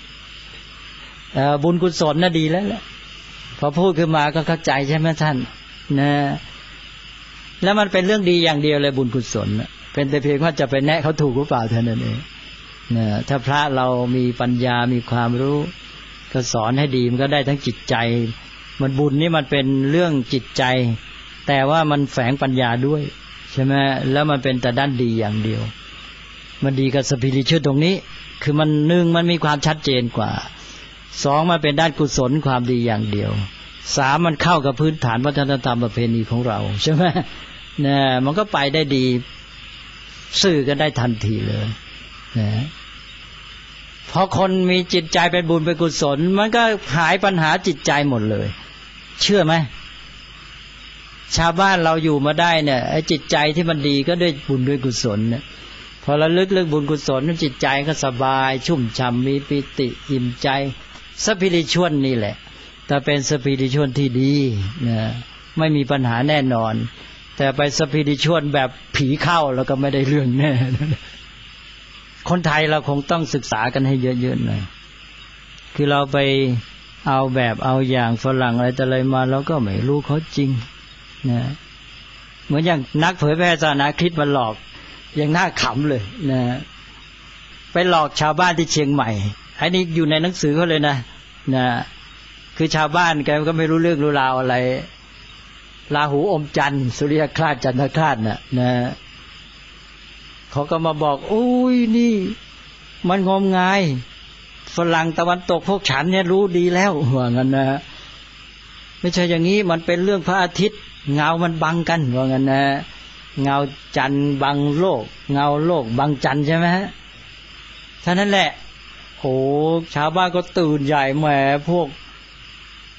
บุญกุศลน่ะดีแล้วแหละพอพูดขึ้นมาก็เข้าใจใช่ไหมท่านนะแล้วมันเป็นเรื่องดีอย่างเดียวเลยบุญกุศลเป็นแต่เพียงว่าจะไปแนะเขาถูกหรือเปล่าเท่านั้นเองนะถ้าพระเรามีปัญญามีความรู้ก็สอนให้ดีมันก็ได้ทั้งจิตใจมันบุญนี่มันเป็นเรื่องจิตใจแต่ว่ามันแฝงปัญญาด้วยใช่ไหมแล้วมันเป็นแต่ด้านดีอย่างเดียวมันดีกับสปิริตชวลตรงนี้คือมันหนึ่งมันมีความชัดเจนกว่าสองมันเป็นด้านกุศลความดีอย่างเดียวสามมันเข้ากับพื้นฐานวัฒนธรรมประเพณีของเราใช่ไหมเนี่ยมันก็ไปได้ดีสื่อกันได้ทันทีเลยนะพอคนมีจิตใจเป็นบุญเป็นกุศลมันก็หายปัญหาจิตใจหมดเลยเชื่อไหมชาวบ้านเราอยู่มาได้เนี่ยไอ้จิตใจที่มันดีก็ด้วยบุญด้วยกุศลเนี่ยพอระลึกเรื่องบุญกุศลจิตใจก็สบายชุ่มฉ่ำมีปิติอิ่มใจสปิริตชวลนี่แหละแต่เป็นสปิริตชวลที่ดีนะไม่มีปัญหาแน่นอนแต่ไปสปิริตชวลแบบผีเข้าแล้วก็ไม่ได้เรื่องแน่คนไทยเราคงต้องศึกษากันให้เยอะๆหน่อยคือเราไปเอาแบบเอาอย่างฝรั่งอะไรแต่อะไรมาเราก็ไม่รู้เขาจริงนะเหมือนอย่างนักเผยแพร่ศาสนาคริสต์มาหลอกอย่างน่าขำเลยนะไปหลอกชาวบ้านที่เชียงใหม่อันนี้อยู่ในหนังสือเขาเลยนะคือชาวบ้านแกก็ไม่รู้เรื่องรู้ราวอะไรราหูอมจันทร์สุริยคราสจันทคราสนะเขาก็มาบอกอุ้ยนี่มันงมงายฝรั่งตะวันตกพวกฉันเนี่ยรู้ดีแล้วว่างั้นนะไม่ใช่อย่างนี้มันเป็นเรื่องพระอาทิตย์เงามันบังกันว่างั้นนะเงาจันทร์บังโลกเงาโลกบังจันทร์ใช่ไหมท่านั้นแหละโหชาวบ้านก็ตื่นใหญ่แหมพวก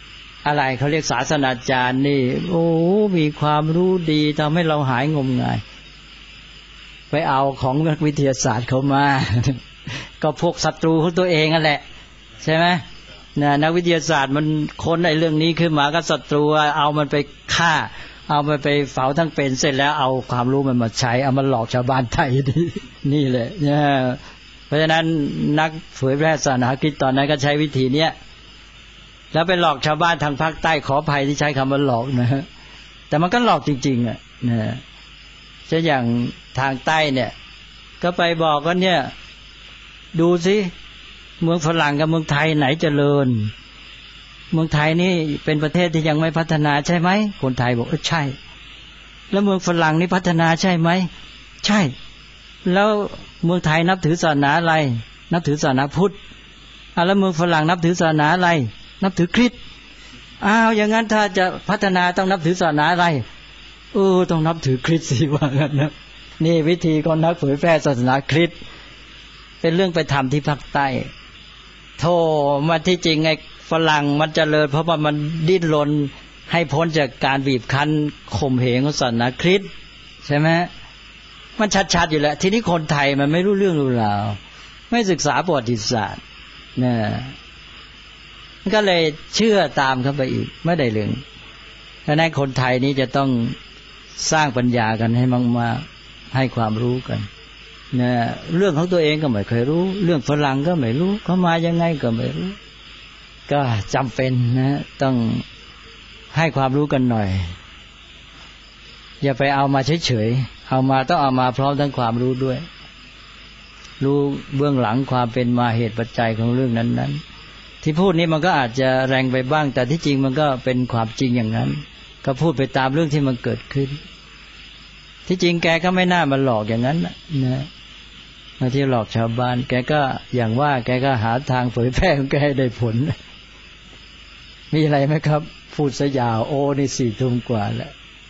อะไรเขาเรียกศาสนาจารย์นี่โอ้มีความรู้ดีทำให้เราหายงมงายไปเอาของนักวิทยาศาสตร์เขามา ก็พวกศัตรูของตัวเองนั่นแหละใช่ไหมนักวิทยาศาสตร์มันค้นในเรื่องนี้ขึ้นมาก็ศัตรูเอามันไปฆ่าเอามันไปเผาทั้งเป็นเสร็จแล้วเอาความรู้มันมาใช้เอามาหลอกชาวบ้านไทยนี่แหละเพราะฉะนั้นนักเผยแพร่ศาสนาคริสต์ตอนนั้นก็ใช้วิธีเนี้ยแล้วไปหลอกชาวบ้านทางภาคใต้ขออภัยที่ใช้คำว่าหลอกนะแต่มันก็หลอกจริงๆอ่ะนะเช่นอย่างทางใต้เนี่ยก็ไปบอกว่าเนี่ยดูสิเมืองฝรั่งกับเมืองไทยไหนเจริญเมืองไทยนี่เป็นประเทศที่ยังไม่พัฒนาใช่ไหมคนไทยบอกใช่แล้วเมืองฝรั่งนี่พัฒนาใช่ไหมใช่แล้วเมืองไทยนับถือศาสนาอะไรนับถือศาสนาพุทธแล้วเมืองฝรั่งนับถือศาสนาอะไรนับถือคริสต์อย่างนั้นถ้าจะพัฒนาต้องนับถือศาสนาอะไรต้องนับถือคริสต์สิว่างั้นนะนี่วิธีของนักเผยแพร่ศาสนาคริสต์เป็นเรื่องไปทำที่ภาคใต้โธ่มาที่จริงไอ้ฝรั่งมันเจริญเพราะว่ามันดิ้นรนให้พ้นจากการบีบคั้นข่มเหงของศาสนาคริสต์ใช่ไหมมันชัดๆอยู่แล้วทีนี้คนไทยมันไม่รู้เรื่องรู้ราวไม่ศึกษาประวัติศาสตร์นะก็เลยเชื่อตามเข้าไปอีกไม่ได้เรื่องดังนั้นคนไทยนี้จะต้องสร้างปัญญากันให้มากๆให้ความรู้กันนะเรื่องของตัวเองก็ไม่เคยรู้เรื่องฝรั่งก็ไม่รู้เขามายังไงก็ไม่รู้ก็จำเป็นนะต้องให้ความรู้กันหน่อยอย่าไปเอามาเฉยๆเอามาต้องเอามาพร้อมทั้งความรู้ด้วยรู้เบื้องหลังความเป็นมาเหตุปัจจัยของเรื่องนั้นๆที่พูดนี้มันก็อาจจะแรงไปบ้างแต่ที่จริงมันก็เป็นความจริงอย่างนั้นก็พูดไปตามเรื่องที่มันเกิดขึ้นที่จริงแกก็ไม่น่ามาหลอกอย่างนั้นนะมาที่หลอกชาวบ้านแกก็อย่างว่าแกก็หาทางเผยแพร่ของแกให้ได้ผลมีอะไรไหมครับพูดซะยาวนี่ 4 ทุ่มกว่าแล้ว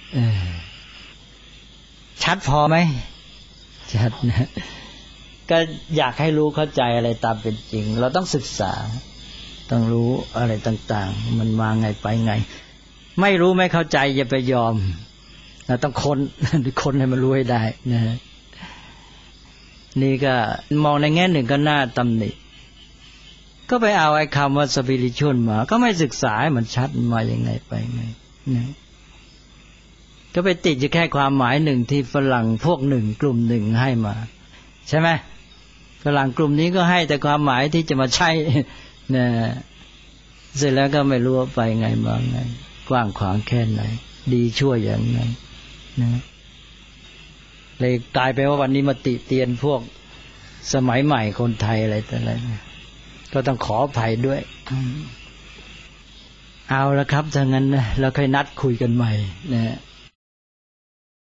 ชัดพอไหมชัดนะก็อยากให้รู้เข้าใจอะไรตามเป็นจริงเราต้องศึกษาต้องรู้อะไรต่างๆมันมาไงไปไงไม่รู้ไม่เข้าใจอย่าไปยอมเราต้องค้นให้มันรู้ให้ได้นะนี่ก็มองในแง่หนึ่งก็น่าตำหนิก็ไปเอาไอ้คำว่าสปิริตชวลมาก็ไม่ศึกษาให้มันชัดมาอย่างไงไปไงนะก็ไปติดอยู่แค่ความหมายหนึ่งที่ฝรั่งพวกหนึ่งกลุ่มหนึ่งให้มาใช่ไหมฝรั่งกลุ่มนี้ก็ให้แต่ความหมายที่จะมาใช้นะเสร็จแล้วก็ไม่รู้ว่าไปไงมาไงกว้างขวางแค่ไหนดีชั่วอย่างไรนะเลยกลายไปว่าวันนี้มาติเตียนพวกสมัยใหม่คนไทยอะไรแต่อะไรก็ต้องขออภัยด้วยเอาละครับถ้างั้นนะเราค่อยนัดคุยกันใหม่นะ